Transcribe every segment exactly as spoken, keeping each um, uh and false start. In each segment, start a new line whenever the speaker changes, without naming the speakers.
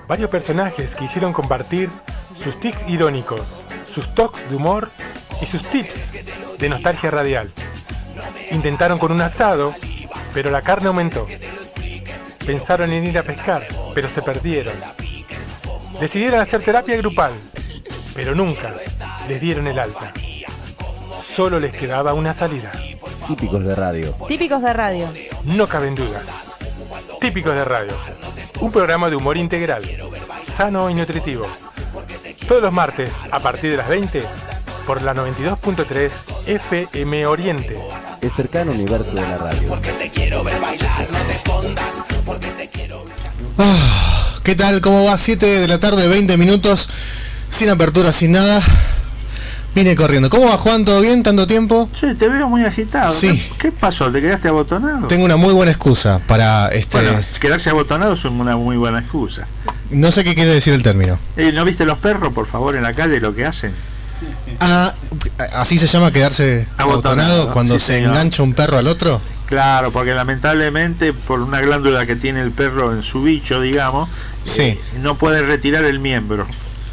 varios personajes que hicieron compartir sus tics irónicos, sus toques de humor y sus tips de nostalgia radial. Intentaron con un asado, pero la carne aumentó. Pensaron en ir a pescar, pero se perdieron. Decidieron hacer terapia grupal, pero nunca les dieron el alta. Solo les quedaba una salida.
Típicos de radio.
Típicos de radio.
No caben dudas. Típicos de radio. Un programa de humor integral, sano y nutritivo. Todos los martes, a partir de las veinte, por la noventa y dos punto tres F M Oriente.
El cercano universo de la radio.
Ah, ¿qué tal? ¿Cómo va? siete de la tarde, veinte minutos, sin apertura, sin nada. Vine corriendo. ¿Cómo va, Juan? ¿Todo bien? ¿Tanto tiempo?
Sí, te veo muy agitado.
Sí.
¿Qué pasó? ¿Te quedaste abotonado?
Tengo una muy buena excusa para este...
Bueno, quedarse abotonado es una muy buena excusa.
No sé qué quiere decir el término.
Eh, ¿No viste los perros, por favor, en la calle lo que hacen?
Ah, ¿así se llama quedarse abotonado, abotonado cuando sí, se señor. engancha un perro al otro?
Claro, porque lamentablemente por una glándula que tiene el perro en su bicho, digamos,
sí.
eh, no puede retirar el miembro.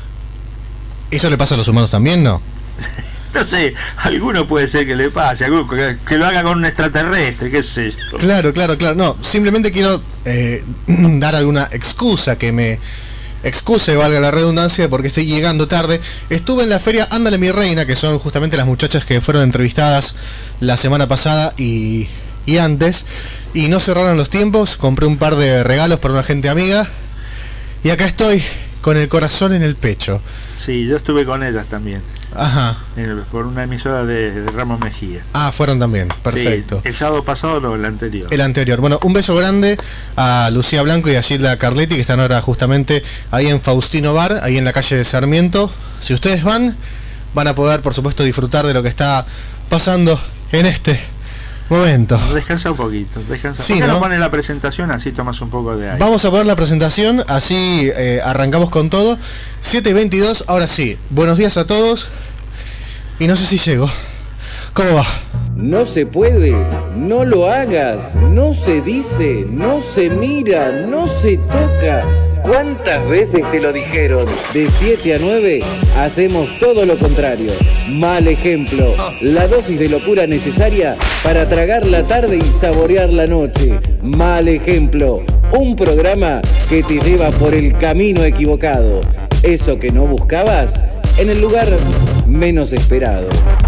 ¿Eso le pasa a los humanos también, no?
No sé, alguno puede ser que le pase, alguno que, que lo haga con un extraterrestre, qué sé yo.
Claro, claro, claro. No, simplemente quiero eh, dar alguna excusa que me excuse, valga la redundancia, porque estoy llegando tarde. Estuve en la feria Ándale mi reina, que son justamente las muchachas que fueron entrevistadas la semana pasada y, y antes, y no cerraron los tiempos. Compré un par de regalos para una gente amiga y acá estoy con el corazón en el pecho.
Sí, yo estuve con ellas también.
Ajá.
El, por una emisora de, de Ramos Mejía.
Ah, fueron también, perfecto.
Sí, el sábado pasado no, el anterior.
El anterior. Bueno, un beso grande a Lucía Blanco y a Gilda Carletti, que están ahora justamente ahí en Faustino Bar, ahí en la calle de Sarmiento. Si ustedes van, van a poder, por supuesto, disfrutar de lo que está pasando en este momento.
Descansa un poquito, descansa.
Sí,
¿Por qué
¿no?
no pones la presentación? Así tomas un poco de aire.
Vamos a poner la presentación, así eh, arrancamos con todo. siete y veintidós, ahora sí. Buenos días a todos. Y no sé si llego. ¿Cómo va?
No se puede, no lo hagas, no se dice, no se mira, no se toca. ¿Cuántas veces te lo dijeron? De siete a nueve hacemos todo lo contrario. Mal ejemplo, la dosis de locura necesaria para tragar la tarde y saborear la noche. Mal ejemplo, un programa que te lleva por el camino equivocado. Eso que no buscabas, en el lugar menos esperado.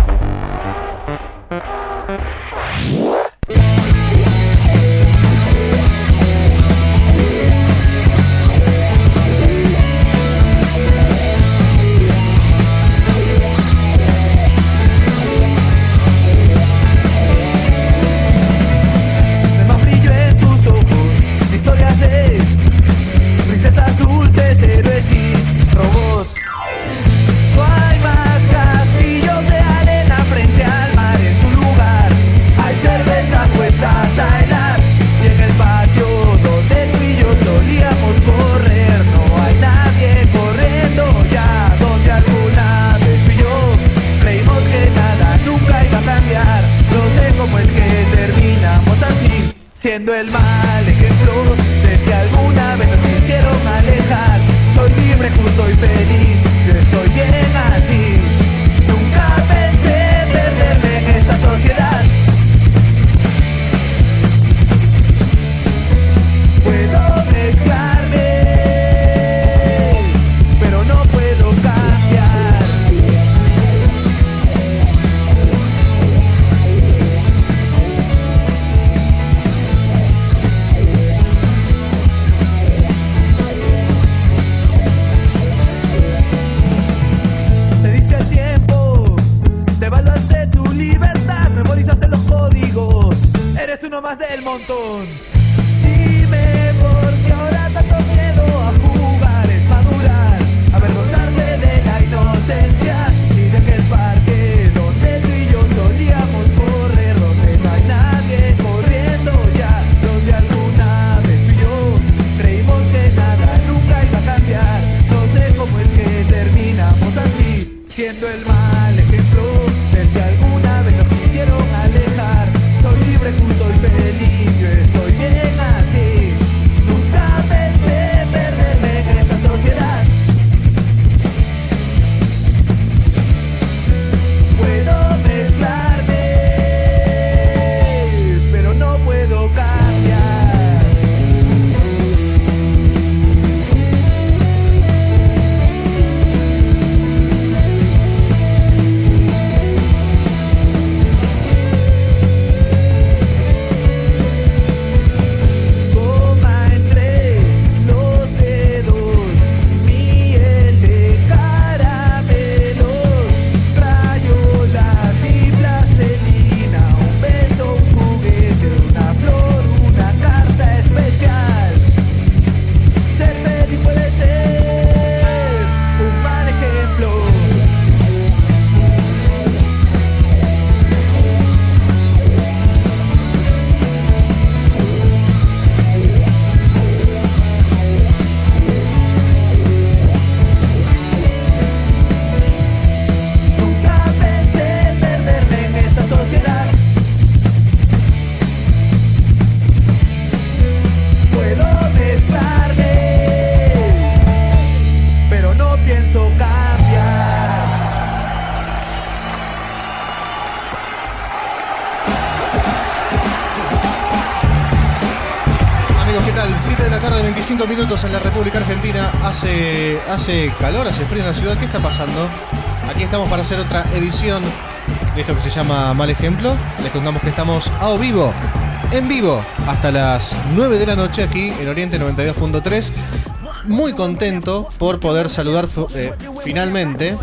Siendo el mal ejemplo de que alguna vez nos quisieron alejar. Soy libre, justo y feliz, yo estoy bien así. Nunca pensé perderme en esta sociedad. Puedo mezclarme, pero no puedo cambiar. Uno más del montón. Dime por qué ahora tanto miedo a jugar es madurar, avergonzarse de la inocencia y de aquel parque donde tú y yo solíamos correr, donde no hay nadie corriendo ya, donde alguna vez tú y yo creímos que nada nunca iba a cambiar. No sé cómo es que terminamos así, siendo el mal ejemplo del que alguna vez nos quisieron alejar. Soy libre, justo y feliz, yo estoy bien.
veinticinco minutos en la República Argentina. Hace, hace calor, hace frío en la ciudad. ¿Qué está pasando? Aquí estamos para hacer otra edición de esto que se llama Mal Ejemplo. Les contamos que estamos a o vivo, en vivo, hasta las nueve de la noche aquí en Oriente noventa y dos punto tres. Muy contento por poder saludar eh, finalmente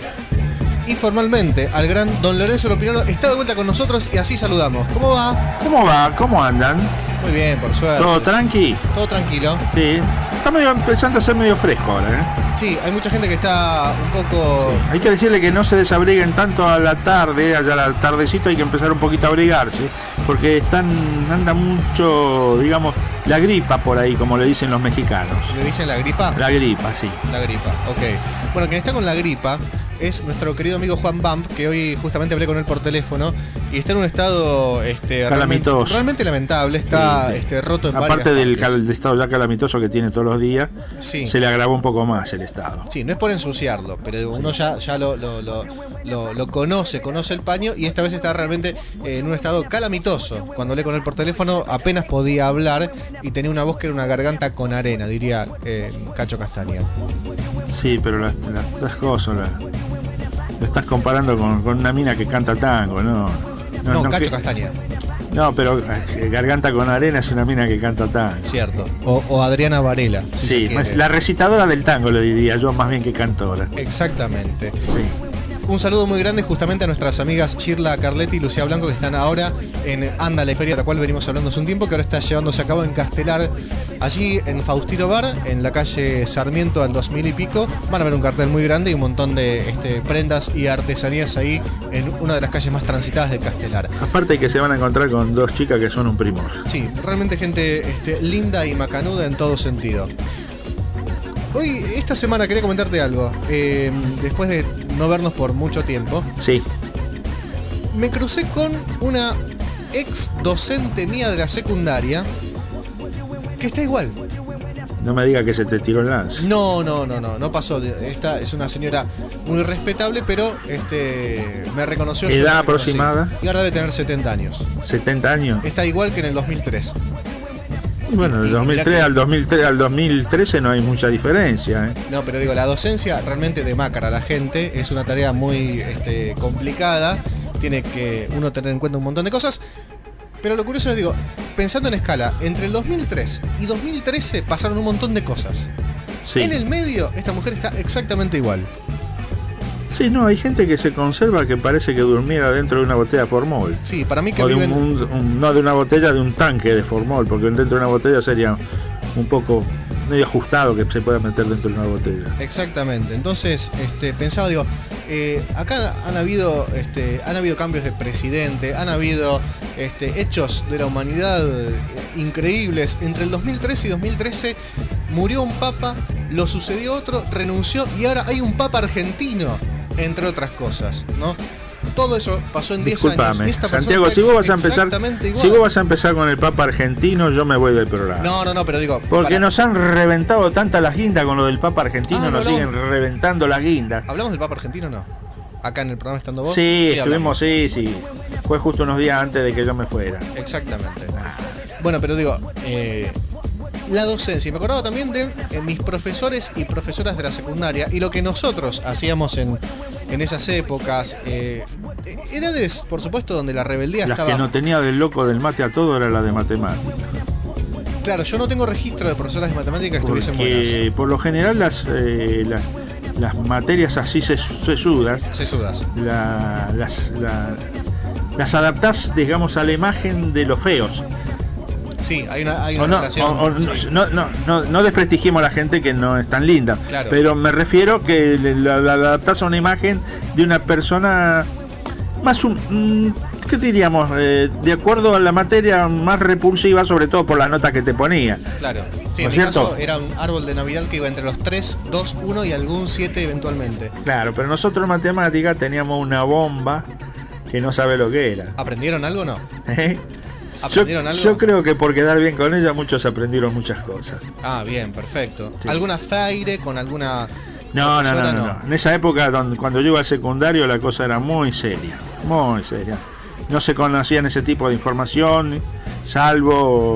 y formalmente al gran don Lorenzo Lopinolo. Está de vuelta con nosotros y así saludamos. ¿Cómo va?
¿Cómo va? ¿Cómo andan?
Muy bien, por suerte.
¿Todo tranqui?
Todo tranquilo.
Sí. Está medio, empezando a ser medio fresco ahora, ¿eh?
Sí, hay mucha gente que está un poco...
Sí. Hay que decirle que no se desabriguen tanto a la tarde, allá a la tardecito hay que empezar un poquito a abrigarse, porque están anda mucho, digamos, la gripa por ahí, como le dicen los mexicanos.
¿Le dicen la gripa?
La gripa, sí.
La gripa, ok. Bueno, quien está con la gripa es nuestro querido amigo Juan Bump, que hoy justamente hablé con él por teléfono y está en un estado este,
calamitoso.
Realmente, realmente lamentable, está
sí, sí.
Este, roto en
Aparte
varias
del,
partes.
del estado ya calamitoso que tiene todos los días,
sí.
se le agravó un poco más el estado.
Sí, no es por ensuciarlo, pero uno ya, ya lo, lo, lo, lo, lo conoce, conoce el paño y esta vez está realmente en un estado calamitoso. Cuando hablé con él por teléfono apenas podía hablar y tenía una voz que era una garganta con arena, diría eh, Cacho Castaña.
Sí, pero las, las, las cosas... Las... Lo estás comparando con, con una mina que canta tango, ¿no?
No,
no,
no Cacho
que,
Castaña.
No, pero eh, Garganta con Arena es una mina que canta tango.
Cierto. O, o Adriana Varela. Si
sí, la recitadora del tango le diría yo, más bien que cantora.
Exactamente.
Sí.
Un saludo muy grande justamente a nuestras amigas Shirla Carletti y Lucía Blanco, que están ahora en Ándale Feria, de la cual venimos hablando hace un tiempo, que ahora está llevándose a cabo en Castelar, allí en Faustino Bar, en la calle Sarmiento al dos mil y pico. Van a ver un cartel muy grande y un montón de este, prendas y artesanías ahí en una de las calles más transitadas de Castelar.
Aparte que se van a encontrar con dos chicas que son un primor.
Sí, realmente gente este, linda y macanuda en todo sentido. Hoy, esta semana quería comentarte algo. Eh, después de no vernos por mucho tiempo,
sí,
me crucé con una ex docente mía de la secundaria que está igual.
No me diga que se te tiró el lance.
No, no, no, no, no pasó. Esta es una señora muy respetable, pero este me reconoció.
¿Edad aproximada?
Y ahora debe tener setenta años.
¿setenta años?
Está igual que en el dos mil tres.
Bueno, del dos mil tres al dos mil tres al dos mil trece no hay mucha diferencia, ¿eh?
No, pero digo, la docencia realmente demacra a la gente, es una tarea muy este, complicada, tiene que uno tener en cuenta un montón de cosas, pero lo curioso es, digo, pensando en escala, entre el dos mil tres y dos mil trece pasaron un montón de cosas.
Sí.
En el medio, esta mujer está exactamente igual.
Sí, no, hay gente que se conserva que parece que durmiera dentro de una botella de formol.
Sí, para mí que
o de
viven...
un, un, un, no de una botella, de un tanque de formol, porque dentro de una botella sería un poco medio ajustado que se pueda meter dentro de una botella.
Exactamente. Entonces, este, pensaba, digo, eh, acá han habido, este, han habido cambios de presidente, han habido este, hechos de la humanidad eh, increíbles. Entre el dos mil trece y dos mil trece murió un papa, lo sucedió otro, renunció y ahora hay un papa argentino, entre otras cosas, ¿no? Todo eso pasó en diez años. Esta
Santiago, si vos vas a empezar, si vos vas a empezar con el Papa argentino, yo me voy del programa.
No, no, no, pero digo,
porque
para...
nos han reventado tantas las guindas con lo del Papa argentino,
ah, no,
nos
no,
siguen
no.
reventando las guindas.
¿Hablamos del Papa argentino o no? Acá en el programa estando vos.
Sí,
sí
estuvimos, sí, sí. Fue justo unos días antes de que yo me fuera.
Exactamente. Bueno, pero digo, eh, la docencia. Me acordaba también de eh, mis profesores y profesoras de la secundaria y lo que nosotros hacíamos en, en esas épocas. Eh, edades, por supuesto, donde la rebeldía
las
estaba...
que no tenía del loco del mate a todo era la de matemáticas.
Claro, yo no tengo registro de profesoras de matemáticas que estuviesen
Porque
buenas.
por lo general las, eh, las, las materias así sesudas,
sesudas.
La, las, la, las adaptás, digamos, a la imagen de los feos.
Sí, hay una, hay una
no,
relación.
O, o,
sí.
no, no, no, no desprestigiemos a la gente que no es tan linda,
claro.
Pero me refiero que la, la adaptás a una imagen de una persona más, un, ¿qué diríamos? Eh, de acuerdo a la materia, más repulsiva, sobre todo por las notas que te ponía.
Claro, sí,
¿No
en mi
cierto?
caso era un árbol de Navidad que iba entre los tres, dos, uno y algún siete eventualmente.
Claro, pero nosotros en matemática teníamos una bomba que no sabe lo que era.
¿Aprendieron algo o no?
¿Eh?
¿Aprendieron
yo,
algo?
yo creo que por quedar bien con ella muchos aprendieron muchas cosas.
Ah, bien, perfecto.
Sí.
¿Alguna feire con alguna...?
No, no, no, no, no. En esa época, donde, cuando yo iba al secundario, la cosa era muy seria, muy seria. No se conocían ese tipo de información, salvo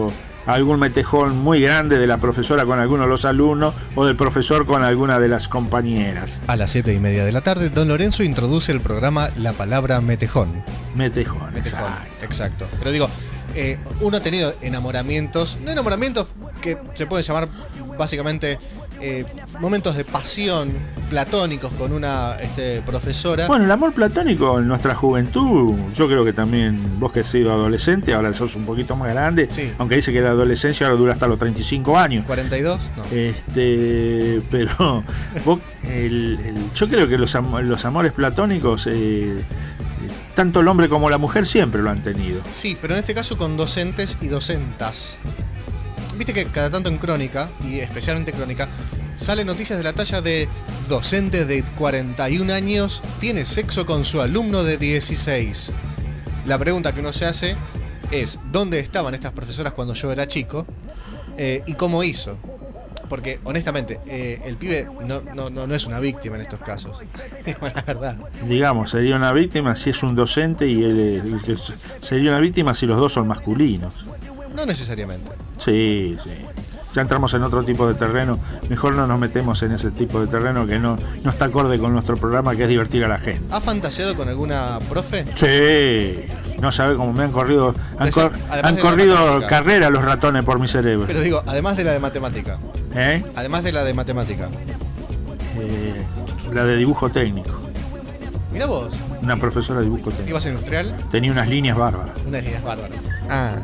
algún metejón muy grande de la profesora con alguno de los alumnos o del profesor con alguna de las compañeras.
A las siete y media de la tarde, don Lorenzo introduce el programa La Palabra Metejón.
Metejón,
Metejón,
exacto.
exacto. Pero digo, eh, uno ha tenido enamoramientos, no enamoramientos que se pueden llamar básicamente eh, momentos de pasión platónicos con una este, profesora.
Bueno, el amor platónico en nuestra juventud, yo creo que también vos que has sido adolescente, ahora sos un poquito más grande,
Sí.
aunque dice que la adolescencia ahora dura hasta los treinta y cinco años.
¿cuarenta y dos? No.
Este, pero vos, el, el- yo creo que los, am- los amores platónicos, eh, tanto el hombre como la mujer siempre lo han tenido.
Sí, pero en este caso con docentes y docentas. Viste que cada tanto en Crónica, y especialmente Crónica, salen noticias de la talla de docente de cuarenta y un años tiene sexo con su alumno de dieciséis. La pregunta que uno se hace es, ¿dónde estaban estas profesoras cuando yo era chico? Eh, ¿Y cómo hizo? Porque, honestamente, eh, el pibe no, no, no, no es una víctima en estos casos. Es la verdad.
Digamos, sería una víctima si es un docente y él, el que s- sería una víctima si los dos son masculinos.
No necesariamente.
Sí, sí. Ya entramos en otro tipo de terreno. Mejor no nos metemos en ese tipo de terreno que no, no está acorde con nuestro programa, que es divertir a la gente.
¿Ha fantaseado con alguna profe?
Sí, no sabe cómo me han corrido, han,
Eso,
cor-
además
han
de la
corrido
matemática.
carrera los ratones por mi cerebro.
Pero digo, además de la de matemática.
¿Eh?
Además de la de matemática.
Eh, la de dibujo técnico,
Mira vos.
una profesora de dibujo técnico.
¿Ibas a industrial?
Tenía unas líneas bárbaras.
Una de ellas bárbara. Ah.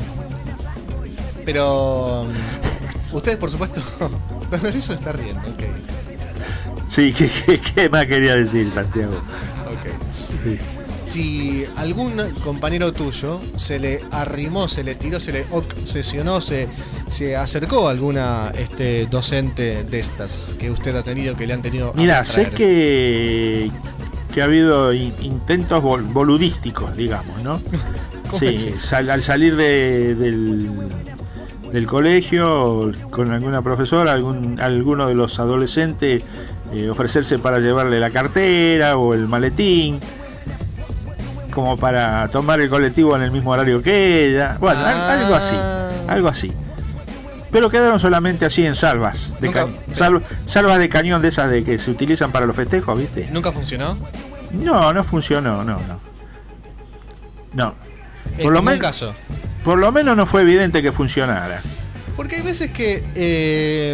Pero. um, ustedes, por supuesto. Don Lorenzo está riendo, ok.
Sí, ¿qué, qué, qué más quería decir, Santiago?
Ok.
Sí.
Si algún compañero tuyo se le arrimó, se le tiró, se le obsesionó, se, se acercó a alguna este, docente de estas que usted ha tenido, que le han tenido. a
Mira, sé
traer?
que, que ha habido in- intentos bol- boludísticos, digamos, ¿no?
¿Cómo
Sí,
es eso?
sal- al salir de- del, del colegio con alguna profesora, algún, alguno de los adolescentes eh, ofrecerse para llevarle la cartera o el maletín, como para tomar el colectivo en el mismo horario que ella. Bueno, al-
Ah.
algo así, algo así. Pero quedaron solamente así en salvas, de
Nunca-
ca- sal- salvas de cañón de esas de que se utilizan para los festejos, ¿viste?
¿Nunca funcionó?
No, no funcionó, no, no. No.
En
Por lo,
ningún
men-
caso.
por lo menos no fue evidente que funcionara.
Porque hay veces que eh,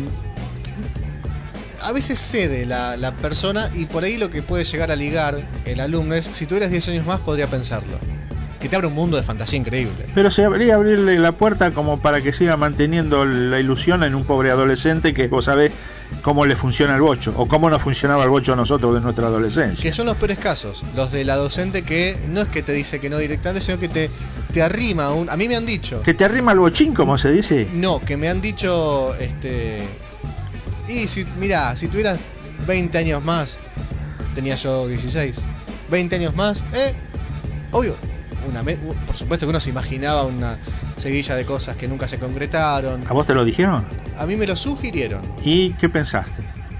a veces cede la, la persona y por ahí lo que puede llegar a ligar el alumno es, si tuvieras diez años más podría pensarlo. Que te abre un mundo de fantasía increíble.
Pero se habría abrirle la puerta como para que siga manteniendo la ilusión en un pobre adolescente que vos sabés cómo le funciona el bocho o cómo nos funcionaba el bocho a nosotros de nuestra adolescencia.
Que son los peores casos, los de la docente que no es que te dice que no directamente, sino que te, te arrima un... A mí me han dicho...
Que te arrima el bochín, como se dice.
No, que me han dicho, este... Y si, mirá, si tuvieras veinte años más, tenía yo dieciséis, veinte años más, eh, obvio, una me- por supuesto que uno se imaginaba una seguidilla de cosas que nunca se concretaron.
¿A vos te lo dijeron?
A mí me lo sugirieron.
¿Y qué pensaste?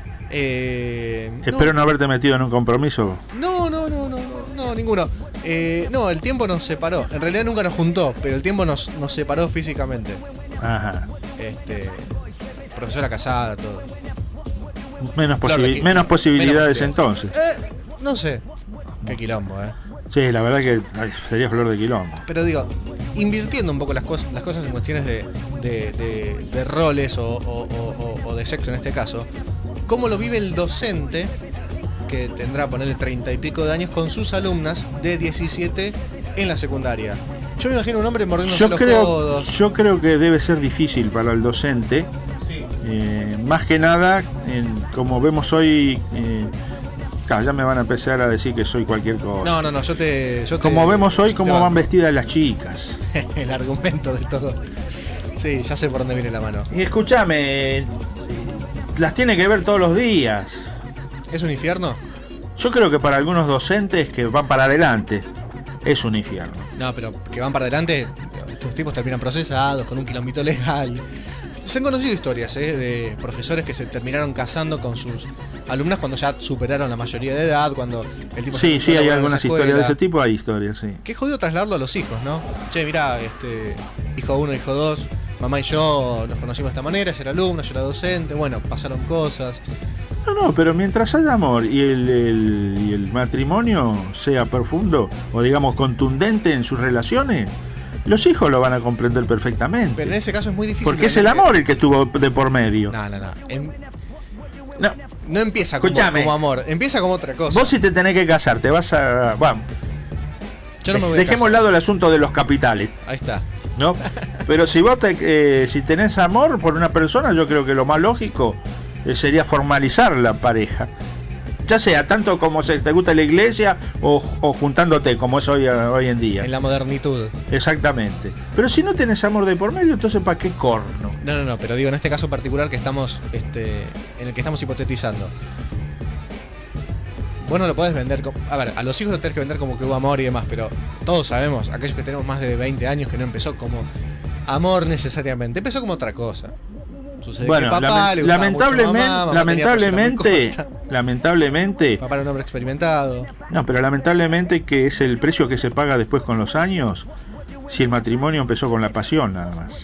Eh,
Espero no haberte metido en un compromiso.
No, no, no, no, no, no, ninguno. Eh, no, el tiempo nos separó. En realidad nunca nos juntó, pero el tiempo nos, nos separó físicamente.
Ajá.
Este, profesora casada, todo.
Menos,
Claro,
posibi-
que-
menos posibilidades
menos
entonces.
Eh, no sé. Qué quilombo, eh.
Sí, la verdad que ay, sería flor de quilombo.
Pero digo, invirtiendo un poco las cosas, las cosas en cuestiones de, de, de- de roles o, o- o- o de sexo en este caso, ¿cómo lo vive el docente que tendrá, ponerle treinta y pico de años con sus alumnas de diecisiete en la secundaria? Yo me imagino un hombre mordiéndose
Yo
los
creo,
codos.
yo creo que debe ser difícil para el docente,
Sí.
eh, más que nada, en- como vemos hoy, eh, claro, ya me van a empezar a decir que soy cualquier cosa.
No, no, no, yo te. Yo te-
Como vemos hoy,
te
cómo
banco.
van vestidas las chicas.
El argumento de todo. Sí, ya sé por dónde viene la mano.
Y escúchame, las tiene que ver todos los días.
¿Es un infierno?
Yo creo que para algunos docentes que van para adelante es un infierno.
No, pero que van para adelante, estos tipos terminan procesados con un quilombito legal. Se han conocido historias ¿eh? de profesores que se terminaron casando con sus alumnas cuando ya superaron la mayoría de edad, cuando el tipo
Sí,
se
sí, hay
encontró en esa
algunas historias de
escuela.
ese tipo, hay historias, sí.
Qué jodido trasladarlo a los hijos, ¿no? Che, mirá, este, hijo uno, hijo dos, mamá y yo nos conocimos de esta manera, ella era alumna, yo era docente, bueno, pasaron cosas.
No, no, pero mientras haya amor y el, el, y el matrimonio sea profundo o digamos contundente en sus relaciones, los hijos lo van a comprender perfectamente.
Pero en ese caso es muy difícil.
Porque es el amor el que estuvo de por medio.
No, no, no. En...
No,
no empieza como, como amor, empieza como otra cosa.
Vos si te tenés que casar, te vas a... Bueno,
yo no me voy
dejemos a lado el asunto de los capitales.
Ahí está.
¿No? Pero si vos te, eh, si tenés amor por una persona, yo creo que lo más lógico eh, sería formalizar la pareja. Ya sea tanto como se te gusta la iglesia o, o juntándote como es hoy, hoy en día.
En la modernitud.
Exactamente. Pero si no tenés amor de por medio, entonces ¿para qué corno?
No, no, no, pero digo, en este caso particular que estamos, este, en el que estamos hipotetizando. Vos no lo podés vender como... A ver, a los hijos lo tenés que vender como que hubo amor y demás, pero todos sabemos, aquellos que tenemos más de veinte años, que no empezó como amor necesariamente, empezó como otra cosa. Sucede
bueno,
que papá
lament-
le
lamentablemente,
mamá, mamá
lamentablemente, lamentablemente,
papá era un hombre experimentado.
No, pero lamentablemente que es el precio que se paga después con los años, si el matrimonio empezó con la pasión nada más.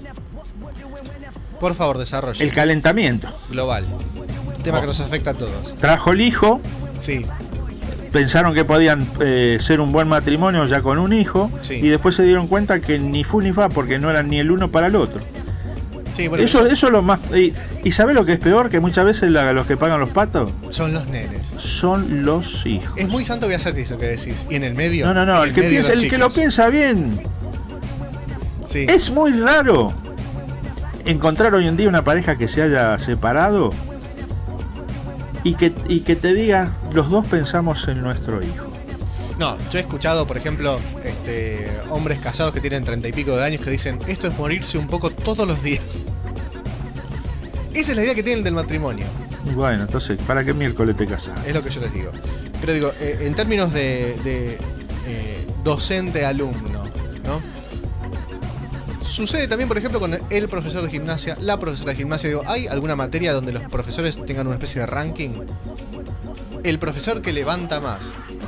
Por favor, desarrolle.
El calentamiento
global, tema oh. que nos afecta a todos.
Trajo el hijo.
Sí.
Pensaron que podían eh, ser un buen matrimonio ya con un hijo, sí. Y después se dieron cuenta que ni fu ni fa, porque no eran ni el uno para el otro.
Sí, bueno,
eso, eso es lo más. Y, y ¿sabe lo que es peor? Que muchas veces la, los que pagan los patos
son los nenes.
Son los hijos.
Es muy santo Biasati eso que decís. Y en el medio.
No, no, no. El,
el,
que, piensa, el que lo piensa bien.
Sí.
Es muy raro encontrar hoy en día una pareja que se haya separado y que, y que te diga, los dos pensamos en nuestro hijo.
No, yo he escuchado, por ejemplo, este, hombres casados que tienen treinta y pico de años que dicen, esto es morirse un poco todos los días. Esa es la idea que tienen del matrimonio.
Bueno, entonces, ¿para qué miércoles te casas?
Es lo que yo les digo. Pero digo, eh, en términos de, de eh, docente-alumno, ¿no? Sucede también, por ejemplo, con el profesor de gimnasia, la profesora de gimnasia. Digo, ¿hay alguna materia donde los profesores tengan una especie de ranking? El profesor que levanta más.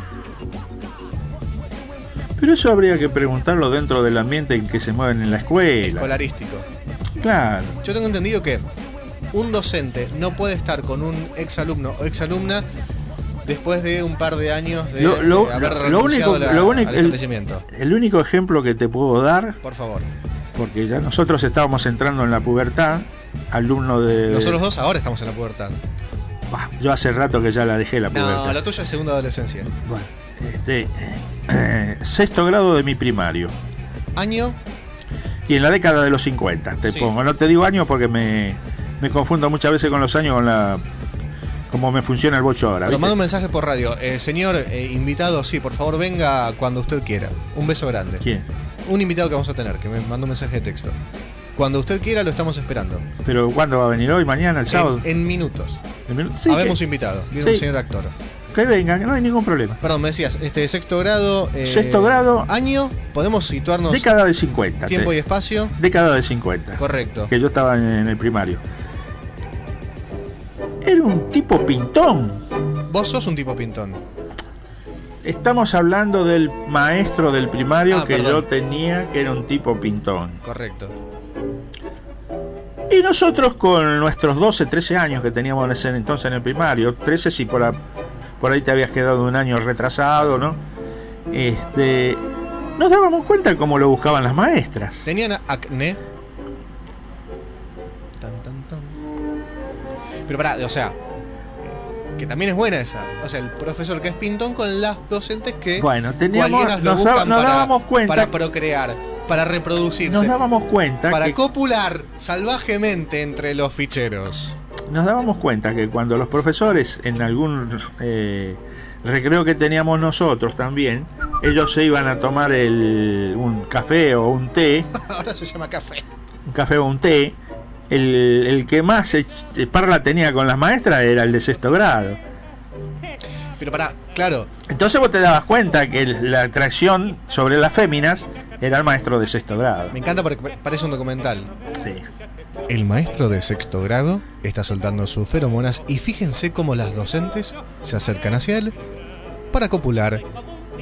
Pero eso habría que preguntarlo dentro del ambiente en que se mueven en la escuela.
Escolarístico.
Claro.
Yo tengo entendido que un docente no puede estar con un exalumno o exalumna después de un par de años de,
lo, lo,
de haber
lo único,
la,
lo único,
al establecimiento.
El, el único ejemplo que te puedo dar,
por favor,
porque ya nosotros estábamos entrando en la pubertad, alumno de...
Nosotros dos ahora estamos en la pubertad.
Bah, yo hace rato que ya la dejé la pubertad.
No, la tuya es segunda adolescencia.
Bueno, este... Eh, sexto grado de mi primario.
¿Año?
Y en la década de los cincuenta, te sí. pongo. No te digo año porque me, me confundo muchas veces con los años, con la cómo me funciona el bocho ahora.
Lo mando un mensaje por radio. Eh, señor eh, invitado, sí, por favor venga cuando usted quiera. Un beso grande.
¿Quién?
Un invitado que vamos a tener, que me mandó un mensaje de texto. Cuando usted quiera lo estamos esperando.
¿Pero cuándo va a venir? ¿Hoy, mañana, el sábado?
En, en minutos. ¿En minutos? Sí, habemos que... invitado. Viene sí. un señor actor.
Que venga, que no hay ningún problema.
Perdón, me decías, este sexto grado. Eh,
Sexto grado.
Año, podemos situarnos.
Década de cincuenta.
Tiempo
te,
y espacio.
Década de cincuenta.
Correcto.
Que yo estaba en, en el primario. Era un tipo pintón.
Vos sos un tipo pintón.
Estamos hablando del maestro del primario ah, que
perdón.
yo tenía, que era un tipo pintón.
Correcto.
Y nosotros con nuestros doce, trece años que teníamos en ese entonces en el primario, trece si por, a, por ahí te habías quedado un año retrasado, ¿no? Este, nos dábamos cuenta cómo lo buscaban las maestras.
¿Tenían acné? Tan, tan, tan. Pero pará, o sea, que también es buena esa. O sea, el profesor que es pintón con las docentes que
bueno, teníamos,
lo
nos,
buscan
nos
para,
dábamos cuenta
para procrear, para reproducirse.
Nos dábamos cuenta
para
que,
copular salvajemente entre los ficheros.
Nos dábamos cuenta que cuando los profesores en algún eh, recreo que teníamos nosotros también, ellos se iban a tomar el, un café o un té.
Ahora se llama café.
Un café o un té. El, el que más parla tenía con las maestras era el de sexto grado.
Pero pará, claro.
Entonces vos te dabas cuenta que la atracción sobre las féminas era el maestro de sexto grado.
Me encanta porque parece un documental.
Sí.
El maestro de sexto grado está soltando sus feromonas y fíjense cómo las docentes se acercan hacia él para copular.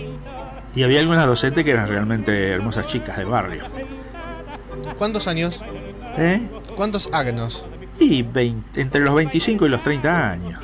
Y había algunas docentes que eran realmente hermosas chicas de barrio.
¿Cuántos años?
¿Eh?
¿Cuántos años?
Y veinte, entre los veinticinco y los treinta años.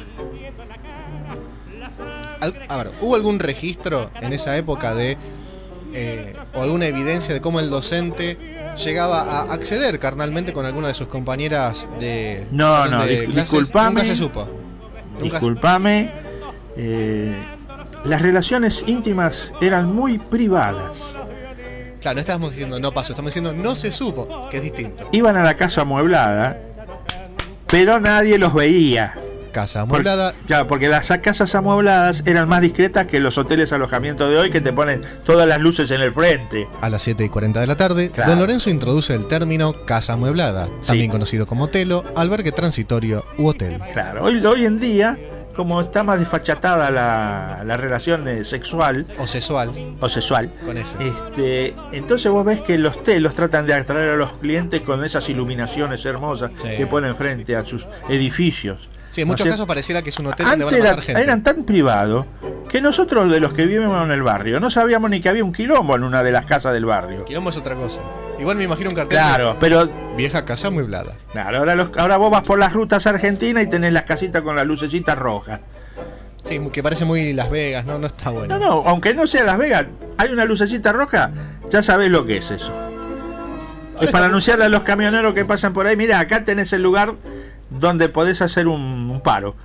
Al- A ver, ¿hubo algún registro en esa época de eh, o alguna evidencia de cómo el docente llegaba a acceder carnalmente con alguna de sus compañeras de
No,
salón
no,
de
dis-
clases?
disculpame.
Nunca se supo. Nunca se-
Disculpame, eh, las relaciones íntimas eran muy privadas.
Claro, no estamos diciendo no pasó, estamos diciendo no se supo, que es distinto.
Iban a la casa amueblada, pero nadie los veía.
Casa amueblada.
Por- claro, porque las casas amuebladas eran más discretas que los hoteles alojamiento de hoy, que te ponen todas las luces en el frente.
A las siete y cuarenta de la tarde,
Claro.
don Lorenzo introduce el término casa amueblada,
Sí.
también conocido como telo, albergue transitorio u hotel.
Claro, hoy, hoy en día, como está más desfachatada la, la relación eh, sexual
O sexual,
o sexual,
con ese.
este, entonces vos ves que los telos tratan de atraer a los clientes con esas iluminaciones hermosas
Sí.
que ponen frente a sus edificios.
Sí, en muchos
¿No es
casos
cierto?
pareciera que es un hotel donde van
Antes
a
era-
matar gente.
eran tan privados que nosotros, de los que vivimos en el barrio, no sabíamos ni que había un quilombo en una de las casas del barrio.
Quilombo es otra cosa. Igual me imagino un cartel
Claro,
de
pero
vieja casa amueblada.
claro, ahora, los, ahora vos vas por las rutas argentinas y tenés las casitas con las lucecitas rojas.
Sí, que parece muy Las Vegas, ¿no? No está bueno.
No, no, aunque no sea Las Vegas, hay una lucecita roja, ya sabés lo que es eso. Es
está-
para anunciarle a los camioneros que pasan por ahí, mira, acá tenés el lugar donde podés hacer un, un paro.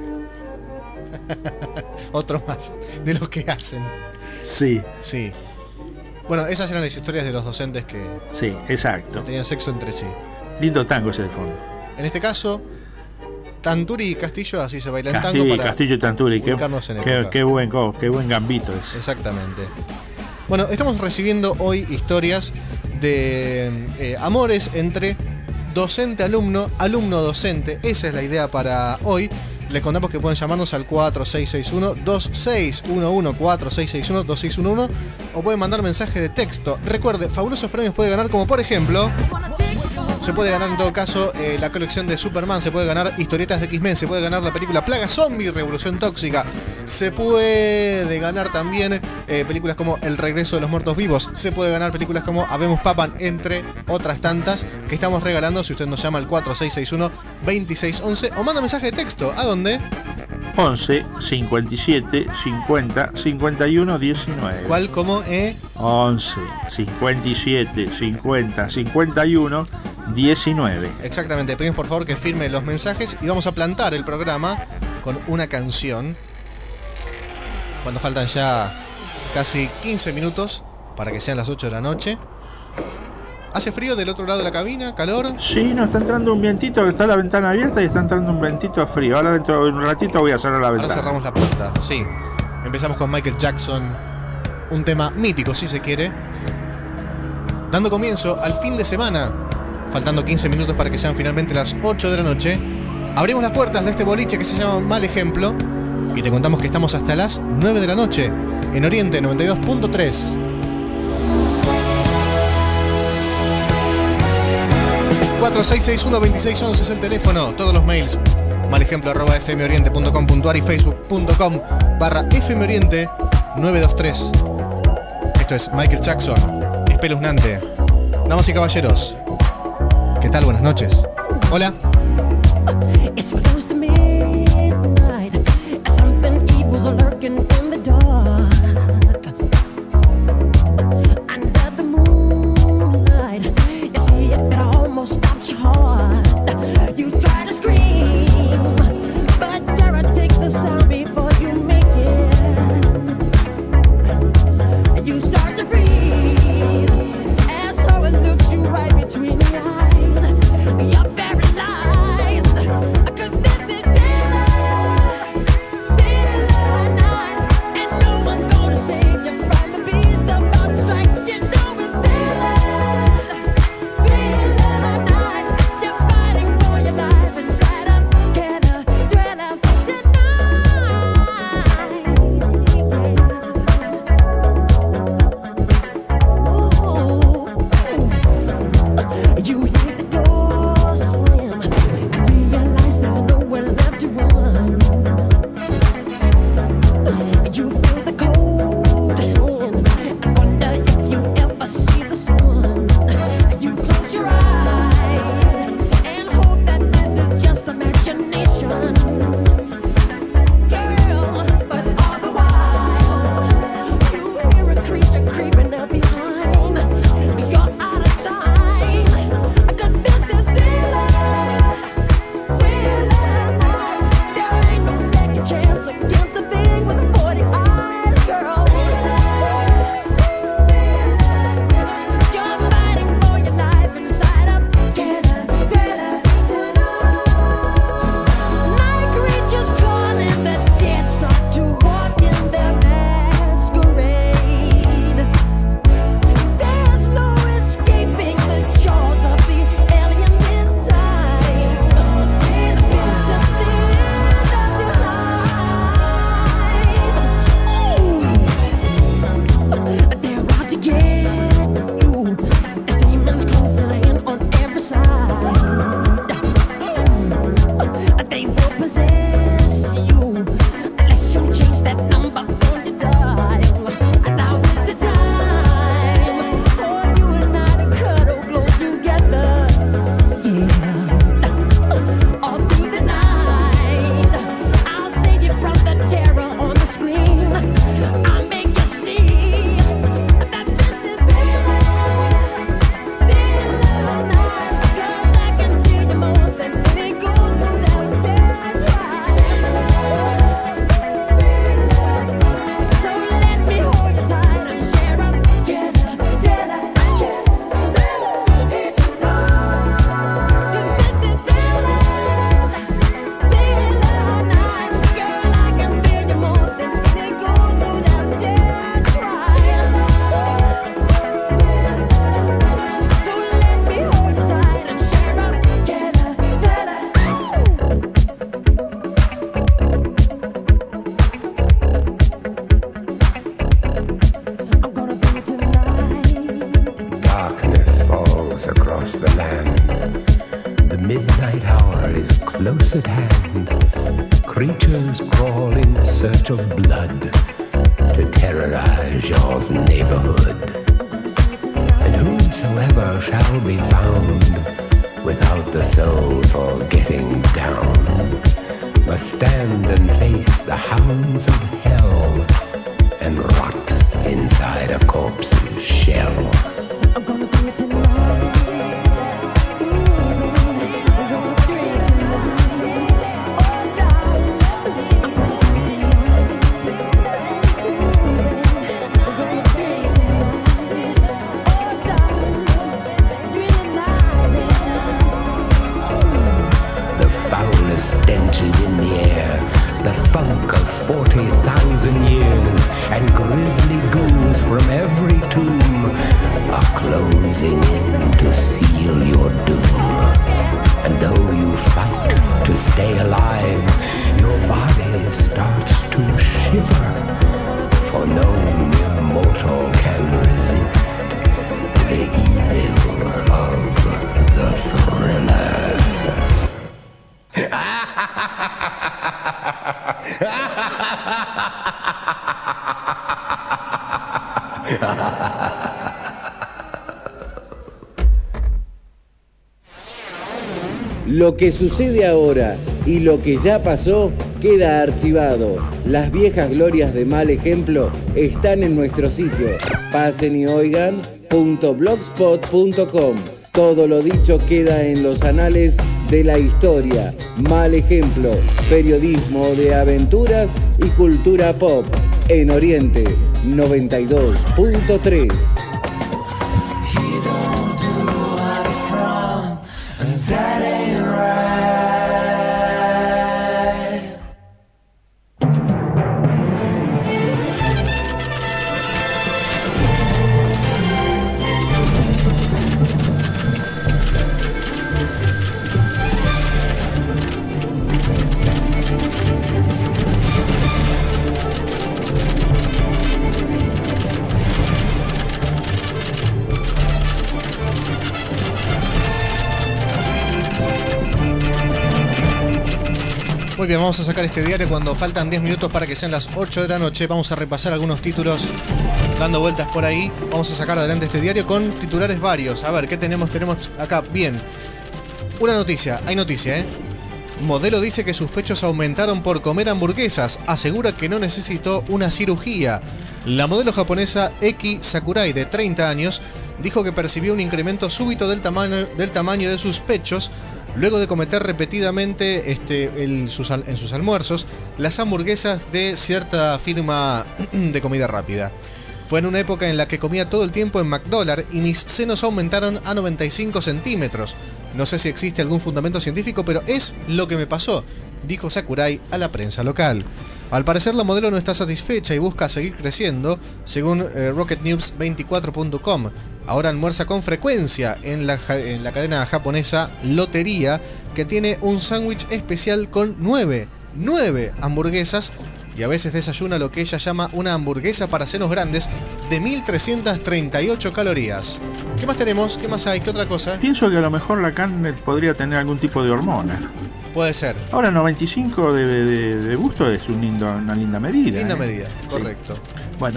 Otro más de lo que hacen.
Sí,
Sí. Bueno, esas eran las historias de los docentes que
sí, exacto.
tenían sexo entre sí.
Lindo tango ese de fondo.
En este caso, Tanturi y Castillo, así se baila el tango
Castillo,
para
Castillo y Tanturi, qué,
ubicarnos en
qué,
época.
qué buen, co- qué buen gambito ese.
Exactamente. Bueno, estamos recibiendo hoy historias de eh, amores entre docente-alumno, alumno-docente. Esa es la idea para hoy. Les contamos que pueden llamarnos al cuatro seis seis uno, dos seis uno uno, cuatro seis seis uno, dos seis uno uno o pueden mandar mensaje de texto. Recuerde, fabulosos premios puede ganar, como por ejemplo, se puede ganar en todo caso eh, la colección de Superman, se puede ganar historietas de X-Men, se puede ganar la película Plaga Zombie, Revolución Tóxica, se puede ganar también eh, películas como El Regreso de los Muertos Vivos, se puede ganar películas como Habemos Papan, entre otras tantas que estamos regalando si usted nos llama al cuatro seis seis uno, dos seis uno uno o manda mensaje de texto. ¿A dónde?
once, cincuenta y siete, cincuenta, cincuenta y uno, diecinueve.
¿Cuál? ¿Cómo? Eh?
once, cincuenta y siete, cincuenta, cincuenta y uno, diecinueve.
Exactamente, pedimos por favor que firme los mensajes y vamos a plantar el programa con una canción cuando faltan ya casi quince minutos para que sean las ocho de la noche. ¿Hace frío del otro lado de la cabina? ¿Calor?
Sí, nos está entrando un vientito, está la ventana abierta y está entrando un vientito frío. Ahora dentro de un ratito voy a cerrar la
Ahora
ventana.
cerramos la puerta, sí. Empezamos con Michael Jackson, un tema mítico si se quiere, dando comienzo al fin de semana, faltando quince minutos para que sean finalmente las ocho de la noche. Abrimos las puertas de este boliche que se llama Mal Ejemplo y te contamos que estamos hasta las nueve de la noche en Oriente noventa y dos punto tres. cuatro seis seis uno, dos seis uno uno es el teléfono, todos los mails malejemplo arroba fmoriente punto com punto ar y facebook punto com barra fmoriente nueve dos tres. Esto es Michael Jackson, espeluznante. Damas y caballeros, ¿qué tal? Buenas noches. Hola.
It's close to midnight. Something evil's lurking in the dark. Under the moonlight, you see it almost stops your heart. You try to scream, but terror takes the sound before you make it. You start to freeze, and so it looks you right between the eyes. You're paralyzed, 'cause
creatures crawl in search of blood to terrorize your neighborhood. And whosoever shall be found without the soul for getting down must stand and face the hounds of hell and rot inside a corpse's shell.
I'm gonna bring it tonight.
Stench is in the air, the funk of forty thousand years, and grisly ghouls from every tomb are closing in to seal your doom. And though you fight to stay alive, your body starts to shiver, for no mere mortal can resist the evil of the thriller.
Lo que sucede ahora y lo que ya pasó queda archivado. Las viejas glorias de Mal Ejemplo están en nuestro sitio pasen y oigan punto blogspot punto com. Todo lo dicho queda en los anales de la historia. Mal Ejemplo, periodismo de aventuras y cultura pop. En Oriente noventa y dos punto tres.
Muy bien, vamos a sacar este diario cuando faltan diez minutos para que sean las ocho de la noche. Vamos a repasar algunos títulos dando vueltas por ahí. Vamos a sacar adelante este diario con titulares varios. A ver, ¿qué tenemos? Tenemos acá, bien. Una noticia, hay noticia, ¿eh? Modelo dice que sus pechos aumentaron por comer hamburguesas. Asegura que no necesitó una cirugía. La modelo japonesa Eki Sakurai, de treinta años, dijo que percibió un incremento súbito del tamaño, del tamaño de sus pechos luego de cometer repetidamente este, el, sus, en sus almuerzos las hamburguesas de cierta firma de comida rápida. Fue en una época en la que comía todo el tiempo en McDonald's y mis senos aumentaron a noventa y cinco centímetros. No sé si existe algún fundamento científico, pero es lo que me pasó, dijo Sakurai a la prensa local. Al parecer la modelo no está satisfecha y busca seguir creciendo, según eh, Rocket News veinticuatro punto com. Ahora almuerza con frecuencia en la, en la cadena japonesa Lotería, que tiene un sándwich especial con nueve, nueve hamburguesas, y a veces desayuna lo que ella llama una hamburguesa para senos grandes de mil trescientas treinta y ocho calorías. ¿Qué más tenemos? ¿Qué más hay? ¿Qué otra cosa?
Pienso que a lo mejor la carne podría tener algún tipo de hormona.
Puede ser.
Ahora noventa y cinco de, de, de gusto es un lindo, una linda medida.
Linda
¿eh?
medida, correcto.
Sí. Bueno,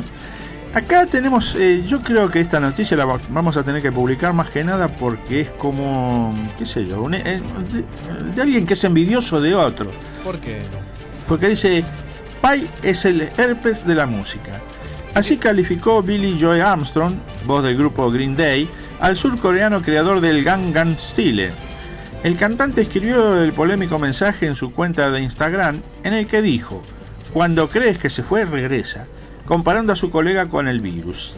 acá tenemos, eh, yo creo que esta noticia la vamos a tener que publicar más que nada porque es como, qué sé yo, un, eh, de, de alguien que es envidioso de otro.
¿Por qué?
Porque dice, Pai es el herpes de la música. Así calificó Billie Joe Armstrong, voz del grupo Green Day, al surcoreano creador del Gangnam Style. El cantante escribió el polémico mensaje en su cuenta de Instagram en el que dijo: cuando crees que se fue, regresa, comparando a su colega con el virus.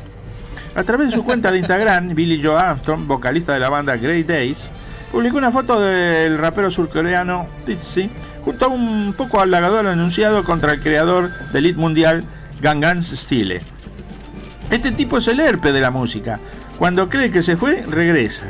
A través de su cuenta de Instagram, Billie Joe Armstrong, vocalista de la banda Grey Days, publicó una foto del rapero surcoreano Tzy junto a un poco halagador anunciado contra el creador del hit mundial Gangnam Style. Este tipo es el herpes de la música. Cuando cree que se fue, regresa.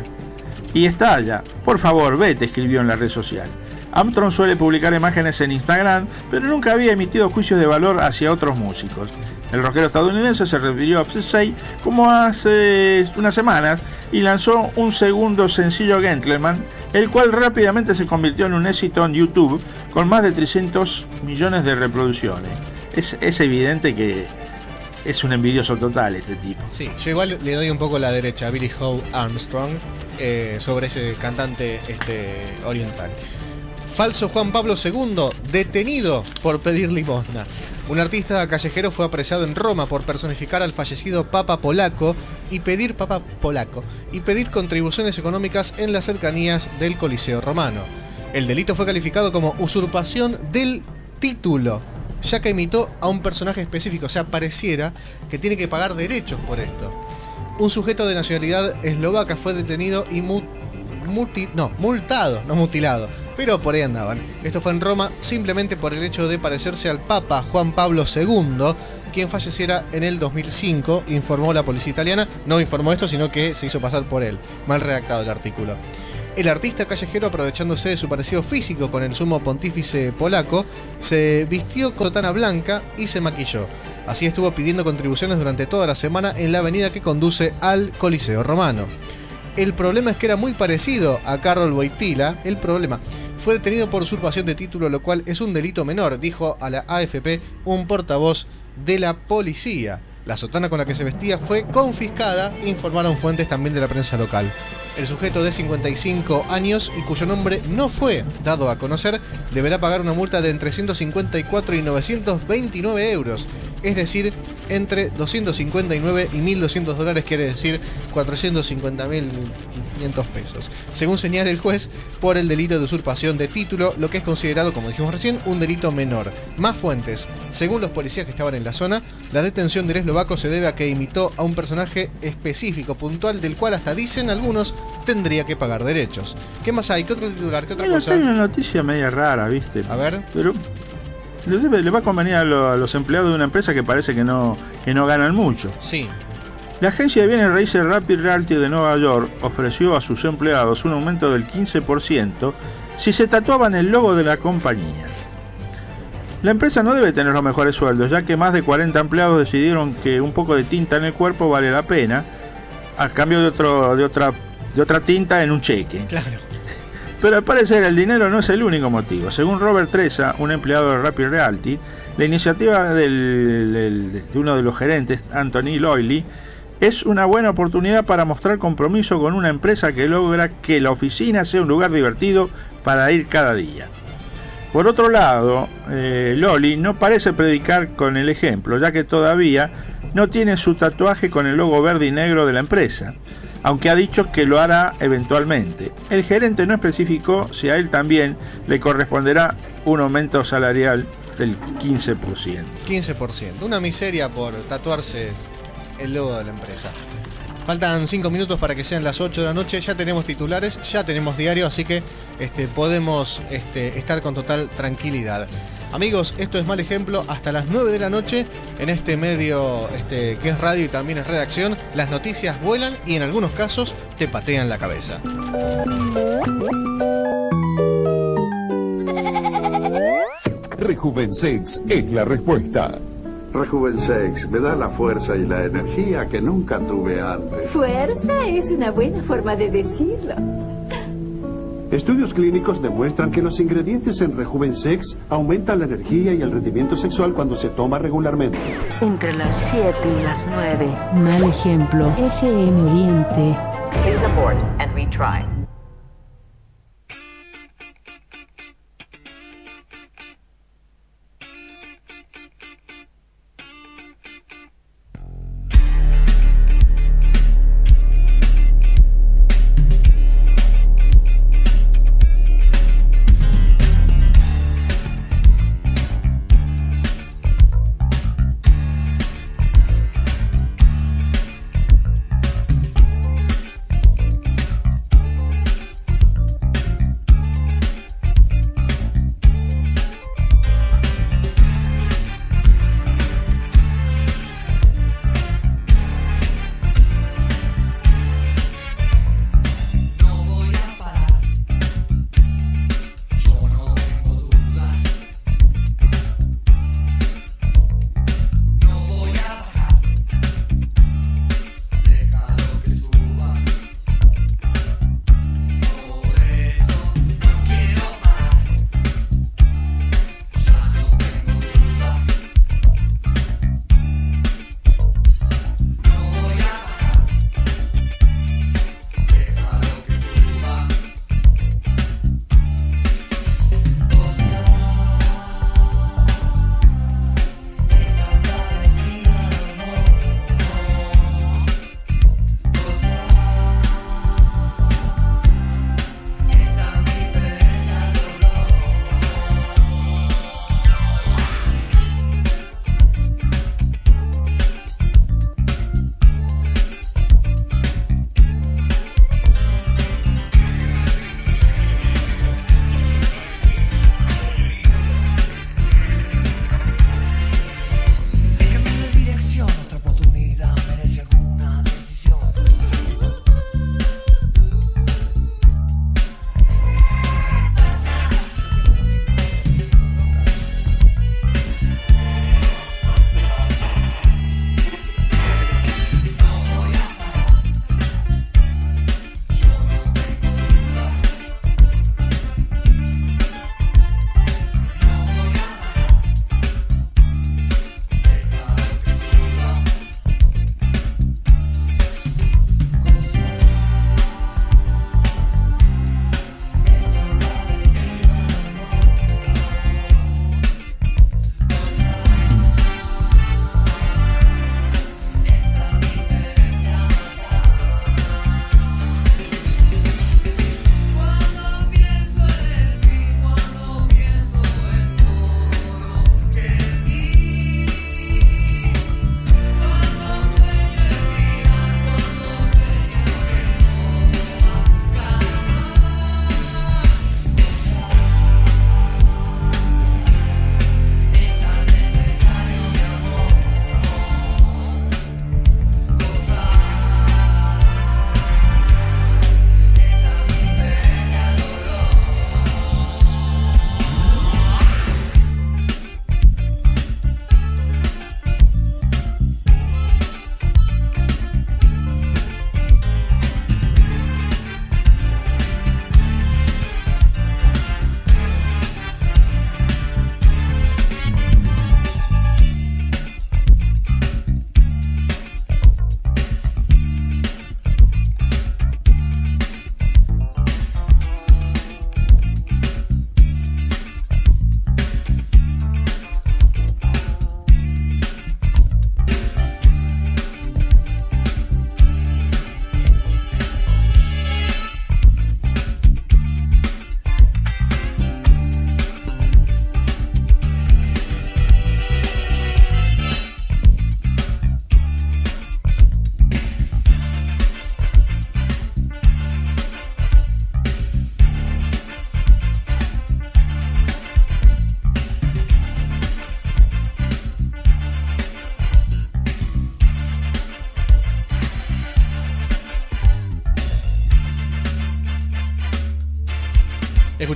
Y estalla. Por favor, vete, escribió en la red social. Armstrong suele publicar imágenes en Instagram, pero nunca había emitido juicios de valor hacia otros músicos. El rockero estadounidense se refirió a Psy como hace unas semanas y lanzó un segundo sencillo, Gentleman, el cual rápidamente se convirtió en un éxito en YouTube con más de trescientos millones de reproducciones. Es, es evidente que es un envidioso total este tipo.
Sí, yo igual le doy un poco la derecha a Billy Joe Armstrong eh, sobre ese cantante este, oriental. Falso Juan Pablo segundo, detenido por pedir limosna. Un artista callejero fue apresado en Roma por personificar al fallecido Papa Polaco y pedir Papa Polaco y pedir contribuciones económicas en las cercanías del Coliseo Romano. El delito fue calificado como usurpación del título, ya que imitó a un personaje específico, o sea, pareciera que tiene que pagar derechos por esto. Un sujeto de nacionalidad eslovaca fue detenido y mu muti no, multado, no mutilado, pero por ahí andaban. Esto fue en Roma simplemente por el hecho de parecerse al Papa Juan Pablo segundo, quien falleciera en el dos mil cinco, informó la policía italiana. No informó esto, sino que se hizo pasar por él. Mal redactado el artículo. El artista callejero, aprovechándose de su parecido físico con el sumo pontífice polaco, se vistió con sotana blanca y se maquilló. Así estuvo pidiendo contribuciones durante toda la semana en la avenida que conduce al Coliseo Romano. El problema es que era muy parecido a Karol Wojtyła. El problema fue detenido por usurpación de título, lo cual es un delito menor, dijo a la A F P un portavoz de la policía. La sotana con la que se vestía fue confiscada, informaron fuentes también de la prensa local. El sujeto de cincuenta y cinco años y cuyo nombre no fue dado a conocer deberá pagar una multa de entre ciento cincuenta y cuatro y novecientos veintinueve euros, es decir, entre doscientos cincuenta y nueve y mil doscientos dólares, quiere decir cuatrocientos cincuenta mil quinientos pesos, según señala el juez, por el delito de usurpación de título, lo que es considerado, como dijimos recién, un delito menor. Más fuentes: según los policías que estaban en la zona, la detención del eslovaco se debe a que imitó a un personaje específico, puntual, del cual hasta dicen algunos tendría que pagar derechos. ¿Qué más hay? ¿Qué otro titular? ¿Qué otra
Bueno,
cosa?
hay una noticia media rara, ¿viste?
A ver.
Pero le, debe, le va a convenir a, lo, a los empleados de una empresa que parece que no, que no ganan mucho.
Sí.
La agencia de bienes raíces Rapid Realty de Nueva York ofreció a sus empleados un aumento del quince por ciento si se tatuaban el logo de la compañía. La empresa no debe tener los mejores sueldos, ya que más de cuarenta empleados decidieron que un poco de tinta en el cuerpo vale la pena, a cambio de, otro, de, otra, de otra tinta en un cheque.
Claro.
Pero al parecer el dinero no es el único motivo. Según Robert Treza, un empleado de Rapid Realty, la iniciativa del, del, de uno de los gerentes, Anthony Loyley, es una buena oportunidad para mostrar compromiso con una empresa que logra que la oficina sea un lugar divertido para ir cada día. Por otro lado, eh, Loli no parece predicar con el ejemplo, ya que todavía no tiene su tatuaje con el logo verde y negro de la empresa, aunque ha dicho que lo hará eventualmente. El gerente no especificó si a él también le corresponderá un aumento salarial del quince por ciento.
quince por ciento. Una miseria por tatuarse el logo de la empresa. Faltan cinco minutos para que sean las ocho de la noche. Ya tenemos titulares, ya tenemos diario, así que este, podemos este, estar con total tranquilidad. Amigos, esto es Mal Ejemplo, hasta las nueve de la noche en este medio este, que es radio y también es redacción. Las noticias vuelan y en algunos casos te patean la cabeza.
Rejuvensex es la respuesta.
Rejuvensex me da la fuerza y la energía que nunca tuve antes.
Fuerza es una buena forma de decirlo.
Estudios clínicos demuestran que los ingredientes en Rejuvensex aumentan la energía y el rendimiento sexual cuando se toma regularmente.
Entre las siete y las nueve. Mal Ejemplo. F M Oriente.
Please abort and retry.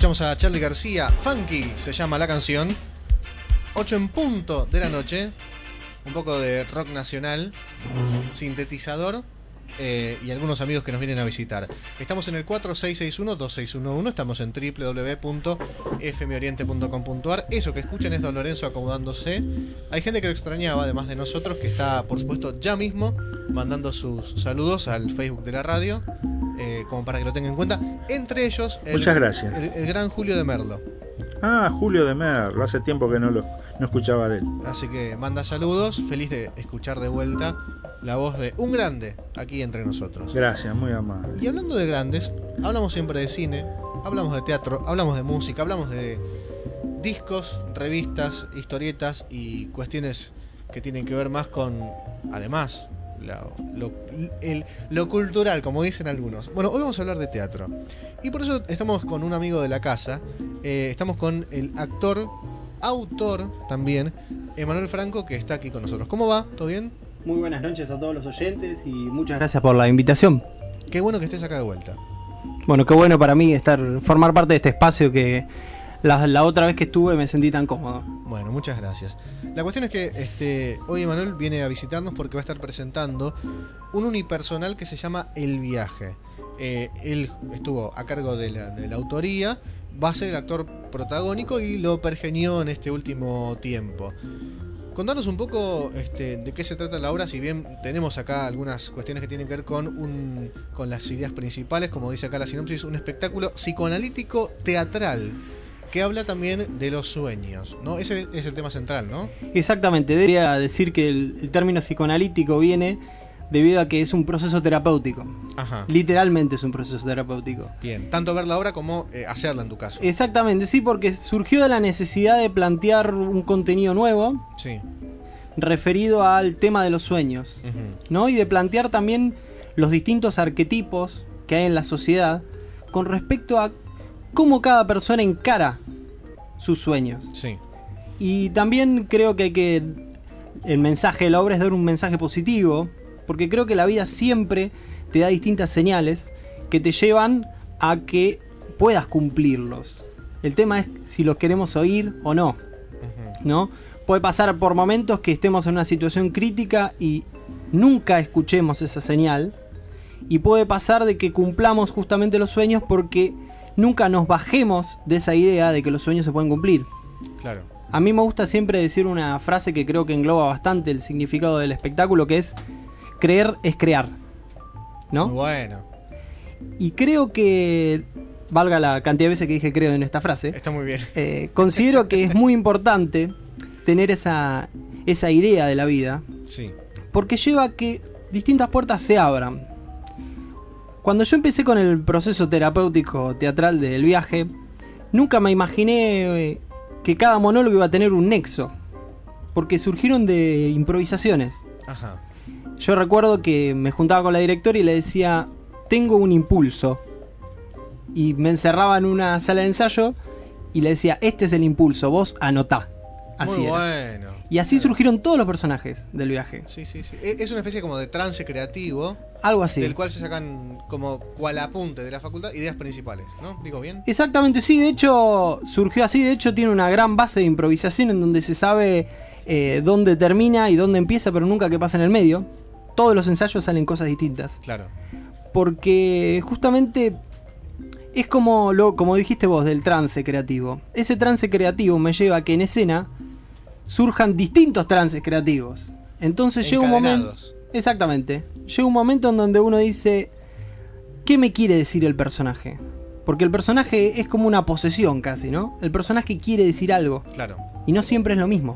Escuchamos a Charly García, Funky se llama la canción. ocho en punto de la noche. Un poco de rock nacional, sintetizador eh, y algunos amigos que nos vienen a visitar. Estamos en el cuatro seis seis uno dos seis uno uno, estamos en doble u doble u doble u punto f m oriente punto com punto a r. Eso que escuchan es Don Lorenzo acomodándose. Hay gente que lo extrañaba, además de nosotros, que está, por supuesto, ya mismo mandando sus saludos al Facebook de la radio, eh, como para que lo tengan en cuenta. Entre ellos, el,
Muchas gracias.
El, el gran Julio de Merlo.
Ah, Julio de Merlo, hace tiempo que no lo no escuchaba de él.
Así que manda saludos, feliz de escuchar de vuelta la voz de un grande aquí entre nosotros.
Gracias, muy amable.
Y hablando de grandes, hablamos siempre de cine, hablamos de teatro, hablamos de música, hablamos de discos, revistas, historietas y cuestiones que tienen que ver más con, además, lo, lo, el, lo cultural, como dicen algunos. Bueno, hoy vamos a hablar de teatro. Y por eso estamos con un amigo de la casa, eh, estamos con el actor, autor también, Emanuel Franco, que está aquí con nosotros. ¿Cómo va? ¿Todo bien?
Muy buenas noches a todos los oyentes y muchas gracias por la invitación.
Qué bueno que estés acá de vuelta.
Bueno, qué bueno para mí estar formar parte de este espacio que la, la otra vez que estuve me sentí tan cómodo.
Bueno, muchas gracias. La cuestión es que este hoy Emanuel viene a visitarnos porque va a estar presentando un unipersonal que se llama El Viaje. Eh, él estuvo a cargo de la, de la autoría, va a ser el actor protagónico y lo pergeñó en este último tiempo. Contanos un poco este, de qué se trata la obra, si bien tenemos acá algunas cuestiones que tienen que ver con, un, con las ideas principales, como dice acá la sinopsis, un espectáculo psicoanalítico teatral que habla también de los sueños, ¿no? Ese es el tema central, ¿no?
Exactamente, debería decir que el, el término psicoanalítico viene debido a que es un proceso terapéutico.
Ajá.
Literalmente es un proceso terapéutico.
Bien, tanto ver la obra como eh, hacerla en tu caso.
Exactamente, sí, porque surgió de la necesidad de plantear un contenido nuevo,
sí,
referido al tema de los sueños, uh-huh, ¿no? Y de plantear también los distintos arquetipos que hay en la sociedad con respecto a cómo cada persona encara sus sueños.
Sí.
Y también creo que hay que... El mensaje de la obra es dar un mensaje positivo, porque creo que la vida siempre te da distintas señales que te llevan a que puedas cumplirlos. El tema es si los queremos oír o no, uh-huh, ¿no? Puede pasar por momentos que estemos en una situación crítica y nunca escuchemos esa señal, y puede pasar de que cumplamos justamente los sueños porque nunca nos bajemos de esa idea de que los sueños se pueden cumplir.
Claro.
A mí me gusta siempre decir una frase que creo que engloba bastante el significado del espectáculo, que es: creer es crear, ¿no?
Muy bueno.
Y creo que, valga la cantidad de veces que dije creo en esta frase,
está muy bien.
Eh, considero que es muy importante tener esa, esa idea de la vida,
sí,
porque lleva a que distintas puertas se abran. Cuando yo empecé con el proceso terapéutico teatral del Viaje, nunca me imaginé eh, que cada monólogo iba a tener un nexo, porque surgieron de improvisaciones.
Ajá.
Yo recuerdo que me juntaba con la directora y le decía: tengo un impulso, y me encerraba en una sala de ensayo y le decía: este es el impulso, vos anotá. Así
Muy
era.
bueno.
Y así claro, surgieron todos los personajes del Viaje.
Sí, sí, sí. Es una especie como de trance creativo.
Algo así.
Del cual se sacan como cual apunte de la facultad ideas principales, ¿no? ¿Digo bien?
Exactamente, sí. De hecho, surgió así. De hecho, tiene una gran base de improvisación en donde se sabe eh, dónde termina y dónde empieza, pero nunca qué pasa en el medio. Todos los ensayos salen cosas distintas.
Claro.
Porque justamente es como lo como dijiste vos del trance creativo. Ese trance creativo me lleva a que en escena surjan distintos trances creativos. Entonces llega un momento... Exactamente. Llega un momento en donde uno dice: ¿qué me quiere decir el personaje? Porque el personaje es como una posesión casi, ¿no? El personaje quiere decir algo.
Claro.
Y no siempre es lo mismo.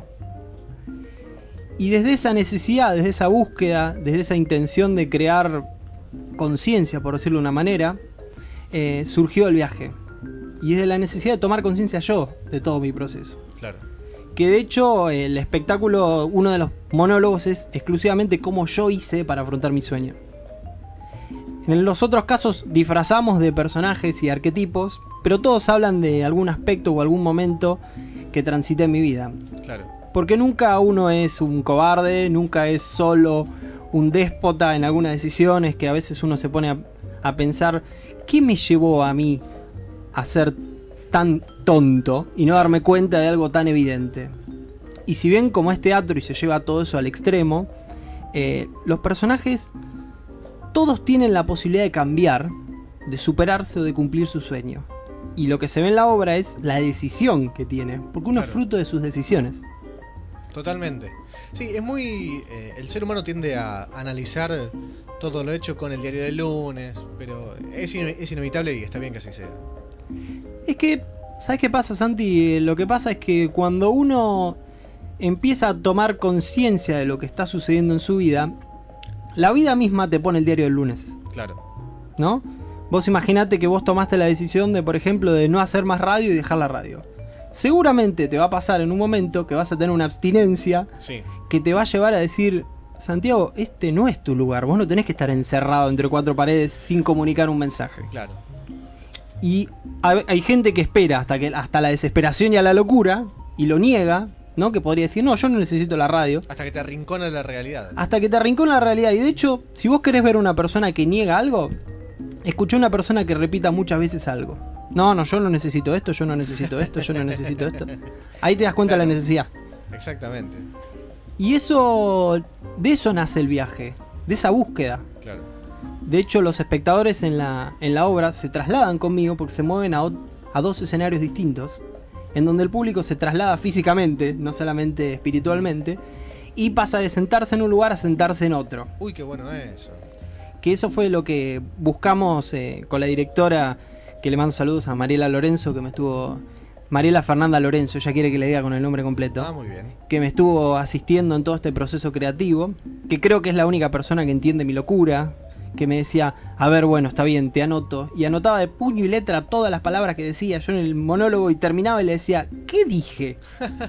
Y desde esa necesidad, desde esa búsqueda, desde esa intención de crear conciencia, por decirlo de una manera, eh, surgió El Viaje. Y es de la necesidad de tomar conciencia yo de todo mi proceso.
Claro.
Que de hecho el espectáculo, uno de los monólogos es exclusivamente cómo yo hice para afrontar mi sueño. En los otros casos disfrazamos de personajes y arquetipos, pero todos hablan de algún aspecto o algún momento que transité en mi vida.
Claro.
Porque nunca uno es un cobarde, nunca es solo un déspota en algunas decisiones, que a veces uno se pone a, a pensar: ¿qué me llevó a mí a ser tan tonto y no darme cuenta de algo tan evidente. Y si bien como es teatro y se lleva todo eso al extremo, eh, los personajes todos tienen la posibilidad de cambiar, de superarse o de cumplir su sueño. Y lo que se ve en la obra es la decisión que tiene, porque uno
Claro.
es fruto de sus decisiones.
Totalmente. Sí, es muy... eh, el ser humano tiende a analizar todo lo hecho con el diario del lunes, pero es, in- es inevitable y está bien que así sea.
Es que, ¿sabes qué pasa, Santi? Lo que pasa es que cuando uno empieza a tomar conciencia de lo que está sucediendo en su vida, la vida misma te pone el diario del lunes,
Claro.
¿no? Vos imaginate que vos tomaste la decisión de, por ejemplo, de no hacer más radio y dejar la radio. Seguramente te va a pasar en un momento que vas a tener una abstinencia
Sí.
que te va a llevar a decir, Santiago, este no es tu lugar, vos no tenés que estar encerrado entre cuatro paredes sin comunicar un mensaje.
Claro.
Y hay, hay gente que espera hasta que hasta la desesperación y a la locura y lo niega, ¿no? Que podría decir, no, yo no necesito la radio.
Hasta que te arrincona la realidad.
Hasta que te arrincona la realidad. Y de hecho, si vos querés ver a una persona que niega algo, escuché a una persona que repita muchas veces algo. No, no, yo no necesito esto, yo no necesito esto, yo no necesito esto. Ahí te das cuenta de la necesidad.
Exactamente.
Y eso, de eso nace el viaje, de esa búsqueda.
Claro.
De hecho, los espectadores en la, en la obra se trasladan conmigo porque se mueven a, ot- a dos escenarios distintos, en donde el público se traslada físicamente, no solamente espiritualmente, y pasa de sentarse en un lugar a sentarse en otro.
Uy, qué bueno eso.
Que eso fue lo que buscamos eh, con la directora, que le mando saludos a Mariela Lorenzo, que me estuvo... Mariela Fernanda Lorenzo, ella quiere que le diga con el nombre completo.
Ah, muy bien.
Que me estuvo asistiendo en todo este proceso creativo, que creo que es la única persona que entiende mi locura, que me decía, a ver, bueno, está bien, te anoto, y anotaba de puño y letra todas las palabras que decía yo en el monólogo y terminaba y le decía, ¿qué dije?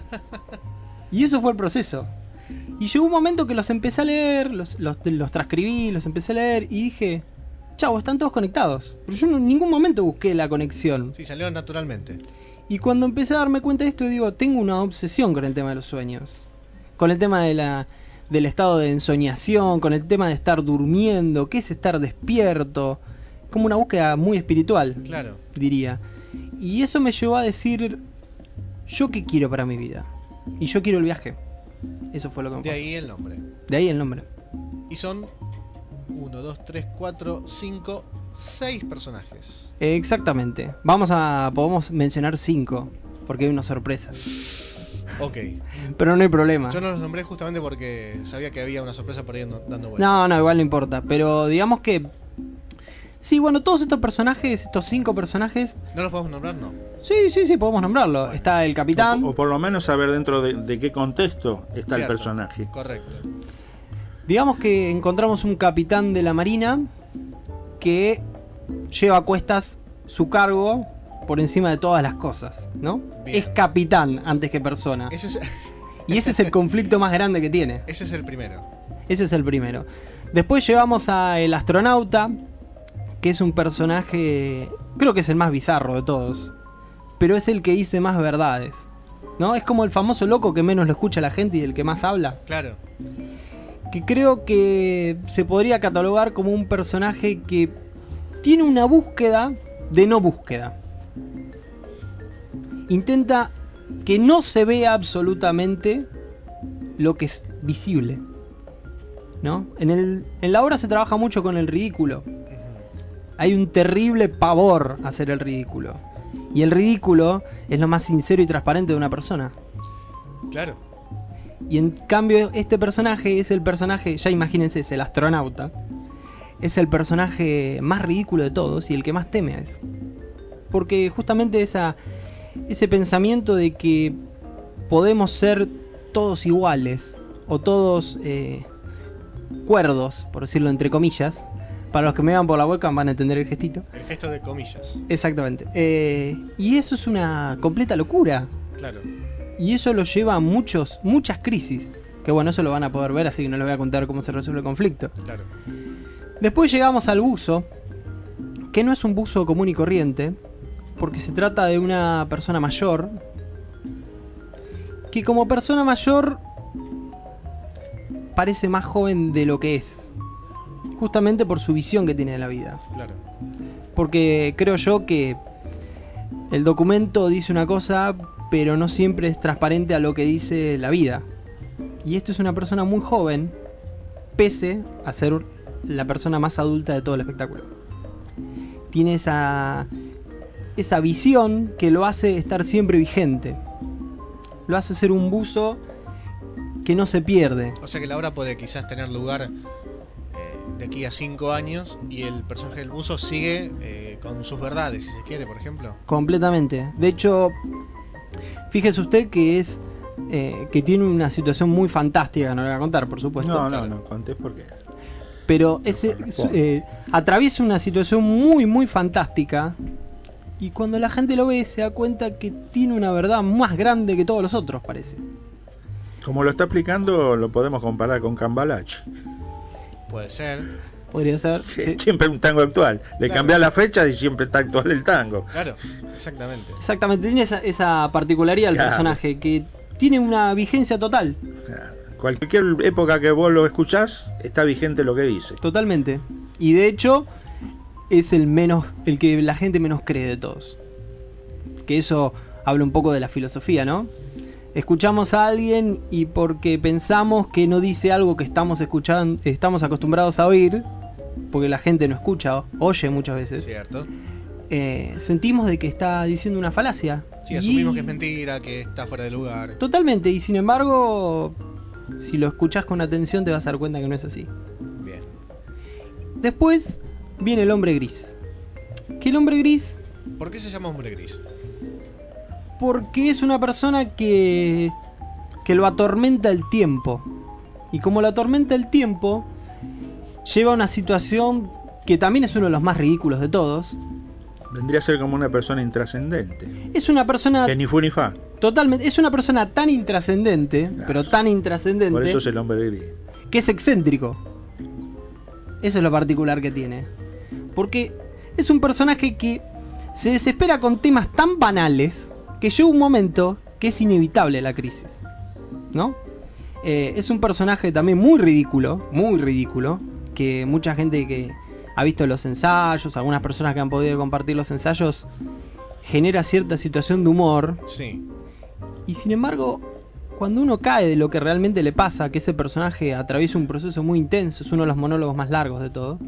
Y eso fue el proceso. Y llegó un momento que los empecé a leer, los, los, los transcribí, los empecé a leer y dije, chau, están todos conectados. Pero yo en ningún momento busqué la conexión.
Sí, salió naturalmente.
Y cuando empecé a darme cuenta de esto, digo, tengo una obsesión con el tema de los sueños. Con el tema de la, del estado de ensoñación, con el tema de estar durmiendo, qué es estar despierto. Como una búsqueda muy espiritual,
Claro.
diría. Y eso me llevó a decir, ¿yo qué quiero para mi vida? Y yo quiero el viaje. Eso fue lo que me
De
pasó.
ahí el nombre.
De ahí el nombre.
Y son uno, dos, tres, cuatro, cinco, seis personajes.
Exactamente. Vamos a, podemos mencionar cinco, porque hay una sorpresa.
Ok.
Pero no hay problema.
Yo no los nombré justamente porque sabía que había una sorpresa por ahí dando dando vueltas.
No, no, igual no importa. Pero digamos que... Sí, bueno, todos estos personajes, estos cinco personajes...
¿No los podemos nombrar? No.
Sí, sí, sí, podemos nombrarlo. Está el capitán.
O, o por lo menos saber dentro de, de qué contexto está el
Cierto.
personaje.
Correcto.
Digamos que encontramos un capitán de la marina que lleva a cuestas su cargo por encima de todas las cosas, ¿no?
Bien.
Es capitán antes que persona.
Ese es,
Y ese es el conflicto más grande que tiene.
ese es el primero.
Ese es el primero. Después llevamos a el astronauta, que es un personaje, creo que es el más bizarro de todos, pero es el que dice más verdades, ¿no? Es como el famoso loco que menos lo escucha la gente y el que más habla.
Claro.
Que creo que se podría catalogar como un personaje que tiene una búsqueda de no búsqueda. Intenta que no se vea absolutamente lo que es visible, ¿no? En, el, en la obra se trabaja mucho con el ridículo. Hay un terrible pavor a hacer el ridículo. Y el ridículo es lo más sincero y transparente de una persona.
Claro.
Y en cambio este personaje es el personaje, ya imagínense, es el astronauta. Es el personaje más ridículo de todos y el que más teme a eso. Porque justamente esa, ese pensamiento de que podemos ser todos iguales o todos eh, cuerdos, por decirlo entre comillas. Para los que me vean por la webcam van a entender el gestito.
El gesto de comillas.
Exactamente. Eh, y eso es una completa locura.
Claro.
Y eso lo lleva a muchos, muchas crisis. Que bueno, eso lo van a poder ver, así que no les voy a contar cómo se resuelve el conflicto.
Claro.
Después llegamos al buzo, que no es un buzo común y corriente, porque se trata de una persona mayor, que como persona mayor parece más joven de lo que es, justamente por su visión que tiene de la vida.
Claro.
Porque creo yo que el documento dice una cosa, pero no siempre es transparente a lo que dice la vida. Y esto es una persona muy joven, pese a ser la persona más adulta de todo el espectáculo. Tiene esa, esa visión que lo hace estar siempre vigente. Lo hace ser un buzo que no se pierde.
O sea que la obra puede quizás tener lugar eh, de aquí a cinco años y el personaje del buzo sigue eh, con sus verdades, si se quiere, por ejemplo.
Completamente. De hecho, fíjese usted que es eh, que tiene una situación muy fantástica, no le voy a contar, por supuesto.
No, no, no conté porque...
Pero ese, eh, atraviesa una situación muy, muy fantástica. Y cuando la gente lo ve, se da cuenta que tiene una verdad más grande que todos los otros, parece.
Como lo está explicando, lo podemos comparar con Cambalache.
Puede ser.
Podría ser. Sí.
Siempre un tango actual. Le
Claro.
cambia la fecha y siempre está actual el tango.
Claro, exactamente.
Exactamente, tiene esa, esa particularidad el
Claro.
personaje, que tiene una vigencia total.
Cualquier época que vos lo escuchás, está vigente lo que dice.
Totalmente. Y de hecho, es el menos, el que la gente menos cree de todos. Que eso habla un poco de la filosofía, ¿no? Escuchamos a alguien y porque pensamos que no dice algo que estamos escuchando, estamos acostumbrados a oír, porque la gente no escucha, oye muchas veces.
Cierto.
Eh, sentimos de que está diciendo una falacia.
Sí,
Y-
asumimos que es mentira, que está fuera de lugar.
Totalmente, y sin embargo, si lo escuchas con atención te vas a dar cuenta que no es así.
Bien.
Después viene el hombre gris. Que el hombre gris,
¿Por qué se llama hombre gris?
porque es una persona que, que lo atormenta el tiempo. Y como lo atormenta el tiempo, lleva a una situación que también es uno de los más ridículos de todos.
Vendría a ser como una persona intrascendente.
Es una persona
Que ni fu ni fa.
totalmente, es una persona tan intrascendente, pero tan intrascendente,
Por eso es el hombre gris.
que es excéntrico. Eso es lo particular que tiene. Porque es un personaje que se desespera con temas tan banales que llega un momento que es inevitable la crisis, ¿no? Eh, es un personaje también muy ridículo, muy ridículo, que mucha gente que ha visto los ensayos, algunas personas que han podido compartir los ensayos, genera cierta situación de humor.
Sí.
Y sin embargo, cuando uno cae de lo que realmente le pasa, que ese personaje atraviesa un proceso muy intenso, es uno de los monólogos más largos de todo,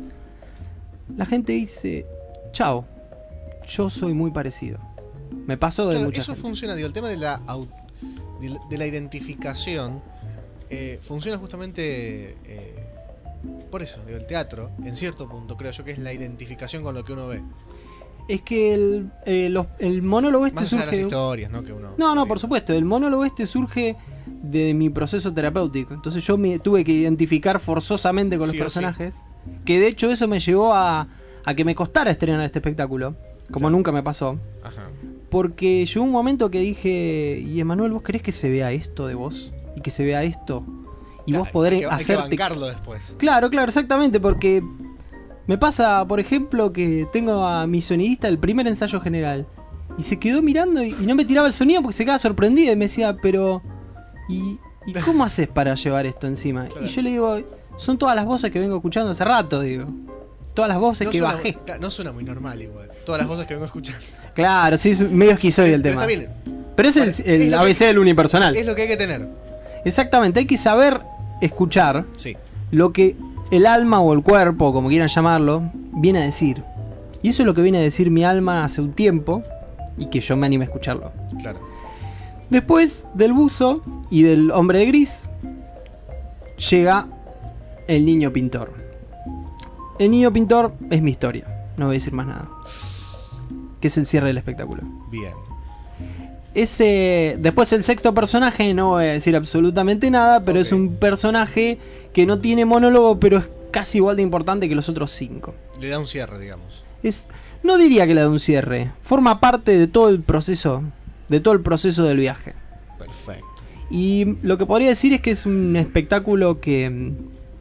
la gente dice, chao, yo soy muy parecido. Me pasó de
Claro,
mucha
eso
gente.
funciona, digo, el tema de la au- de la- de la identificación eh, funciona justamente eh, por eso, digo, el teatro, en cierto punto, creo yo que es la identificación con lo que uno ve.
Es que el, eh, los- el monólogo este
Más allá de las
surge...
historias, ¿no? Que uno...
No, no, por supuesto, el monólogo este surge de mi proceso terapéutico. Entonces yo me tuve que identificar forzosamente con los
Sí o sí.
personajes, que de hecho eso me llevó a, a que me costara estrenar este espectáculo, como nunca me pasó.
Ajá.
Porque llegó un momento que dije, y Emanuel, ¿vos querés que se vea esto de vos? Y que se vea esto. Y vos poder
hay que, hay que
hacerte...
bancarlo después.
Claro, claro, exactamente, porque me pasa, por ejemplo, que tengo a mi sonidista el primer ensayo general y se quedó mirando y, y no me tiraba el sonido porque se quedaba sorprendida y me decía, pero ¿y, y cómo haces para llevar esto encima?
Claro.
Y yo le digo, son todas las voces que vengo escuchando hace rato, digo. Todas las voces
No
que
suena,
bajé.
ca- no suena muy normal igual. Todas las voces que vengo escuchando.
Claro, sí, es medio esquizoide el
Pero
tema.
está bien.
Pero es el,
Es
el
lo
A B
que-
C del unipersonal.
Es lo que hay que tener.
Exactamente, hay que saber escuchar
Sí.
lo que el alma o el cuerpo, como quieran llamarlo, viene a decir. Y eso es lo que viene a decir mi alma hace un tiempo y que yo me animé a escucharlo.
Claro.
Después del buzo y del hombre de gris, llega el niño pintor. El niño pintor es mi historia, no voy a decir más nada. Que es el cierre del espectáculo.
Bien.
Ese, después el sexto personaje, no voy a decir absolutamente nada, pero es un personaje que no tiene monólogo, pero es casi igual de importante que los otros cinco.
Le da un cierre, digamos.
Es, no diría que le da un cierre, forma parte de todo el proceso, de todo el proceso del viaje.
Perfecto.
Y lo que podría decir es que es un espectáculo que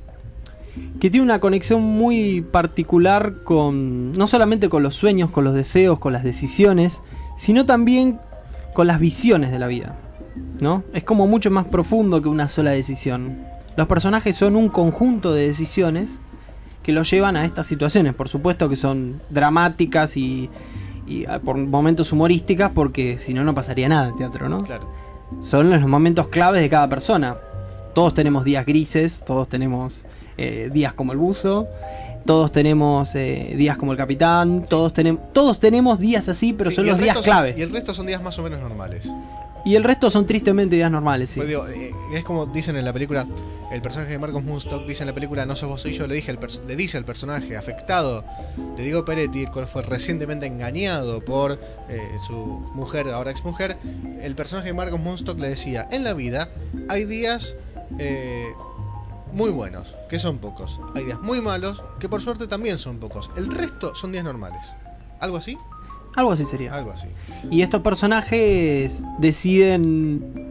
que tiene una conexión muy particular con no solamente con los sueños, con los deseos, con las decisiones, sino también con las visiones de la vida, ¿no? Es como mucho más profundo que una sola decisión. Los personajes son un conjunto de decisiones que los llevan a estas situaciones, por supuesto que son dramáticas y, y ah, por momentos humorísticas, porque si no, no pasaría nada en teatro, ¿no?
Claro.
Son los momentos claves de cada persona. Todos tenemos días grises, todos tenemos eh, días como el buzo, todos tenemos eh, días como el capitán, todos tenemos todos tenemos días así, pero
Sí,
son
y el
los días
resto son-
clave.
y el resto son días más o menos normales.
Y el resto son tristemente días normales, sí.
Pues digo, eh, es como dicen en la película, el personaje de Marcos Munstock dice en la película No sos vos soy yo, le, dije el pers- le dice al personaje afectado de Diego Peretti, el cual fue recientemente engañado por eh, su mujer, ahora exmujer, el personaje de Marcos Munstock le decía, en la vida hay días eh, muy buenos, que son pocos, hay días muy malos, que por suerte también son pocos, el resto son días normales. ¿Algo así?
Algo así sería.
Algo así.
Y estos personajes deciden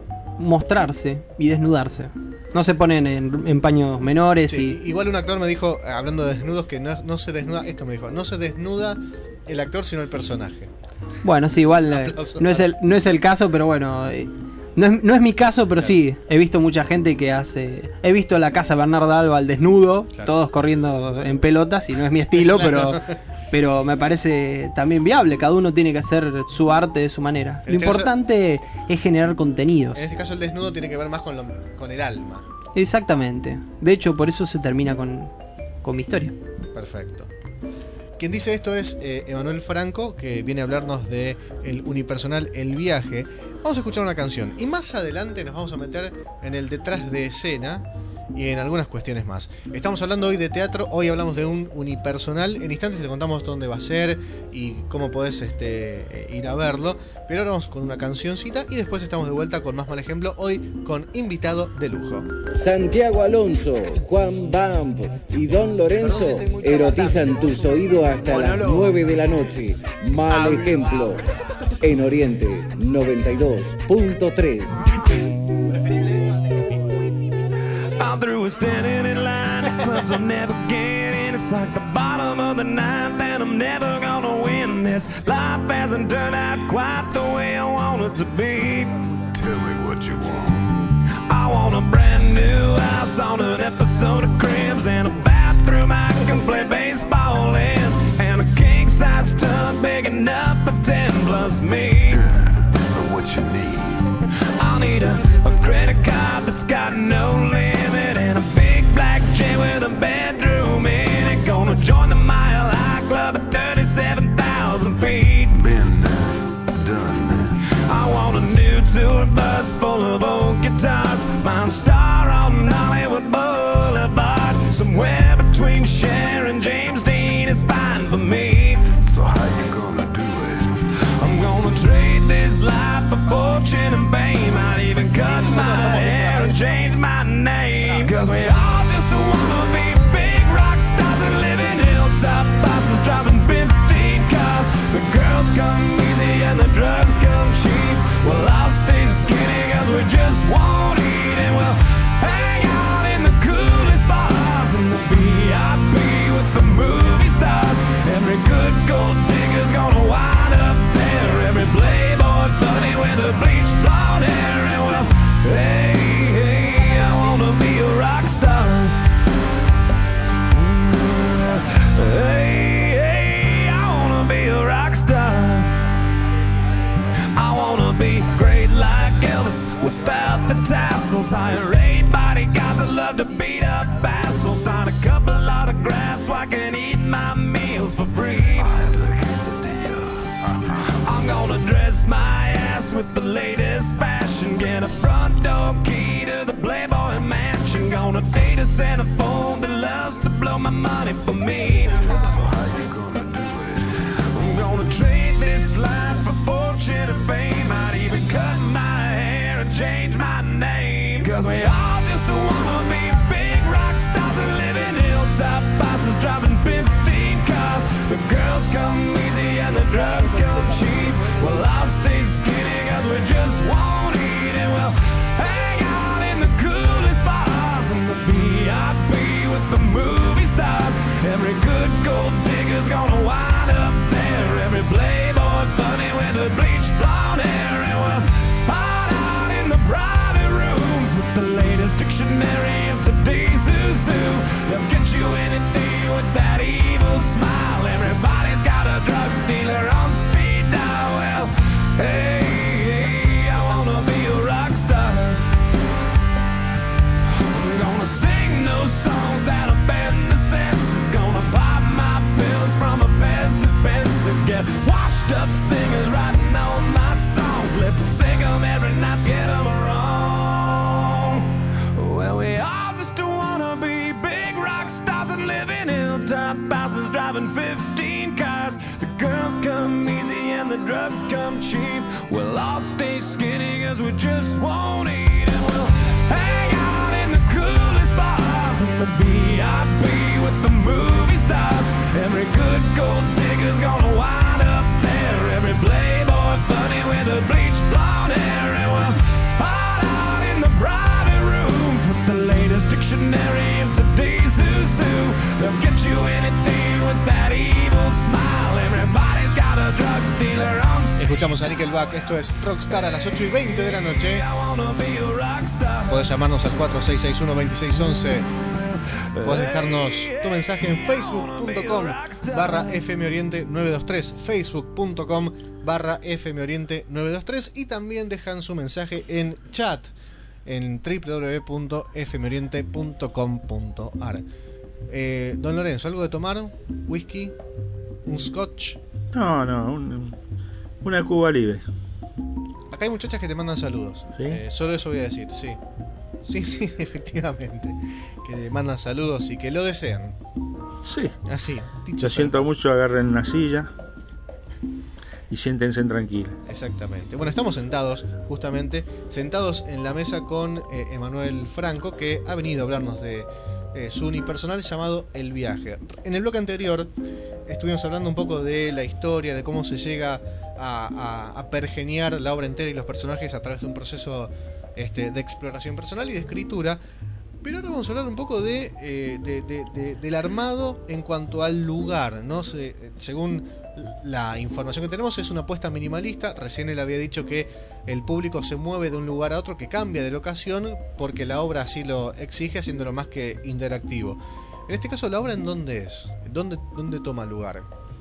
mostrarse y desnudarse. No se ponen en, en paños menores
Sí,
y...
igual un actor me dijo, hablando de desnudos, que no, no se desnuda, esto me dijo, no se desnuda el actor sino el personaje.
Bueno, sí, igual eh,
Aplausos.
no es el no es el caso, pero bueno, eh, no es, no es mi caso, pero sí, he visto mucha gente que hace... He visto la casa Bernarda Alba al desnudo,
Claro.
todos corriendo en pelotas, y no es mi estilo,
Claro.
pero pero me parece también viable, cada uno tiene que hacer su arte de su manera.
En
Lo
este caso-
importante es generar contenidos.
En este caso el desnudo tiene que ver más con, lo- con el alma.
Exactamente. De hecho, por eso se termina con, con mi historia.
Perfecto. Quien dice esto es eh, Emanuel Franco, que viene a hablarnos de el unipersonal El Viaje. Vamos a escuchar una canción y más adelante nos vamos a meter en el detrás de escena y en algunas cuestiones más. Estamos hablando hoy de teatro, hoy hablamos de un unipersonal. En instantes te contamos dónde va a ser y cómo podés este, ir a verlo. Pero ahora vamos con una cancioncita y después estamos de vuelta con más mal ejemplo, hoy con invitado de lujo.
Santiago Alonso, Juan Bamp y Don Lorenzo erotizan tus oídos hasta las nueve de la noche. Mal ejemplo. En Oriente noventa y dos punto tres.
I'm through with standing in line at clubs I'll never get in. It's like the bottom of the ninth and I'm never gonna win this. Life hasn't turned out quite the way I want it to be. Tell me what you want. I want a brand new house on an episode of Cribs and a bathroom I can play baseball in, and a king-size tub big enough for ten plus me. So what you need? I'll need a, a credit card that's got no limit and a big black jet with a bedroom in it. Gonna join the Mile High Club at thirty-seven thousand feet. Been done. I want a new tour bus full of old guitars. Mine star on Hollywood Boulevard. Somewhere between Cher and James Dean is fine for me. So how you gonna do it? I'm gonna trade this life for fortune and fame. I'd even cut my hair and change my name. Cause we all just wanna be big rock stars and live in hilltop houses driving fifteen cars. The girls come easy and the drugs come cheap. Well, I'll stay skinny cause we just won't eat, and we'll hang out in the coolest bars in the V I P with the movie stars. Every good gold digger's gonna wind up there. Every playboy bunny with a bleached blonde hair. And well, hey, hey, I wanna be a rock star. Hey, hey, I wanna be a rock star. I wanna be great like Elvis without the tassels. Hire eight bodyguards that love to beat up assholes. Sign a couple autographs so I can eat my meals for free. I'm gonna dress my ass with the latest fashion. Get a front door key to the Playboy Mansion. Gonna date a centerfold that loves to blow my money for me. So how you gonna do it? I'm gonna trade this life for fortune and fame. I'd even cut my hair and change my name. Cause we all just wanna be big rock stars and live in hilltop houses driving fifteen cars. The girls come easy and the drugs come cheap. Well, I'll stay skinny cause we just won't eat, and we'll hang out in the coolest bars in the V I P with the movie stars. Every good gold digger's gonna wind up there. Every playboy bunny with a bleached blonde hair. And we'll hide out in the private rooms with the latest dictionary of today's who's who. They'll get you anything with that evil smile. Everybody's got a drug dealer on prices come cheap, we'll all stay skinny cause we just won't eat. And we'll hang out in the coolest bars in the V I P with the movie stars. Every good gold digger's gonna wind up there. Every playboy bunny with a bleached blonde hair. And we'll hide out in the private rooms with the latest dictionary of today's who's who. They'll get you anything with that evil smile. Everybody's got a drug dealer on.
Escuchamos a Nickelback, esto es Rockstar a las ocho y veinte de la noche. Podés llamarnos al cuatro seis seis uno, dos seis uno uno. Podés dejarnos tu mensaje en facebook.com barra fmoriente nueve dos tres, facebook.com barra fmoriente nueve dos tres, y también dejan su mensaje en chat en doble u doble u doble u punto fmoriente punto com punto a r. eh, Don Lorenzo, ¿algo de tomar? ¿Whisky? ¿Un scotch?
No, no, un, una Cuba libre.
Acá hay muchachas que te mandan saludos.
¿Sí?
Eh, solo eso voy a decir, sí. Sí, sí, efectivamente. Que te mandan saludos y que lo desean.
Sí.
Así.
Lo siento mucho, agarren una silla y siéntense tranquilos.
Exactamente. Bueno, estamos sentados, justamente, sentados en la mesa con eh, Emanuel Franco, que ha venido a hablarnos de eh, su unipersonal llamado El Viaje. En el bloque anterior estuvimos hablando un poco de la historia, de cómo se llega a, a, a pergeniar la obra entera y los personajes a través de un proceso este, de exploración personal y de escritura. Pero ahora vamos a hablar un poco de, eh, de, de, de del armado en cuanto al lugar, ¿no? Se, según la información que tenemos, es una apuesta minimalista. Recién él había dicho que el público se mueve de un lugar a otro, que cambia de locación porque la obra así lo exige, haciéndolo más que interactivo. En este caso, ¿la obra en dónde es? ¿Dónde, dónde toma lugar?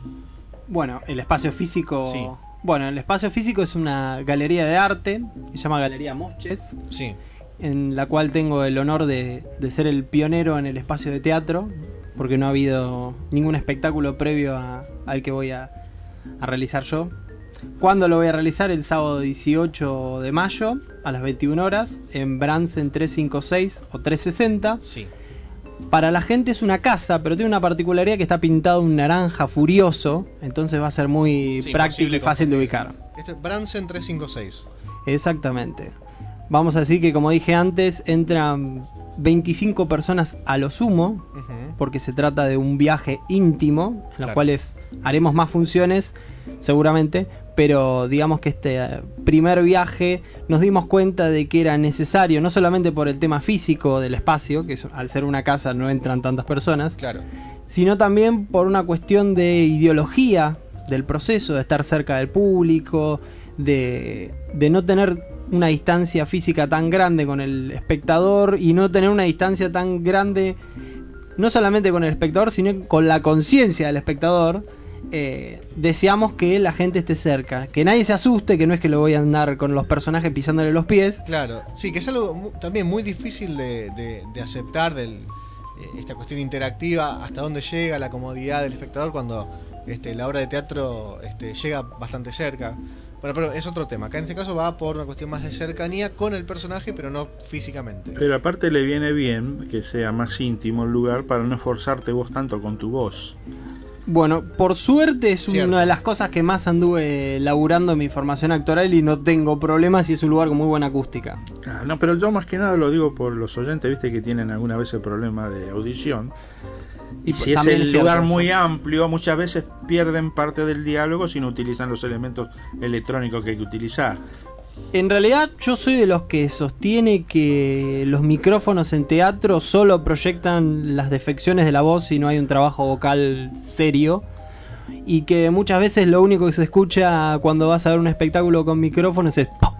Bueno, el espacio físico...
Sí.
Bueno, el espacio físico es una galería de arte, se llama Galería Moches.
Sí.
En la cual tengo el honor de, de ser el pionero en el espacio de teatro, porque no ha habido ningún espectáculo previo a, al que voy a, a realizar yo. ¿Cuándo lo voy a realizar? El sábado dieciocho de mayo a las veintiuna horas en Bransen trescientos cincuenta y seis o trescientos sesenta.
Sí.
Para la gente es una casa, pero tiene una particularidad que está pintado un naranja furioso, entonces va a ser muy
Sí,
práctico y fácil de ubicar.
Este es Bransen trescientos cincuenta y seis.
Exactamente. Vamos a decir que, como dije antes, entran veinticinco personas a lo sumo,
Uh-huh.
porque se trata de un viaje íntimo, en los
Claro.
cuales haremos más funciones, seguramente, pero digamos que este eh, primer viaje nos dimos cuenta de que era necesario, no solamente por el tema físico del espacio, que es- al ser una casa no entran tantas personas,
Claro.
sino también por una cuestión de ideología del proceso, de estar cerca del público, de, de no tener una distancia física tan grande con el espectador y no tener una distancia tan grande no solamente con el espectador, sino con la conciencia del espectador. Eh, deseamos que la gente esté cerca, que nadie se asuste, que no es que lo voy a andar con los personajes pisándole los pies.
Claro, sí, que es algo mu- también muy difícil de, de- de aceptar, del, eh, esta cuestión interactiva, hasta dónde llega la comodidad del espectador cuando este, la obra de teatro este, llega bastante cerca. Bueno, pero es otro tema. Acá en este caso va por una cuestión más de cercanía con el personaje, pero no físicamente.
Pero aparte le viene bien que sea más íntimo el lugar para no esforzarte vos tanto con tu voz.
Bueno, por suerte es
Cierto.
una de las cosas que más anduve laburando en mi formación actoral y no tengo problemas y es un lugar con muy buena acústica.
Ah, no, pero yo más que nada lo digo por los oyentes, viste que tienen alguna vez el problema de audición. Y si es
también
el
es cierto
lugar
eso.
muy amplio, muchas veces pierden parte del diálogo si no utilizan los elementos electrónicos que hay que utilizar.
En realidad yo soy de los que sostiene que los micrófonos en teatro solo proyectan las defecciones de la voz y no hay un trabajo vocal serio, y que muchas veces lo único que se escucha cuando vas a ver un espectáculo con micrófonos es ¡pum!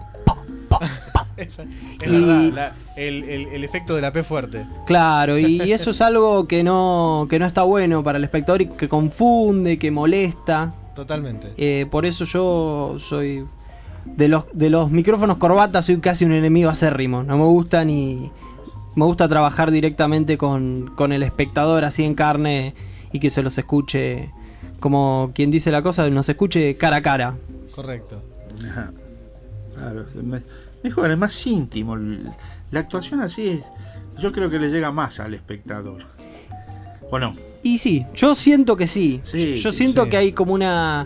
Es
Y-
verdad, la- el, el- el efecto de la P fuerte.
Claro, y eso es algo que no, que no está bueno para el espectador y que confunde, que molesta.
Totalmente.
Eh, por eso yo soy de los de los micrófonos corbata, soy casi un enemigo acérrimo. No me gusta ni me gusta trabajar directamente con, con el espectador así en carne y que se los escuche, como quien dice la cosa, nos escuche cara a cara.
Correcto.
Ajá. Claro, me- mejor, es más íntimo. el- La actuación así es, yo creo que le llega más al espectador. ¿O no?
Y sí, yo siento que sí.
Sí,
yo siento
sí.
que hay como una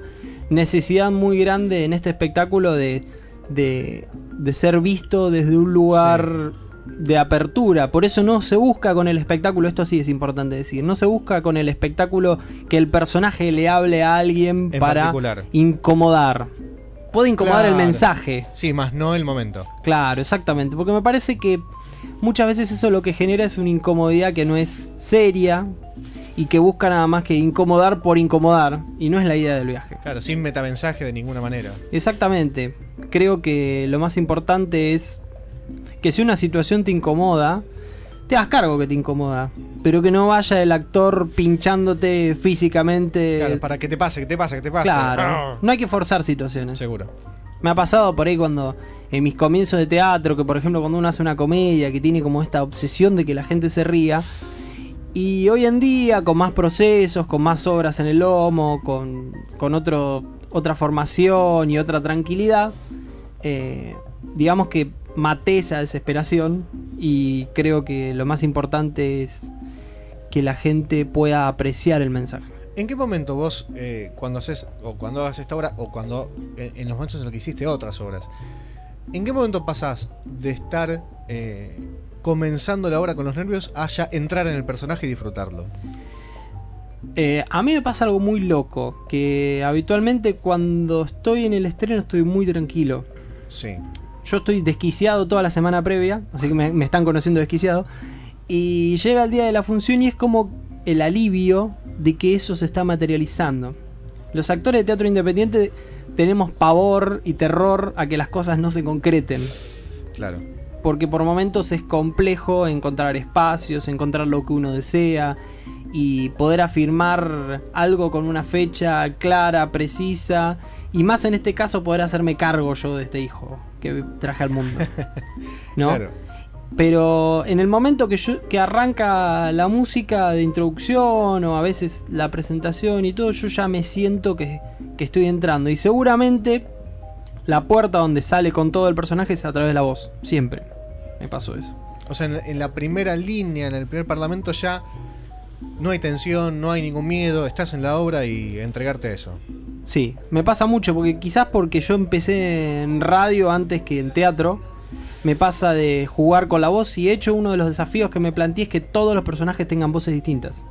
necesidad muy grande en este espectáculo de, de, de ser visto desde un lugar sí. de apertura. Por eso no se busca con el espectáculo, esto sí es importante decir, no se busca con el espectáculo que el personaje le hable a alguien
En
para
particular.
incomodar. Puede incomodar
Claro.
el mensaje.
Sí, más no el momento.
Claro, exactamente. Porque me parece que muchas veces eso lo que genera es una incomodidad que no es seria y que busca nada más que incomodar por incomodar. Y no es la idea del viaje.
Claro, sin metamensaje de ninguna manera.
Exactamente. Creo que lo más importante es que si una situación te incomoda, te hagas cargo que te incomoda. Pero que no vaya el actor pinchándote físicamente.
Claro, para que te pase, que te pase, que te pase.
Claro. No hay que forzar situaciones.
Seguro.
Me ha pasado por ahí cuando en mis comienzos de teatro, que por ejemplo cuando uno hace una comedia que tiene como esta obsesión de que la gente se ría, y hoy en día con más procesos, con más obras en el lomo, con, con otro, otra formación y otra tranquilidad, eh, digamos que maté esa desesperación y creo que lo más importante es que la gente pueda apreciar el mensaje.
¿En qué momento vos, eh, cuando haces, o cuando hagas esta obra, o cuando, en, en los momentos en los que hiciste otras obras, ¿en qué momento pasás de estar eh, comenzando la obra con los nervios a ya entrar en el personaje y disfrutarlo?
Eh, a mí me pasa algo muy loco, que habitualmente cuando estoy en el estreno estoy muy tranquilo.
Sí.
Yo estoy desquiciado toda la semana previa, así que me, me están conociendo desquiciado. Y llega el día de la función y es como el alivio de que eso se está materializando. Los actores de teatro independiente tenemos pavor y terror a que las cosas no se concreten.
Claro.
Porque por momentos es complejo encontrar espacios, encontrar lo que uno desea y poder afirmar algo con una fecha clara, precisa, y más en este caso poder hacerme cargo yo de este hijo que traje al mundo, ¿no?
Claro.
Pero en el momento que yo que arranca la música de introducción o a veces la presentación y todo, yo ya me siento que, que estoy entrando, y seguramente la puerta donde sale con todo el personaje es a través de la voz. Siempre me pasó eso.
O sea, en, en la primera línea, en el primer parlamento ya no hay tensión, no hay ningún miedo, estás en la obra y entregarte a eso.
Sí, me pasa mucho porque quizás porque yo empecé en radio antes que en teatro, me pasa de jugar con la voz, y de hecho uno de los desafíos que me planteé es que todos los personajes tengan voces distintas.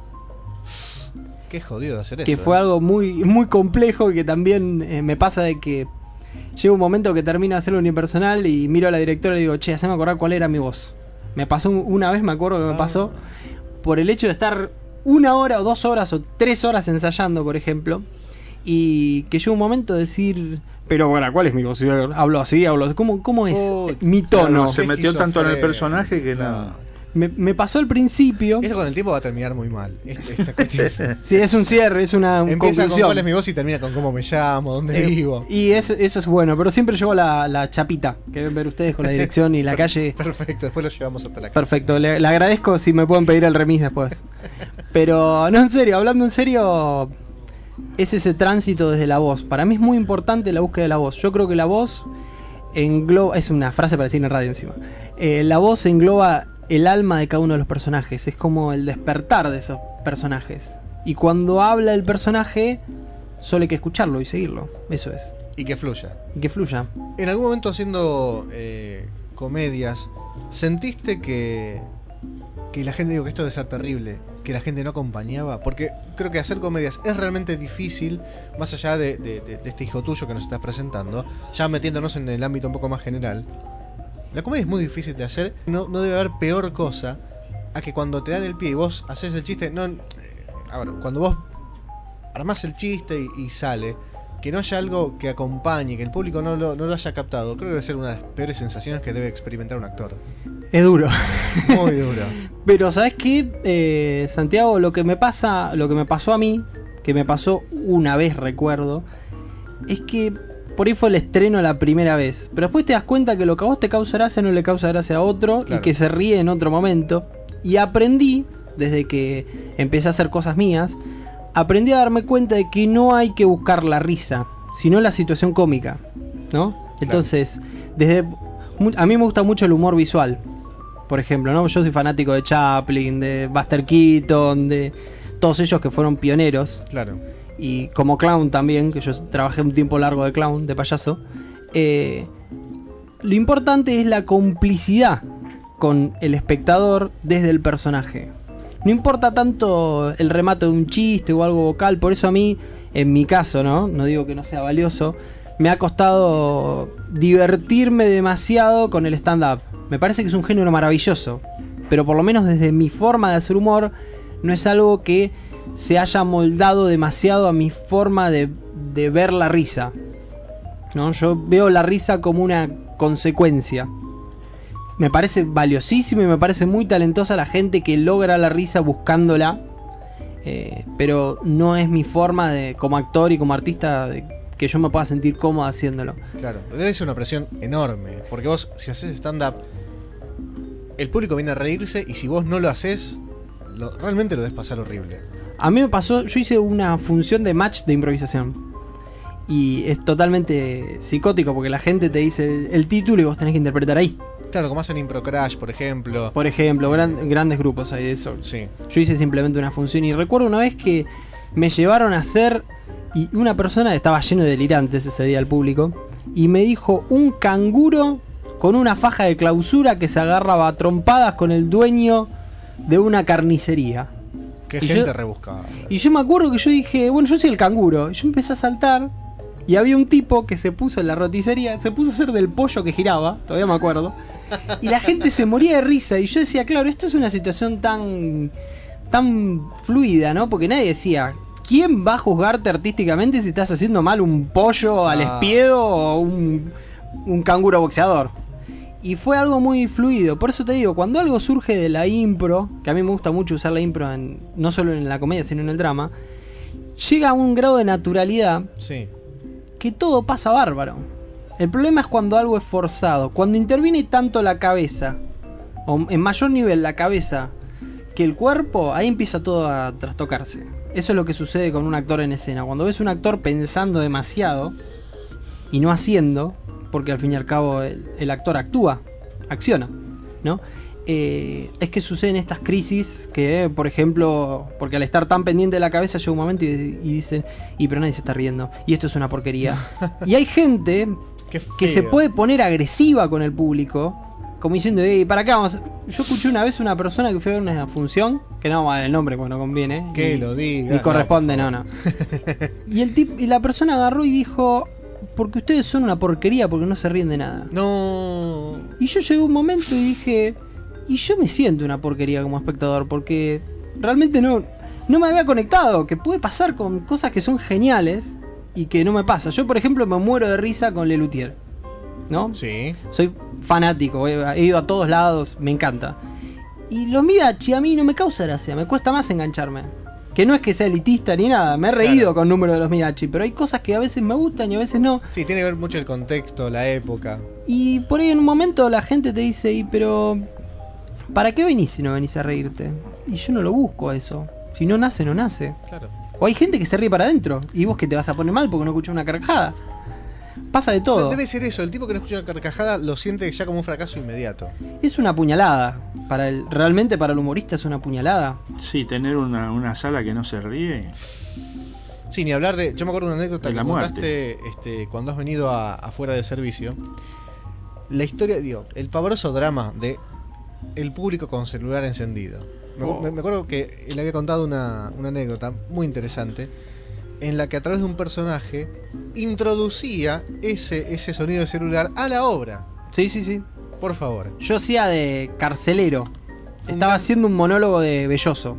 Qué jodido de hacer eso.
Que fue
¿eh?
algo muy, muy complejo, y que también eh, me pasa de que llega un momento que termino de hacerlo unipersonal y miro a la directora y digo, che, haceme acordar cuál era mi voz. Me pasó un- una vez, me acuerdo que me
Ah.
pasó, por el hecho de estar una hora o dos horas o tres horas ensayando, por ejemplo, y que llega un momento de decir, pero bueno, ¿cuál es mi voz? Hablo así, hablo así. ¿Cómo, cómo es
Uy,
mi tono?
Claro, se metió tanto en el personaje que no.
Me, me pasó al principio.
Eso con el tiempo va a terminar muy mal. Esta, esta cuestión.
Sí, es un cierre, es una un
Empieza
conclusión.
con cuál es mi voz y termina con cómo me llamo, dónde
Eh,
vivo.
Y eso, eso es bueno, pero siempre llevo la, la chapita que deben ver ustedes con la dirección y la calle.
Perfecto, después lo llevamos hasta la casa.
Perfecto, le, le agradezco si me pueden pedir el remis después. Pero no, en serio, hablando en serio, es ese tránsito desde la voz. Para mí es muy importante la búsqueda de la voz. Yo creo que la voz engloba, es una frase para decir en radio encima, eh, la voz engloba el alma de cada uno de los personajes. Es como el despertar de esos personajes. Y cuando habla el personaje, solo hay que escucharlo y seguirlo. Eso es.
Y que fluya.
Y que fluya.
En algún momento haciendo eh, comedias, ¿sentiste que, que la gente, digo que esto debe ser terrible, que la gente no acompañaba? Porque creo que hacer comedias es realmente difícil, más allá de, de- de- de este hijo tuyo que nos estás presentando, ya metiéndonos en el ámbito un poco más general. La comedia es muy difícil de hacer, no, no debe haber peor cosa a que cuando te dan el pie y vos haces el chiste, no, eh, a ver, cuando vos armás el chiste y, y sale, que no haya algo que acompañe, que el público no lo, no lo haya captado, creo que debe ser una de las peores sensaciones que debe experimentar un actor.
Es duro.
Muy duro.
Pero ¿sabes qué, eh, Santiago? Lo que me pasa, lo que me pasó a mí, que me pasó una vez, recuerdo, es que por ahí fue el estreno la primera vez. Pero después te das cuenta que lo que a vos te causa gracia no le causa gracia a otro,
Claro.
y que se ríe en otro momento. Y aprendí, desde que empecé a hacer cosas mías, aprendí a darme cuenta de que no hay que buscar la risa, sino la situación cómica, ¿no? Entonces, desde mu- a mí me gusta mucho el humor visual. Por ejemplo, ¿no? Yo soy fanático de Chaplin, de Buster Keaton, de todos ellos que fueron pioneros.
Claro.
y como clown también, que yo trabajé un tiempo largo de clown, de payaso, eh, lo importante es la complicidad con el espectador desde el personaje. No importa tanto el remate de un chiste o algo vocal, por eso a mí, en mi caso, no, no digo que no sea valioso, me ha costado divertirme demasiado con el stand-up. Me parece que es un género maravilloso, pero por lo menos desde mi forma de hacer humor, no es algo que se haya moldado demasiado a mi forma de, de ver la risa, ¿no? Yo veo la risa como una consecuencia. Me parece valiosísimo y me parece muy talentosa la gente que logra la risa buscándola, eh, pero no es mi forma de, como actor y como artista, de, que yo me pueda sentir cómodo haciéndolo.
Claro, debe ser una presión enorme, porque vos, si haces stand-up, el público viene a reírse y si vos no lo haces, lo, realmente lo debes pasar horrible.
A mí me pasó, yo hice una función de match de improvisación. Y es totalmente psicótico porque la gente te dice el, el título y vos tenés que interpretar ahí.
Claro, como hacen Impro Crash, por ejemplo.
Por ejemplo, gran, grandes grupos hay de eso.
Sí.
Yo hice simplemente una función y recuerdo una vez que me llevaron a hacer, y una persona estaba lleno de delirantes ese día al público, y me dijo un canguro con una faja de clausura que se agarraba a trompadas con el dueño de una carnicería.
Qué
y
gente
yo,
rebuscada.
Y yo me acuerdo que yo dije, bueno, yo soy el canguro. Y yo empecé a saltar. Y había un tipo que se puso en la roticería, se puso a hacer del pollo que giraba, todavía me acuerdo. Y la gente se moría de risa. Y yo decía, claro, esto es una situación tan tan fluida, ¿no? Porque nadie decía, ¿quién va a juzgarte artísticamente si estás haciendo mal un pollo al
Ah.
espiedo o un, un canguro boxeador? Y fue algo muy fluido. Por eso te digo, cuando algo surge de la impro, que a mí me gusta mucho usar la impro en, no solo en la comedia, sino en el drama, llega a un grado de naturalidad
Sí.
que todo pasa bárbaro. El problema es cuando algo es forzado, cuando interviene tanto la cabeza, o en mayor nivel la cabeza, que el cuerpo, ahí empieza todo a trastocarse. Eso es lo que sucede con un actor en escena. Cuando ves un actor pensando demasiado y no haciendo, porque al fin y al cabo el, el actor actúa, acciona, ¿no? Eh, es que suceden estas crisis que, eh, por ejemplo, porque al estar tan pendiente de la cabeza llega un momento y, y dicen, y pero nadie se está riendo, y esto es una porquería. Y hay gente que se puede poner agresiva con el público, como diciendo, hey, para acá vamos. Yo escuché una vez una persona que fue a ver una función, que no vamos a dar el nombre porque no conviene,
Que
ni,
lo diga.
ni corresponde, no, no. Y el tip, y la persona agarró y dijo, porque ustedes son una porquería porque no se ríen de nada.
No.
Y yo llegué a un momento y dije, y yo me siento una porquería como espectador porque realmente no, no me había conectado, que puede pasar con cosas que son geniales y que no me pasa. Yo, por ejemplo, me muero de risa con Lelutier, ¿no?
Sí.
Soy fanático, he, he ido a todos lados, me encanta. Y los Midachi a mí no me causa gracia, me cuesta más engancharme. Que no es que sea elitista ni nada, me he reído
Claro.
con el número de los Midachi, pero hay cosas que a veces me gustan y a veces no.
Sí, tiene que ver mucho el contexto, la época.
Y por ahí en un momento la gente te dice, y pero ¿para qué venís si no venís a reírte? Y yo no lo busco a eso. Si no nace, no nace.
Claro.
O hay gente que se ríe para adentro y vos que te vas a poner mal porque no escuchás una carcajada. Pasa de todo.
Debe ser eso, el tipo que no escucha una carcajada lo siente ya como un fracaso inmediato.
Es una puñalada. Para el, realmente para el humorista es una puñalada.
Sí, tener una, una sala que no se ríe.
Sí, ni hablar de... Yo me acuerdo de una anécdota
De
que
la
contaste este, cuando has venido a, afuera de servicio. La historia, digo, el pavoroso drama de el público con celular encendido. Me,
Oh.
me- me acuerdo que él había contado una, una anécdota muy interesante en la que a través de un personaje introducía ese, ese sonido de celular a la obra.
Sí, sí, sí.
Por favor.
Yo hacía de carcelero. Estaba haciendo un monólogo de Belloso.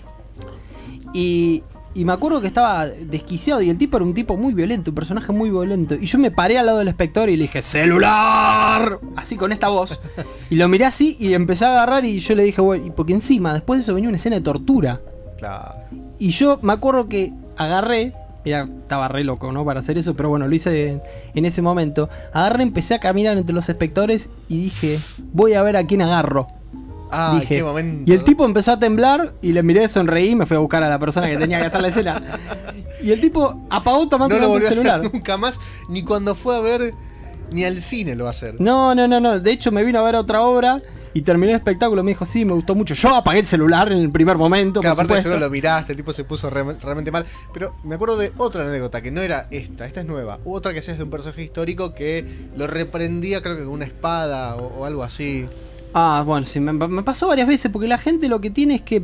Y, y me acuerdo que estaba desquiciado y el tipo era un tipo muy violento, un personaje muy violento. Y yo me paré al lado del espectador y le dije, ¡celular! Así con esta voz. Y lo miré así y empecé a agarrar y yo le dije, bueno, y porque encima después de eso venía una escena de tortura.
Claro.
Y yo me acuerdo que agarré, mira, estaba re loco, ¿no? Para hacer eso, pero bueno, lo hice en, en ese momento. Agarré, empecé a caminar entre los espectadores y dije, voy a ver a quién agarro.
Ah,
Dije,
qué momento.
y el tipo empezó a temblar y le miré, sonreí y me fui a buscar a la persona que tenía que hacer la escena. Y el tipo apagó
No lo
automáticamente
volvió
el
a
celular.
hacer nunca más, ni cuando fue a ver Ni al cine lo va a hacer.
No, no, no, no. De hecho, me vino a ver otra obra y terminé el espectáculo. Me dijo, sí, me gustó mucho. Yo apagué el celular en el primer momento.
Que
por
aparte de
supuesto.
seguro lo miraste, el tipo se puso re- realmente mal. Pero me acuerdo de otra anécdota que no era esta, esta es nueva. Hubo otra que es de un personaje histórico que lo reprendía, creo que con una espada o, o algo así.
Ah, bueno, sí, me, me pasó varias veces porque la gente lo que tiene es que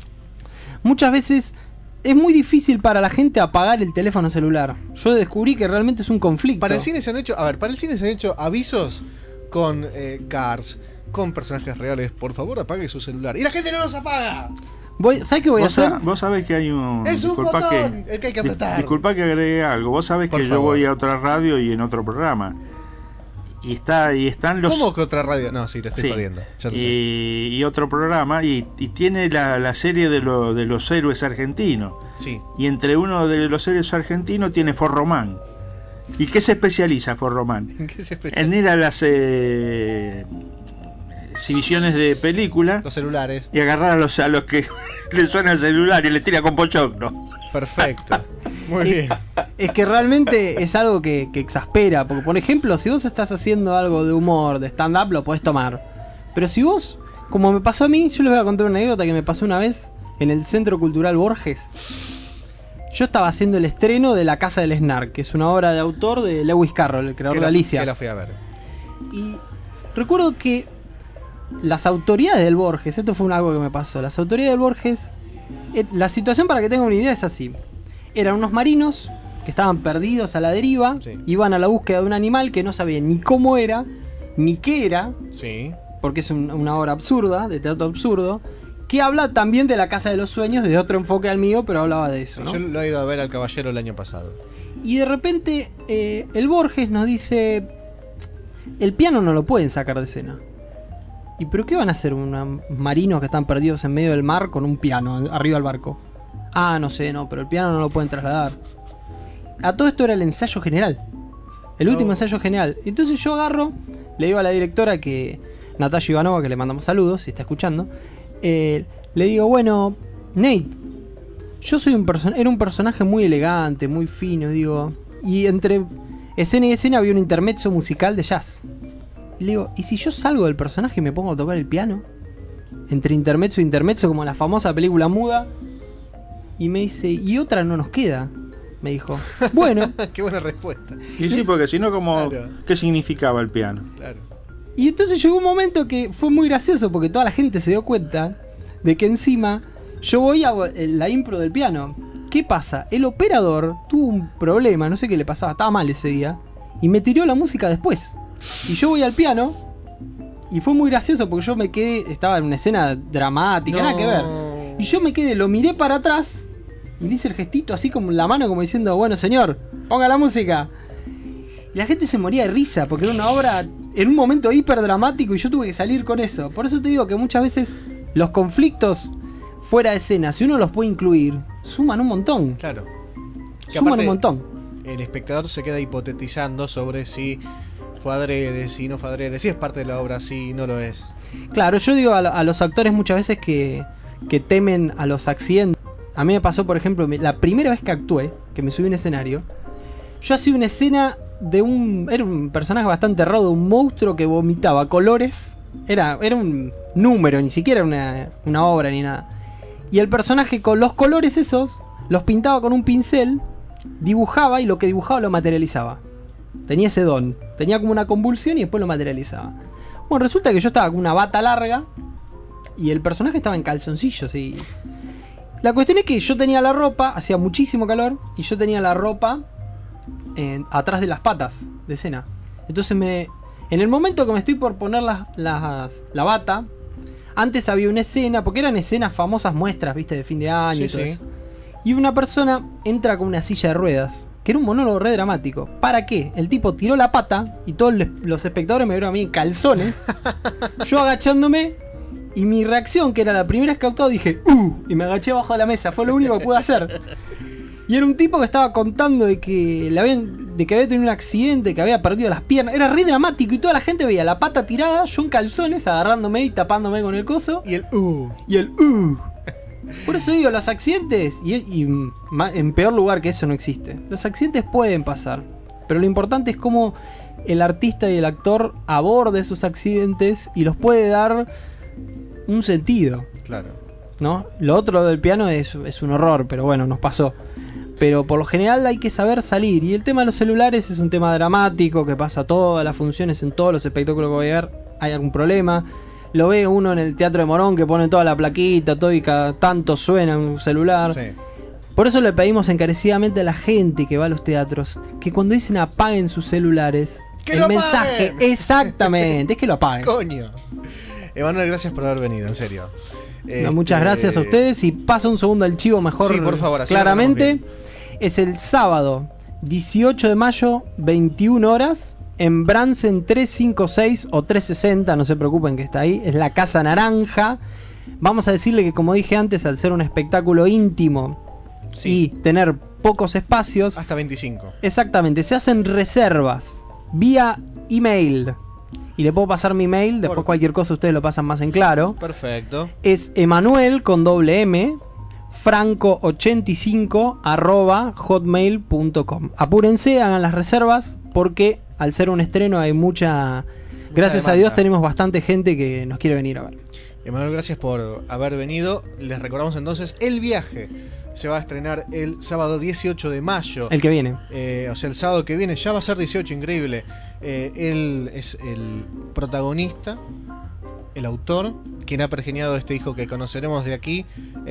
muchas veces es muy difícil para la gente apagar el teléfono celular. Yo descubrí que realmente es un conflicto.
Para el cine se han hecho, a ver, para el cine se han hecho avisos con eh, Cars, con personajes reales. Por favor, apague su celular. Y la gente no los apaga.
Voy, ¿sabes qué voy a
Vos,
hacer?
sa- vos sabés que hay un...
Es un
disculpa
botón
que,
el que hay que
di-
apretar.
Disculpa que agregue algo. Vos sabés
Por
que yo
favor.
voy a otra radio y en otro programa. Y está y están los...
¿Cómo que otra radio? No, sí, te estoy
Sí.
jodiendo. Ya lo sé.
y, y otro programa y, y tiene la, la serie de, lo- de los héroes argentinos.
Sí.
Y entre uno de los héroes argentinos tiene Forromán. ¿Y qué se especializa Forromán?
¿En qué se especializa?
En ir a las eh, exhibiciones de película
Los celulares.
y agarrar a los, a los que le suena el celular y le tira con pochoclo.
Perfecto. Muy
Es-
bien.
Es que realmente es algo que, que exaspera. Porque, por ejemplo, si vos estás haciendo algo de humor, de stand-up, lo podés tomar. Pero si vos, como me pasó a mí, yo les voy a contar una anécdota que me pasó una vez en el Centro Cultural Borges. Yo estaba haciendo el estreno de La Casa del Snark, que es una obra de autor de Lewis Carroll, el creador
Que
de
la-
Alicia.
que la fui a ver.
Y recuerdo que las autoridades del Borges, esto fue un- algo que me pasó, las autoridades del Borges, eh, la situación para que tengan una idea es así. Eran unos marinos que estaban perdidos a la deriva, iban a la búsqueda de un animal que no sabían ni cómo era, ni qué era,
Sí.
porque es un- una obra absurda, de teatro absurdo, que habla también de la Casa de los Sueños, desde otro enfoque al mío, pero hablaba de eso,
Sí,
¿no?
yo lo he ido a ver al Caballero el año pasado.
Y de repente eh, el Borges nos dice, el piano no lo pueden sacar de escena. ¿Y pero qué van a hacer unos marinos que están perdidos en medio del mar con un piano arriba del barco? Ah, no sé, no, pero el piano no lo pueden trasladar. A todo esto era el ensayo general. El último
Oh.
ensayo general. Entonces yo agarro, le digo a la directora que, Natalia Ivanova, que le mandamos saludos, si está escuchando, eh, le digo, bueno, Nate, yo soy un person era un personaje muy elegante, muy fino, digo, y entre escena y escena había un intermezzo musical de jazz. Y le digo, ¿y si yo salgo del personaje y me pongo a tocar el piano? Entre intermezzo e intermezzo, como la famosa película muda. Y me dice, y otra no nos queda. Me dijo, bueno.
Qué buena respuesta.
Y sí, porque si no, como,
Claro.
¿qué significaba el piano?
Claro.
Y entonces llegó un momento que fue muy gracioso porque toda la gente se dio cuenta de que encima yo voy a la impro del piano. ¿Qué pasa? El operador tuvo un problema, no sé qué le pasaba, estaba mal ese día, y me tiró la música después. Y yo voy al piano y fue muy gracioso porque yo me quedé, estaba en una escena dramática,
No.
nada que ver. Y yo me quedé, lo miré para atrás y le hice el gestito así como en la mano como diciendo, bueno señor, ponga la música. Y la gente se moría de risa porque era una obra en un momento hiper dramático y yo tuve que salir con eso. Por eso te digo que muchas veces los conflictos fuera de escena, si uno los puede incluir, suman un montón.
Claro. Que
Suman
aparte,
un montón.
El espectador se queda hipotetizando sobre si fue adrede, si no fue adrede, si es parte de la obra, si no lo es.
Claro, yo digo a, lo- a los actores muchas veces que, que temen a los accidentes. A mí me pasó, por ejemplo, me- la primera vez que actué, que me subí a un escenario, yo hacía una escena de un... Era un personaje bastante raro, un monstruo que vomitaba colores. Era, era un número, ni siquiera una, una obra ni nada. Y el personaje con los colores esos, los pintaba con un pincel, dibujaba y lo que dibujaba lo materializaba. Tenía ese don. Tenía como una convulsión y después lo materializaba. Bueno, resulta que yo estaba con una bata larga y el personaje estaba en calzoncillos y... La cuestión es que yo tenía la ropa, hacía muchísimo calor, y yo tenía la ropa eh, atrás de las patas de escena. Entonces me... En el momento que me estoy por poner las, las, la bata, antes había una escena, porque eran escenas famosas muestras, viste, de fin de año
Sí,
y todo
sí.
eso. Y una persona entra con una silla de ruedas, que era un monólogo re dramático. ¿Para qué? El tipo tiró la pata y todos les- los espectadores me vieron a mí en calzones, yo agachándome, y mi reacción, que era la primera vez que actuaba, dije ¡uh! Y me agaché abajo de la mesa, fue lo único que pude hacer. Y era un tipo que estaba contando de que, le habían, de que había tenido un accidente, que había perdido las piernas. Era re dramático y toda la gente veía la pata tirada, yo en calzones, agarrándome y tapándome con el coso.
Y el uh.
Y el uh. Por eso digo, los accidentes, y, y ma- en peor lugar que eso no existe. Los accidentes pueden pasar, pero lo importante es cómo el artista y el actor aborda esos accidentes y los puede dar un sentido.
Claro.
¿No? Lo otro del piano es, es un horror, pero bueno, nos pasó. Pero por lo general hay que saber salir. Y el tema de los celulares es un tema dramático que pasa todas las funciones, en todos los espectáculos que voy a ver hay algún problema. Lo ve uno en el Teatro de Morón que pone toda la plaquita, todo, y cada tanto suena un celular.
Sí.
Por eso le pedimos encarecidamente a la gente que va a los teatros que cuando dicen apaguen sus celulares,
¡que
el
lo
mensaje
apaguen!
Exactamente, es que lo apaguen.
Coño. Emanuel, gracias por haber venido, en serio.
No, muchas
Este,
gracias a ustedes. Y pasa un segundo al chivo mejor.
Sí, por favor, así
claramente.
lo
Es el sábado dieciocho de mayo, veintiuna horas, en Bransen trescientos cincuenta y seis o trescientos sesenta, no se preocupen que está ahí. Es la Casa Naranja. Vamos a decirle que, como dije antes, al ser un espectáculo íntimo
sí.
y tener pocos espacios,
hasta veinticinco.
Exactamente, se hacen reservas vía email. Y le puedo pasar mi email, después
Por...
cualquier cosa ustedes lo pasan más en claro.
Perfecto.
Es Emanuel con doble M, franco ochenta y cinco arroba hotmail punto com. Apúrense, hagan las reservas, porque al ser un estreno hay mucha... mucha gracias demanda. A Dios tenemos bastante gente que nos quiere venir a ver.
Emanuel, gracias por haber venido. Les recordamos entonces El Viaje. Se va a estrenar el sábado dieciocho de mayo.
El que viene.
Eh, o sea, el sábado que viene. Ya va a ser dieciocho, increíble. Eh, él es el protagonista, el autor, quien ha pergeniado este hijo que conoceremos de aquí.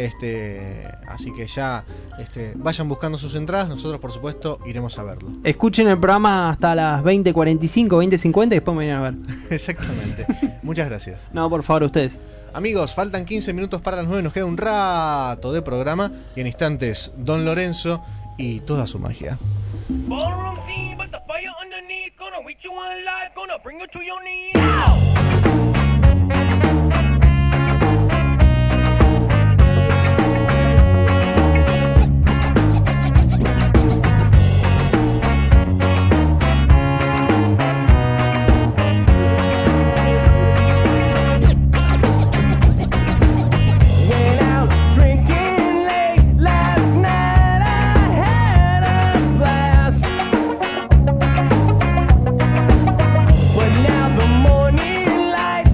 Este, así que ya este, vayan buscando sus entradas. Nosotros, por supuesto, iremos a verlo.
Escuchen el programa hasta las veinte cuarenta y cinco, veinte cincuenta y después me vienen a ver.
Exactamente. Muchas gracias.
No, por favor, ustedes.
Amigos, faltan quince minutos para las nueve. Nos queda un rato de programa. Y en instantes, Don Lorenzo y toda su magia.
Ballroom scene, but the fire underneath gonna reach you alive, gonna bring you to your knees. But now the morning light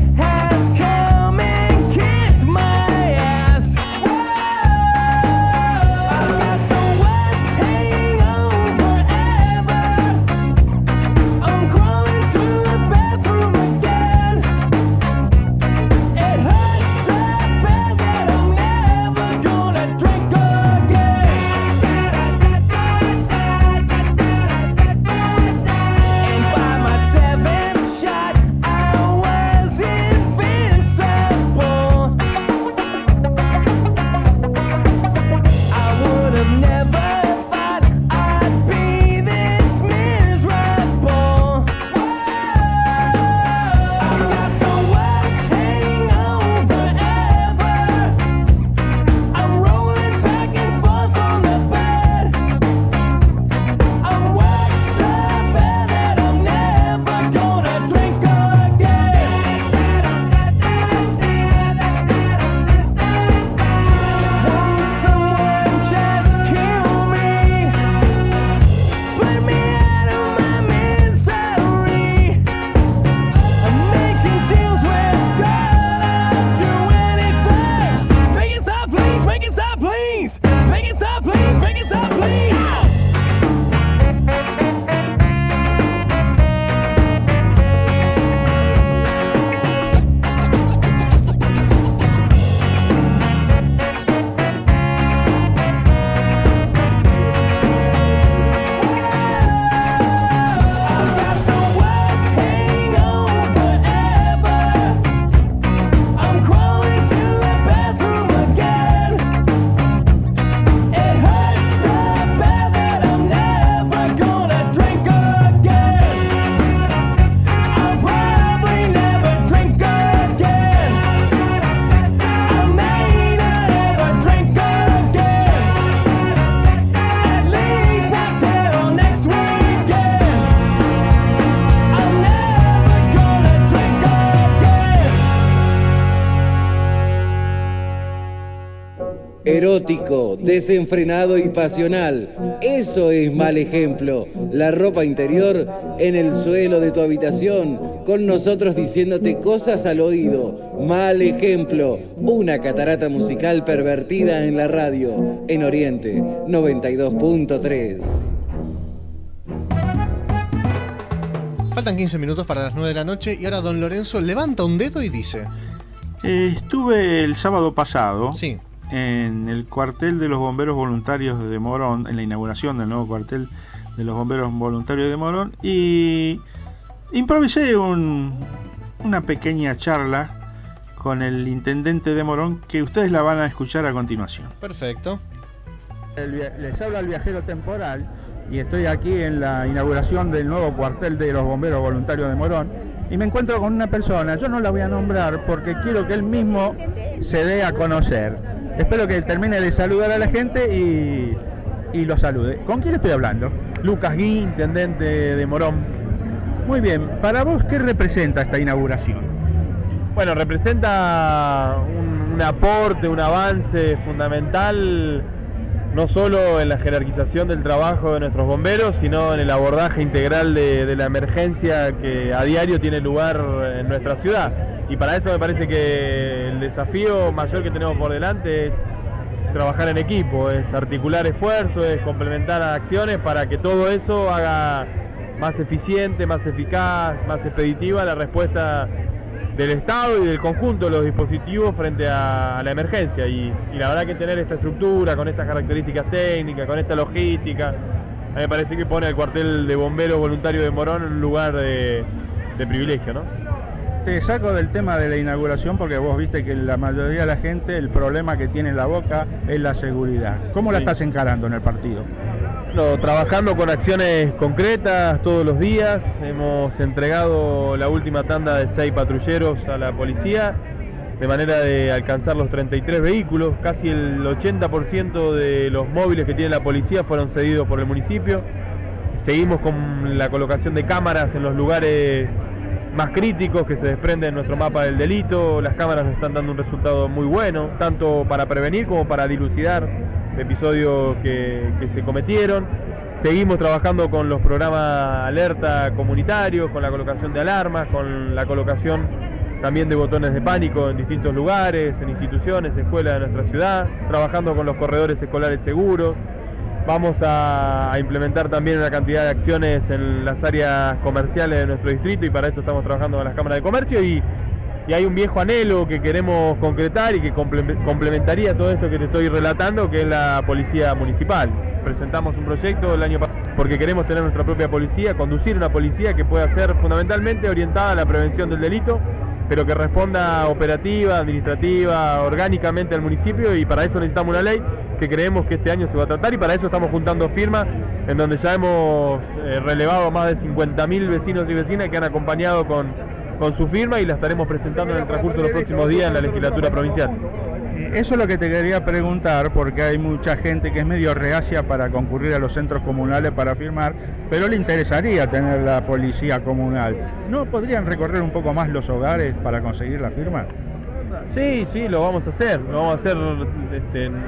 Erótico, desenfrenado y pasional. Eso es Mal Ejemplo. La ropa interior en el suelo de tu habitación, con nosotros diciéndote cosas al oído. Mal Ejemplo, una catarata musical pervertida en la radio. En Oriente, noventa y dos punto tres.
Faltan quince minutos para las nueve de la noche y ahora don Lorenzo levanta un dedo y dice...
Eh, estuve el sábado pasado
sí.
en el cuartel de los bomberos voluntarios de Morón, en la inauguración del nuevo cuartel de los bomberos voluntarios de Morón, y improvisé un, una pequeña charla con el intendente de Morón, que ustedes la van a escuchar a continuación.
Perfecto.
El, les habla el viajero temporal y estoy aquí en la inauguración del nuevo cuartel de los bomberos voluntarios de Morón y me encuentro con una persona. Yo no la voy a nombrar porque quiero que él mismo se dé a conocer. Espero que termine de saludar a la gente y, y lo salude. ¿Con quién estoy hablando? Lucas Gui, intendente de Morón. Muy bien, para vos, ¿qué representa esta inauguración?
Bueno, representa un, un aporte, un avance fundamental, no solo en la jerarquización del trabajo de nuestros bomberos, sino en el abordaje integral de, de la emergencia que a diario tiene lugar en nuestra ciudad. Y para eso me parece que el desafío mayor que tenemos por delante es trabajar en equipo, es articular esfuerzos, es complementar acciones para que todo eso haga más eficiente, más eficaz, más expeditiva la respuesta del Estado y del conjunto de los dispositivos frente a la emergencia. Y, y la verdad que tener esta estructura, con estas características técnicas, con esta logística, a mí me parece que pone al cuartel de bomberos voluntarios de Morón en un lugar de, de privilegio, ¿no?
Te saco del tema de la inauguración porque vos viste que la mayoría de la gente, el problema que tiene en la boca es la seguridad. ¿Cómo la
Sí.
estás encarando en el partido?
Bueno, trabajando con acciones concretas todos los días. Hemos entregado la última tanda de seis patrulleros a la policía, de manera de alcanzar los treinta y tres vehículos. Casi el ochenta por ciento de los móviles que tiene la policía fueron cedidos por el municipio. Seguimos con la colocación de cámaras en los lugares más críticos que se desprenden en nuestro mapa del delito. Las cámaras nos están dando un resultado muy bueno, tanto para prevenir como para dilucidar episodios que, que se cometieron. Seguimos trabajando con los programas alerta comunitarios, con la colocación de alarmas, con la colocación también de botones de pánico en distintos lugares, en instituciones, escuelas de nuestra ciudad, trabajando con los corredores escolares seguros. Vamos a, a implementar también una cantidad de acciones en las áreas comerciales de nuestro distrito y para eso estamos trabajando con las cámaras de comercio y, y hay un viejo anhelo que queremos concretar y que comple- complementaría todo esto que te estoy relatando, que es la policía municipal. Presentamos un proyecto el año pasado porque queremos tener nuestra propia policía, conducir una policía que pueda ser fundamentalmente orientada a la prevención del delito, pero que responda operativa, administrativa, orgánicamente al municipio, y para eso necesitamos una ley que creemos que este año se va a tratar y para eso estamos juntando firmas en donde ya hemos eh, relevado más de cincuenta mil vecinos y vecinas que han acompañado con, con su firma y la estaremos presentando en el transcurso de los próximos días en la legislatura provincial.
Eso es lo que te quería preguntar, porque hay mucha gente que es medio reacia para concurrir a los centros comunales para firmar, pero le interesaría tener la policía comunal. ¿No podrían recorrer un poco más los hogares para conseguir la firma?
Sí, sí, lo vamos a hacer, lo vamos a hacer este, en,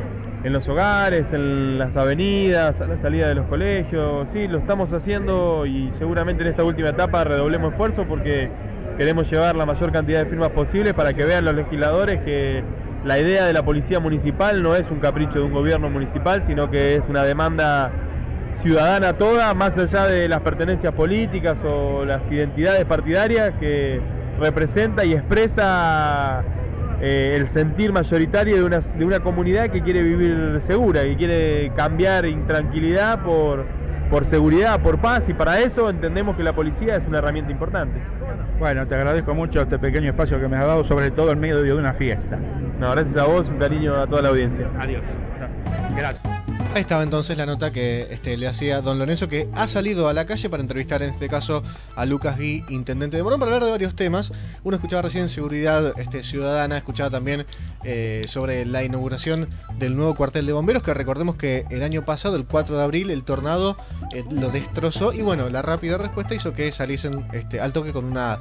en los hogares, en las avenidas, a la salida de los colegios, sí, lo estamos haciendo y seguramente en esta última etapa redoblemos esfuerzo porque queremos llevar la mayor cantidad de firmas posible para que vean los legisladores que la idea de la policía municipal no es un capricho de un gobierno municipal, sino que es una demanda ciudadana toda, más allá de las pertenencias políticas o las identidades partidarias, que representa y expresa eh, el sentir mayoritario de una, de una comunidad que quiere vivir segura, que quiere cambiar intranquilidad por, por seguridad, por paz, y para eso entendemos que la policía es una herramienta importante.
Bueno, te agradezco mucho este pequeño espacio que me has dado, sobre todo en medio de una fiesta.
No, gracias a vos, un cariño a toda la audiencia.
Adiós. Gracias.
Ahí estaba entonces la nota que este, le hacía don Lorenzo, que ha salido a la calle para entrevistar en este caso a Lucas Gui, intendente de Morón, para hablar de varios temas. Uno escuchaba recién seguridad este, ciudadana, escuchaba también eh, sobre la inauguración del nuevo cuartel de bomberos, que recordemos que el año pasado, el cuatro de abril, el tornado eh, lo destrozó y bueno, la rápida respuesta hizo que saliesen este, al toque con una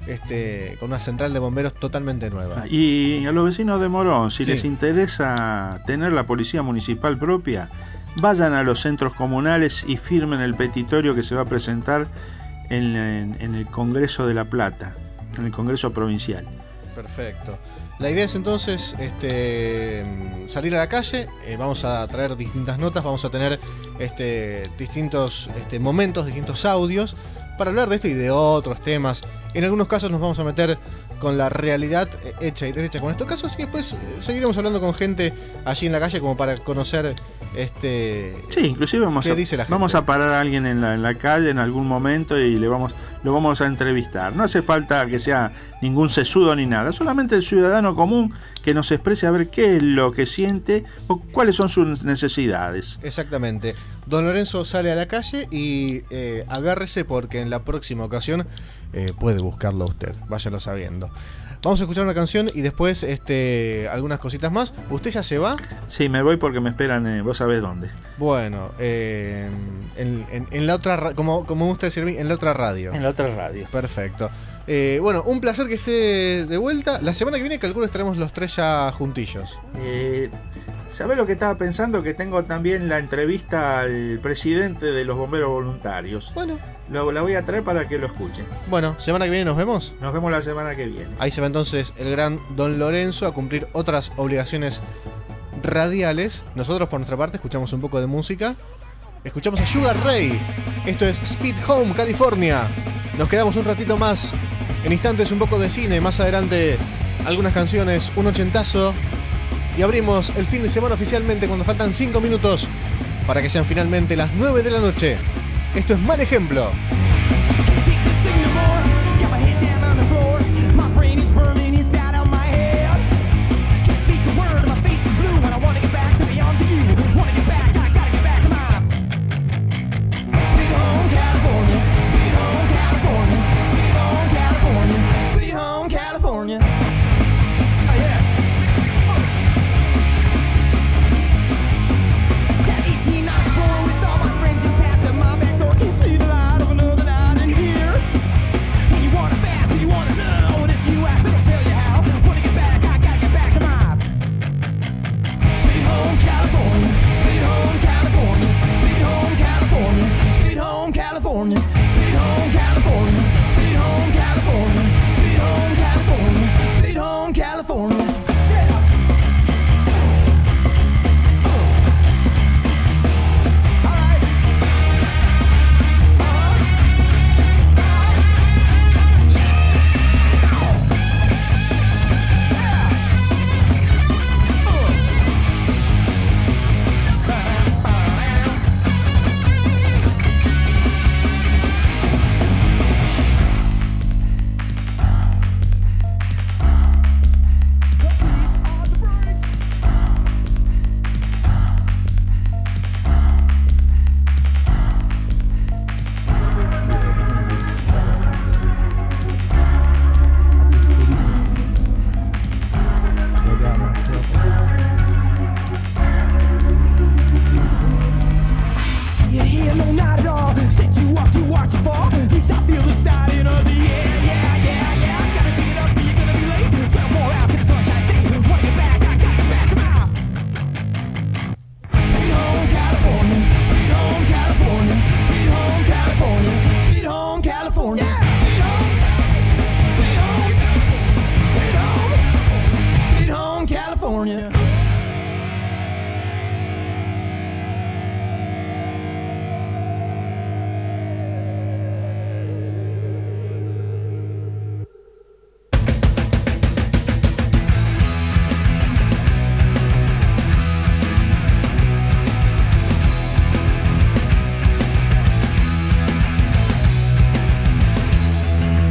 este, con una central de bomberos totalmente nueva.
Y a los vecinos de Morón, si
Sí.
les interesa tener la policía municipal propia, vayan a los centros comunales y firmen el petitorio que se va a presentar en, en- en el Congreso de La Plata, en el Congreso Provincial.
Perfecto. La idea es entonces este, mm, salir a la calle, eh, vamos a traer distintas notas, vamos a tener este, distintos este, momentos, distintos audios para hablar de esto y de otros temas. En algunos casos nos vamos a meter con la realidad eh, hecha y derecha con estos casos y después eh, seguiremos hablando con gente allí en la calle como para conocer este
Sí, inclusive vamos
qué
a,
dice la gente.
vamos a parar a alguien en la, en la calle en algún momento y le vamos, lo vamos a entrevistar. No hace falta que sea ningún sesudo ni nada, solamente el ciudadano común que nos exprese a ver qué es lo que siente o cuáles son sus necesidades.
Exactamente. Don Lorenzo sale a la calle y eh, agárrese porque en la próxima ocasión eh, puede buscarlo a usted. Váyalo sabiendo. Vamos a escuchar una canción y después este, algunas cositas más. ¿Usted ya se va?
Sí, me voy porque me esperan, eh, vos sabés dónde.
Bueno, eh, en, en- en la otra, ra- como, como me gusta decir, en la otra radio.
En la otra radio.
Perfecto. Eh, bueno, un placer que esté de vuelta. La semana que viene calculo estaremos los tres ya juntillos.
Eh, ¿Sabés lo que estaba pensando? Que tengo también la entrevista al presidente de los bomberos voluntarios.
Bueno.
Lo, la voy a traer para que lo escuchen.
Bueno, semana que viene nos vemos.
Nos vemos la semana que viene.
Ahí se va entonces el gran Don Lorenzo a cumplir otras obligaciones radiales. Nosotros por nuestra parte escuchamos un poco de música. Escuchamos a Sugar Ray. Esto es Speed Home, California. Nos quedamos un ratito más. En instantes un poco de cine. Más adelante algunas canciones, un ochentazo. Y abrimos el fin de semana oficialmente cuando faltan cinco minutos para que sean finalmente las nueve de la noche. Esto es Mal Ejemplo.
Got my head down on the floor. My brain is burning inside of my head. Can't speak a word, my face is blue, and I wanna get back to the arms of you. Wanna get back, I gotta get back to my sweet home California, sweet home California, sweet home California, sweet home California. Oh yeah. Got eighteen ninety-four with all my friends who passed at my back door. Can't see the light of another night in here. And you want it fast, and you want it now. And if you ask, I'll tell you how. Wanna get back, I gotta get back to my sweet home California, sweet home California, sweet home California, sweet home California, sweet home California, sweet home California, sweet home California, sweet home California. See you here, no, not at all. Set you up, you watch it fall. Yes, I feel the starting of the end. Yeah, yeah, yeah. Gotta pick it up, or you're gonna be late. Twelve more hours in the sunshine state. Wanna get back, I gotta get back to my sweet home California, sweet home California, sweet home California, sweet home California. Sweet home, sweet home, sweet home, sweet home California.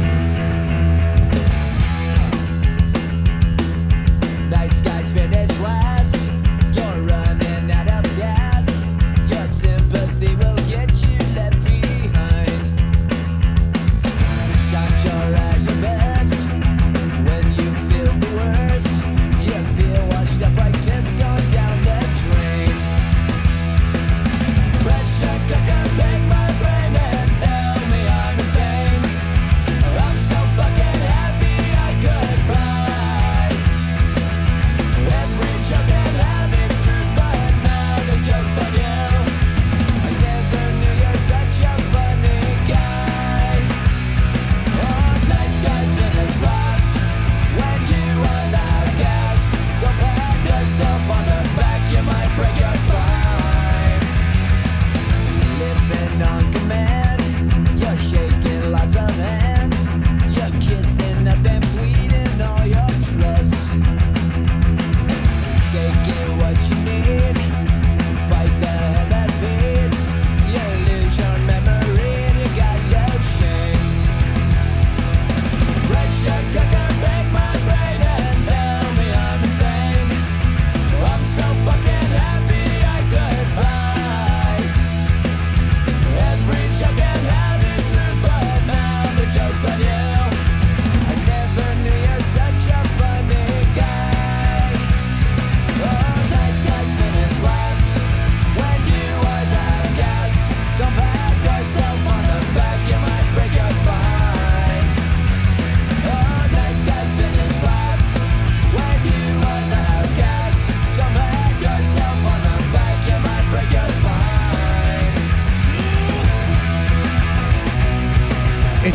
Night skies finish well.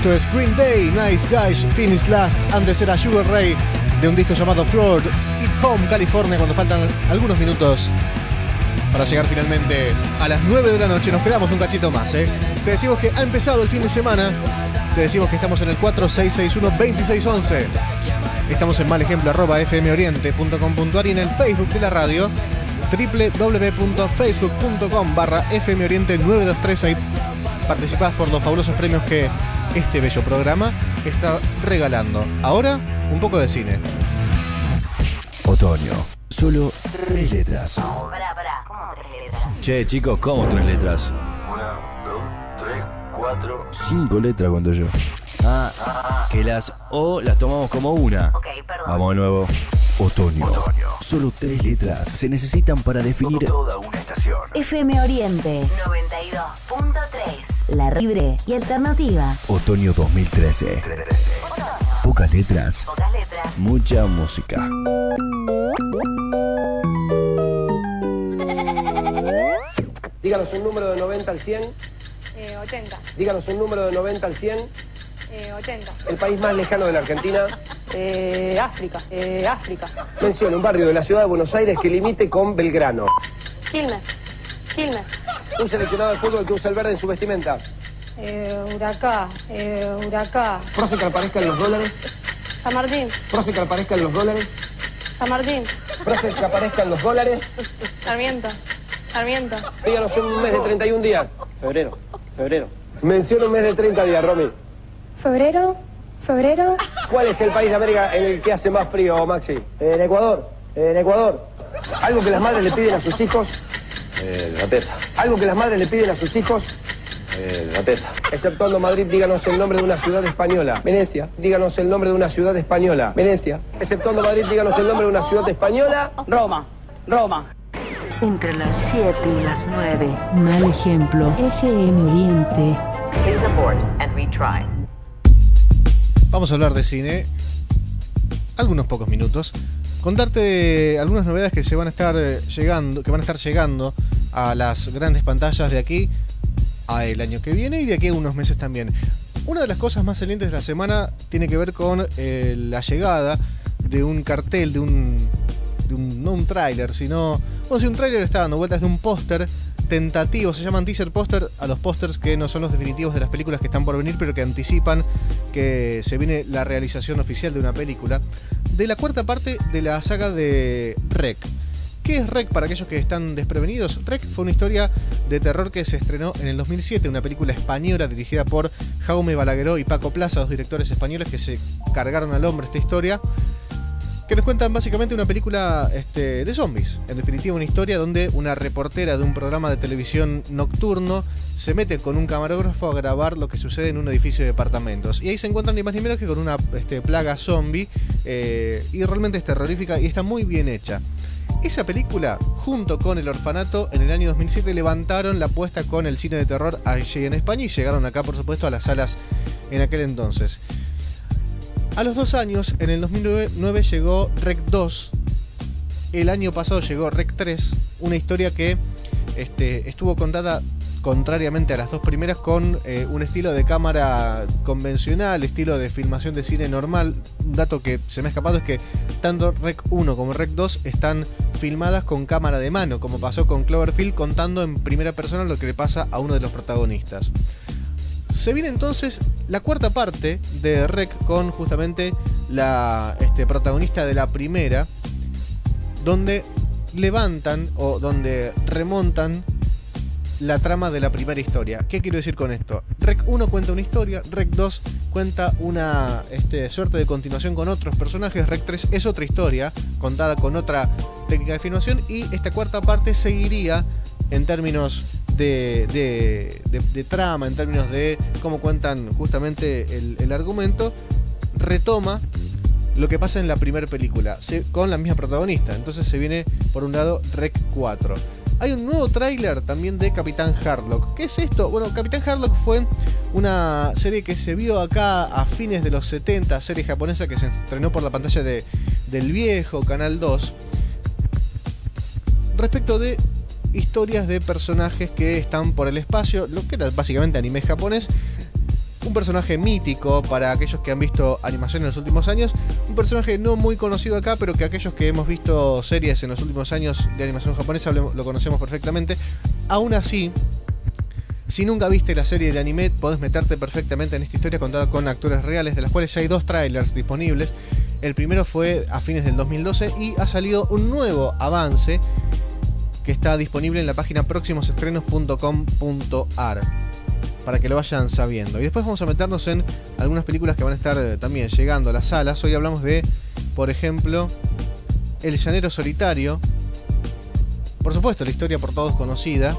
Esto es Green Day, Nice Guys, Finish Last. Antes era Sugar Ray de un disco llamado Floored, Sweet Home, California, cuando faltan algunos minutos para llegar finalmente a las nueve de la noche. Nos quedamos un cachito más, ¿eh? Te decimos que ha empezado el fin de semana. Te decimos que estamos en el cuatro seis seis uno, dos seis uno uno. Estamos en malejemplo arroba fmoriente punto com punto ar y en el Facebook de la radio doble u doble u doble u punto facebook punto com barra fmoriente nueve dos tres. Ahí participás por los fabulosos premios que este bello programa está regalando. Ahora, un poco de cine.
Otoño. Solo tres letras.
Pará, pará, ¿cómo tres letras?
Che, chicos, ¿cómo tres letras?
Una, dos, tres, cuatro.
Cinco letras cuando yo. Ah, que las O las tomamos como una.
Ok, perdón.
Vamos de nuevo. Otoño.
Otoño.
Solo tres letras se necesitan para definir
toda una estación.
F M Oriente noventa y dos punto tres. La libre y alternativa.
Otoño dos mil trece. Pocas letras.
Pocas letras.
Mucha música.
Díganos un número de noventa al cien.
Eh, ochenta.
Díganos un número de noventa al cien.
Eh, ochenta.
El país más lejano de la Argentina.
Eh, África. Eh, África.
Mencione un barrio de la ciudad de Buenos Aires que limite con Belgrano.
Quilmes. Quilmes.
Un seleccionado de fútbol que usa el verde en su vestimenta.
Eh, Huracán. Eh, Huracán.
Prócer que aparezca en los dólares.
San Martín.
Prócer que aparezca en los dólares.
San Martín.
Prócer que aparezca en los dólares.
Sarmiento. Sarmiento.
Díganos un mes de treinta y un días. Febrero. Febrero. Menciona un mes de treinta días, Romy.
Febrero. Febrero.
¿Cuál es el país de América en el que hace más frío, Maxi? En Ecuador. En Ecuador. Algo que las madres le piden a sus hijos.
Eh, la teta.
Algo que las madres le piden a sus hijos.
Eh, la teta.
Exceptuando Madrid, díganos el nombre de una ciudad española. Venecia. Díganos el nombre de una ciudad española. Venecia. Exceptuando Madrid, díganos el nombre de una ciudad española. Roma. Roma.
Entre las siete y las nueve. Mal ejemplo. F M Oriente.
Please abort and retry.
Vamos a hablar de cine. Algunos pocos minutos. Contarte algunas novedades que se van a estar llegando, que van a estar llegando a las grandes pantallas de aquí a el año que viene y de aquí a unos meses también. Una de las cosas más salientes de la semana tiene que ver con eh, la llegada de un cartel, de un, de un no un tráiler, sino, bueno, si un tráiler está dando vueltas de un póster tentativo, se llaman teaser póster a los pósters que no son los definitivos de las películas que están por venir, pero que anticipan que se viene la realización oficial de una película, de la cuarta parte de la saga de Rec. ¿Qué es Rec para aquellos que están desprevenidos? Rec fue una historia de terror que se estrenó en el dos mil siete, una película española dirigida por Jaume Balagueró y Paco Plaza, dos directores españoles que se cargaron al hombro esta historia, que nos cuentan básicamente una película este, de zombies. En definitiva, una historia donde una reportera de un programa de televisión nocturno se mete con un camarógrafo a grabar lo que sucede en un edificio de departamentos. Y ahí se encuentran ni más ni menos que con una este, plaga zombie, eh, y realmente es terrorífica y está muy bien hecha. Esa película, junto con El Orfanato, en el año dos mil siete levantaron la apuesta con el cine de terror allí en España y llegaron acá, por supuesto, a las salas en aquel entonces. A los dos años, en el dos mil nueve llegó Rec dos. El año pasado llegó Rec tres, una historia que este, estuvo contada contrariamente a las dos primeras con eh, un estilo de cámara convencional, estilo de filmación de cine normal. Un dato que se me ha escapado es que tanto Rec uno como Rec dos están filmadas con cámara de mano, como pasó con Cloverfield, contando en primera persona lo que le pasa a uno de los protagonistas. Se viene entonces la cuarta parte de Rec con justamente la este, protagonista de la primera, donde levantan o donde remontan la trama de la primera historia. ¿Qué quiero decir con esto? Rec uno cuenta una historia, Rec dos cuenta una este, suerte de continuación con otros personajes, Rec tres es otra historia contada con otra técnica de filmación, y esta cuarta parte seguiría en términos de, de, de, de trama, en términos de cómo cuentan justamente el, el argumento, retoma lo que pasa en la primera película, se, con la misma protagonista. Entonces se viene, por un lado, Rec cuatro. Hay un nuevo tráiler también de Capitán Harlock. ¿Qué es esto? Bueno, Capitán Harlock fue una serie que se vio acá a fines de los setenta, serie japonesa que se estrenó por la pantalla de, del viejo Canal dos, respecto de historias de personajes que están por el espacio, lo que era básicamente anime japonés, un personaje mítico para aquellos que han visto animación en los últimos años, un personaje no muy conocido acá, pero que aquellos que hemos visto series en los últimos años de animación japonesa lo, lo conocemos perfectamente. Aún así, si nunca viste la serie de anime, podés meterte perfectamente en esta historia contada con actores reales, de las cuales ya hay dos trailers disponibles. El primero fue a fines del dos mil doce y ha salido un nuevo avance que está disponible en la página próximos estrenos punto com punto a r para que lo vayan sabiendo. Y después vamos a meternos en algunas películas que van a estar eh, también llegando a las salas. Hoy hablamos de, por ejemplo, El Llanero Solitario. Por supuesto, la historia por todos conocida.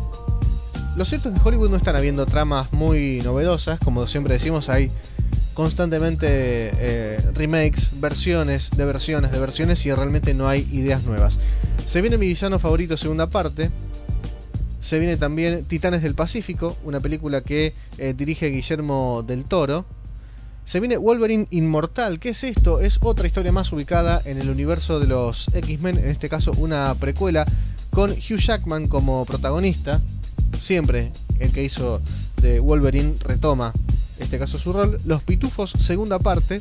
Lo cierto es que en Hollywood no están habiendo tramas muy novedosas. Como siempre decimos, hay constantemente eh, remakes, versiones de versiones de versiones, y realmente no hay ideas nuevas. Se viene Mi Villano Favorito segunda parte. Se viene también Titanes del Pacífico, una película que eh, dirige Guillermo del Toro. Se viene Wolverine Inmortal. ¿Qué es esto? Es otra historia más ubicada en el universo de los X-Men, en este caso una precuela con Hugh Jackman como protagonista. Siempre el que hizo de Wolverine retoma, en este caso, su rol. Los Pitufos segunda parte.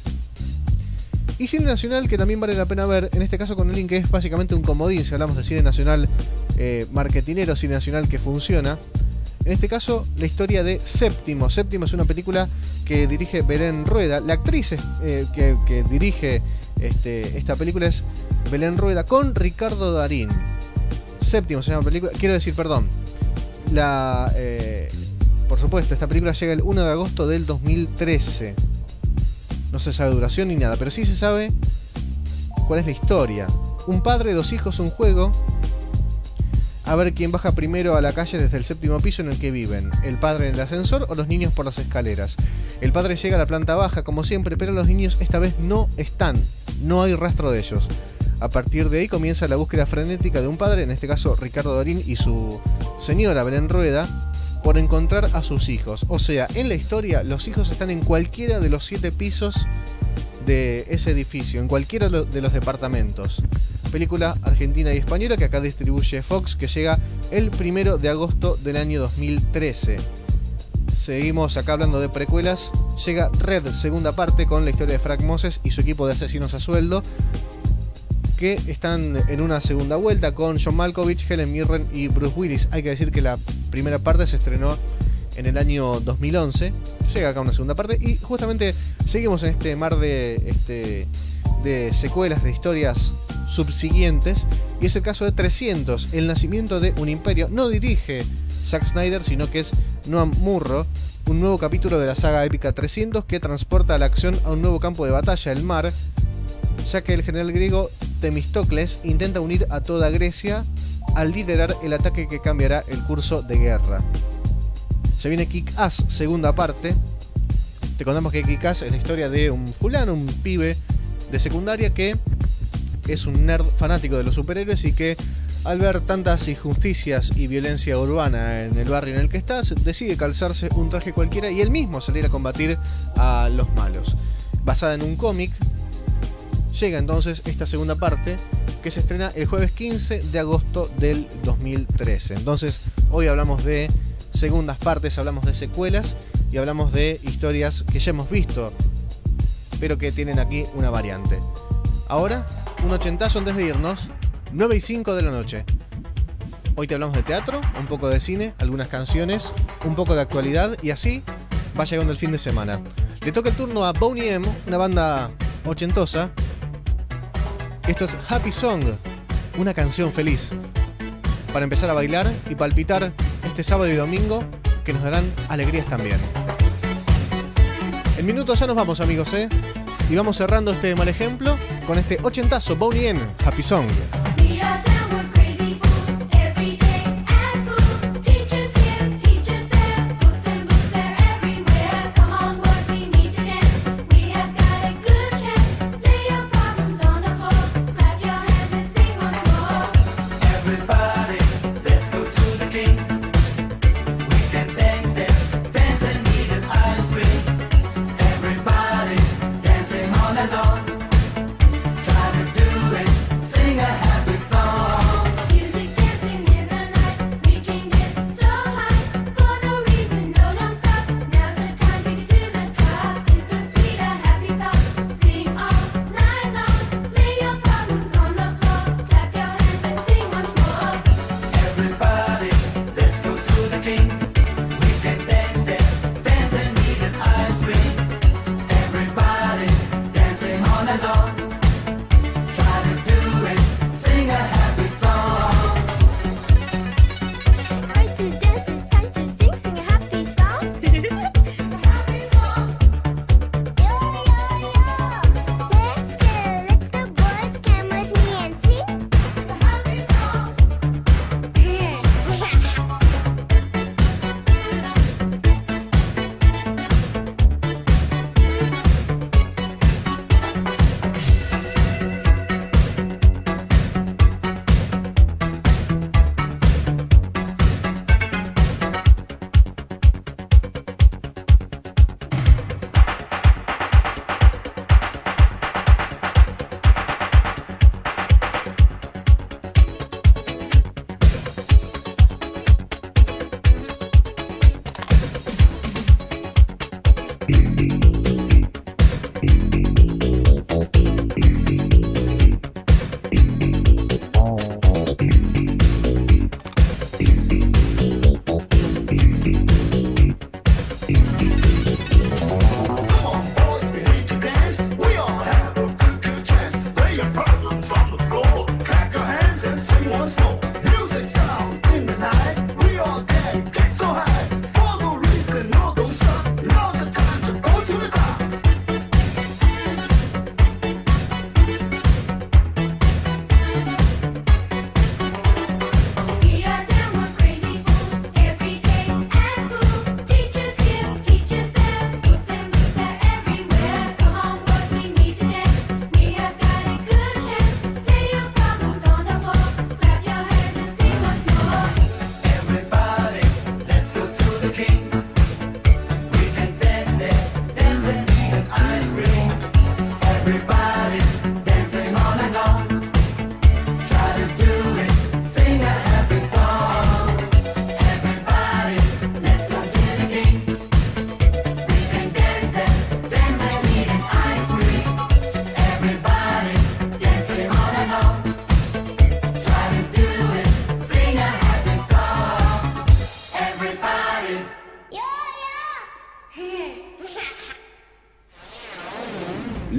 Y cine nacional que también vale la pena ver, en este caso con alguien que es básicamente un comodín si hablamos de cine nacional eh, marketinero, cine nacional que funciona. En este caso, la historia de Séptimo. Séptimo es una película que dirige Belén Rueda. La actriz eh, que, que dirige este, esta película es Belén Rueda con Ricardo Darín. Séptimo se llama película, quiero decir, perdón. La, eh, por supuesto, esta película llega el uno de agosto del dos mil trece. No se sabe duración ni nada, pero sí se sabe cuál es la historia. Un padre, dos hijos, un juego. A ver quién baja primero a la calle desde el séptimo piso en el que viven. El padre en el ascensor o los niños por las escaleras. El padre llega a la planta baja, como siempre, pero los niños esta vez no están. No hay rastro de ellos. A partir de ahí comienza la búsqueda frenética de un padre, en este caso Ricardo Darín y su señora Belén Rueda, por encontrar a sus hijos. O sea, en la historia los hijos están en cualquiera de los siete pisos de ese edificio, en cualquiera de los departamentos. Película argentina y española que acá distribuye Fox, que llega el primero de agosto del año dos mil trece. Seguimos acá hablando de precuelas. Llega Red, segunda parte, con la historia de Frank Moses y su equipo de asesinos a sueldo, que están en una segunda vuelta con John Malkovich, Helen Mirren y Bruce Willis. Hay que decir que la primera parte se estrenó en el año dos mil once. Llega acá una segunda parte y justamente seguimos en este mar de, este, de secuelas, de historias subsiguientes, y es el caso de trescientos, el nacimiento de un imperio. No dirige Zack Snyder, sino que es Noam Murro, un nuevo capítulo de la saga épica trescientos que transporta la acción a un nuevo campo de batalla, el mar, ya que el general griego Temistocles intenta unir a toda Grecia al liderar el ataque que cambiará el curso de guerra. Se viene Kick-Ass, segunda parte. Te contamos que Kick-Ass es la historia de un fulano, un pibe de secundaria que es un nerd fanático de los superhéroes y que, al ver tantas injusticias y violencia urbana en el barrio en el que estás, decide calzarse un traje cualquiera y él mismo salir a combatir a los malos. Basada en un cómic, llega entonces esta segunda parte, que se estrena el jueves quince de agosto del dos mil trece. Entonces, hoy hablamos de segundas partes, hablamos de secuelas y hablamos de historias que ya hemos visto, pero que tienen aquí una variante. Ahora, un ochentazo antes de irnos, nueve y cinco de la noche. Hoy te hablamos de teatro, un poco de cine, algunas canciones, un poco de actualidad, y así va llegando el fin de semana. Le toca el turno a Boney M, una banda ochentosa. Esto es Happy Song, una canción feliz, para empezar a bailar y palpitar este sábado y domingo, que nos darán alegrías también. En minutos ya nos vamos, amigos, ¿eh? Y vamos cerrando este mal ejemplo con este ochentazo, Boney M, Happy Song.
Try to do it, sing a happy song.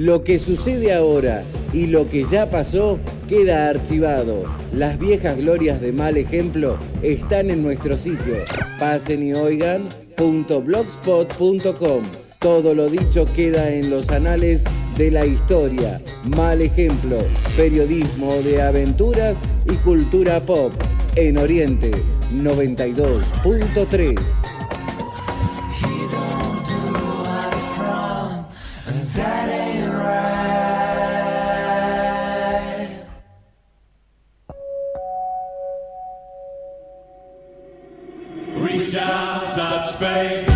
Lo que sucede ahora y lo que ya pasó queda archivado. Las viejas glorias de Mal Ejemplo están en nuestro sitio. Pasen y oigan punto blogspot punto com. Todo lo dicho queda en los anales de la historia. Mal Ejemplo, periodismo de aventuras y cultura pop. En Oriente noventa y dos punto tres.
That ain't right. Reach out, touch faith.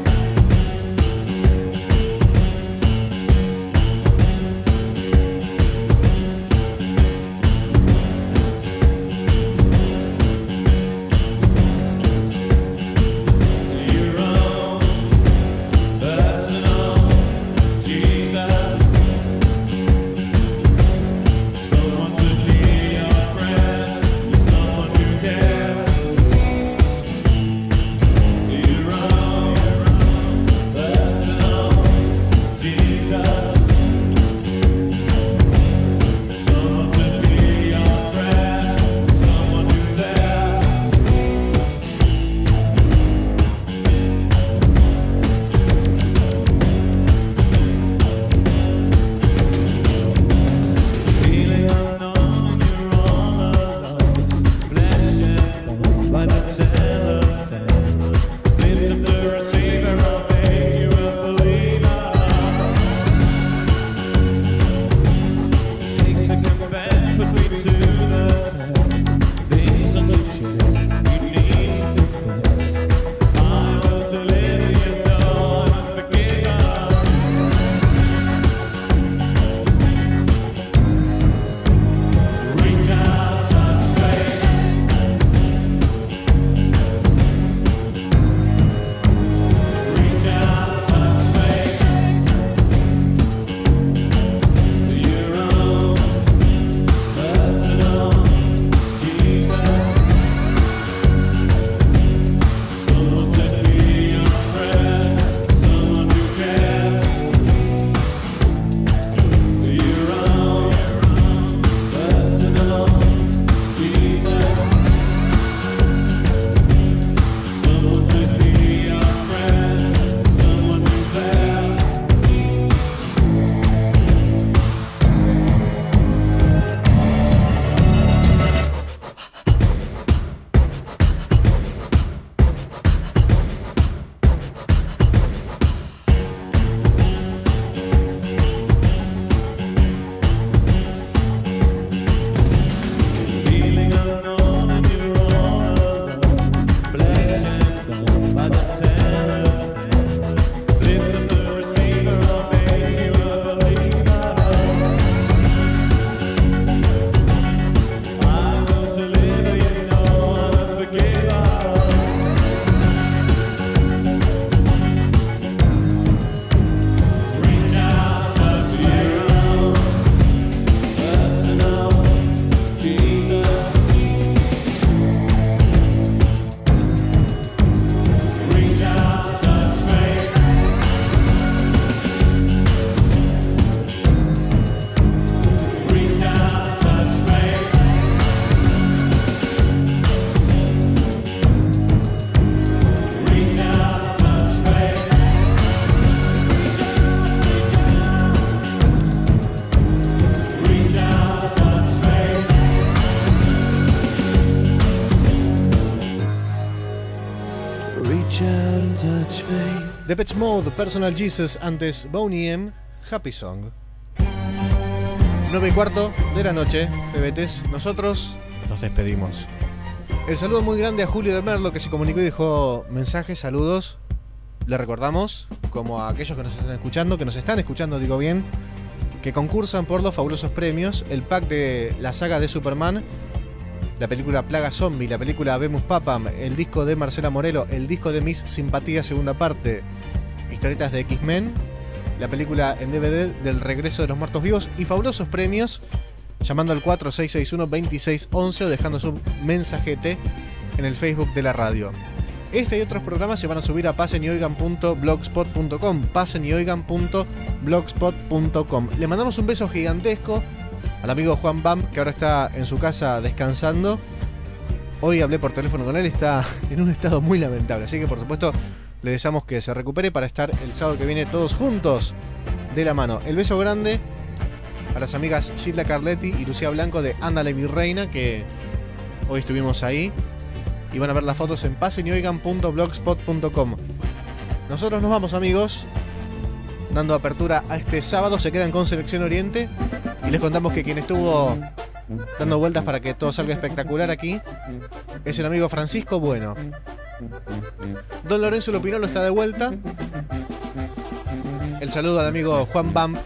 Depeche Mode, Personal Jesus, antes Boney M, Happy Song. nueve y cuarto de la noche, pebetes, nosotros nos despedimos. El saludo muy grande a Julio de Merlo, que se comunicó y dejó mensajes, saludos. Le recordamos, como a aquellos que nos están escuchando, que nos están escuchando, digo bien, que concursan por los fabulosos premios, el pack de la saga de Superman, la película Plaga Zombie, la película Habemus Papam, el disco de Marcela Morelo, el disco de Mis Simpatías segunda parte, historietas de X-Men, la película en D V D del Regreso de los Muertos Vivos y fabulosos premios, llamando al cuatro seis seis uno, dos seis uno uno o dejando su mensajete en el Facebook de la radio. Este y otros programas se van a subir a pasen y oigan punto blogspot punto com, pasen y oigan punto blogspot punto com. Le mandamos un beso gigantesco al amigo Juan Bam, que ahora está en su casa descansando. Hoy hablé por teléfono con él, está en un estado muy lamentable, así que por supuesto le deseamos que se recupere para estar el sábado que viene todos juntos de la mano. El beso grande a las amigas Gilda Carletti y Lucía Blanco de Ándale mi reina, que hoy estuvimos ahí y van a ver las fotos en pasen y oigan punto blogspot punto com. Nosotros nos vamos, amigos, dando apertura a este sábado. Se quedan con Selección Oriente y les contamos que quien estuvo dando vueltas para que todo salga espectacular aquí es el amigo Francisco Bueno. Don Lorenzo Lupinolo está de vuelta. El saludo al amigo Juan Bam.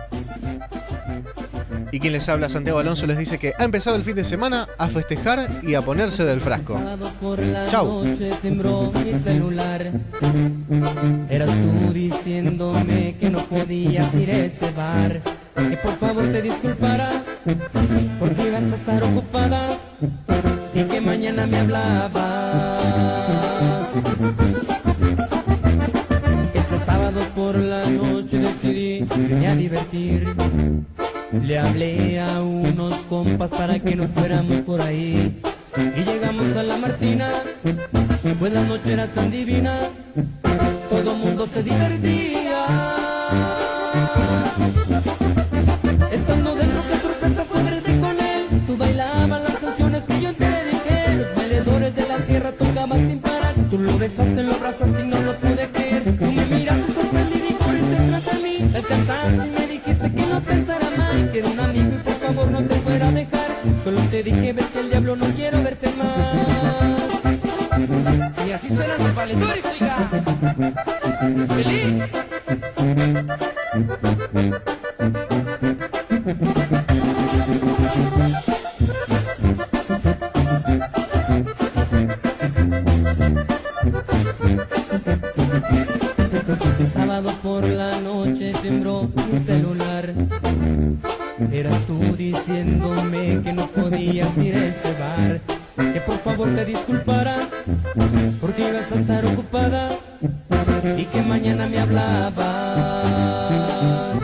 Y quien les habla, Santiago Alonso, les dice que ha empezado el fin de semana a festejar y a ponerse del frasco. Chau.
Tembló mi celular. Eras tú diciéndome que no podías ir a ese bar, que por favor te disculpara porque ibas a estar ocupada y que mañana me hablabas. Este sábado por la noche decidí irme a divertir. Le hablé a unos compas para que nos fuéramos por ahí y llegamos a la Martina, pues la noche era tan divina, todo mundo se divertía. Estando dentro, qué sorpresa fue verte con él. Tú bailabas las canciones que yo te dediqué. Los bailadores de la sierra tocaban sin parar. Tú lo besaste en los brazos y no lo pude creer. Tú me miraste sorprendido y corriste tras de mí. Te alcanzaste y me dijiste que no pensara mal, que era un amigo y por favor no te fuera a dejar. Solo te dije, ves que el diablo, no quiero verte más. Y así serán los valedores, oiga. ¡Feliz! El sábado por la noche tembló mi celular. Eras tú diciéndome que no podías ir a ese bar, que por favor te disculpara porque ibas a estar ocupada y que mañana me hablabas.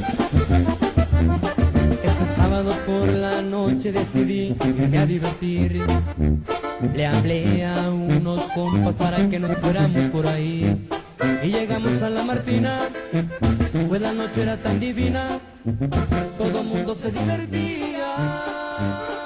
Este sábado por la noche decidí irme a divertir. Le hablé a unos compas para que nos fuéramos por ahí y llegamos a la Martina, pues la noche era tan divina, todo mundo se divertía.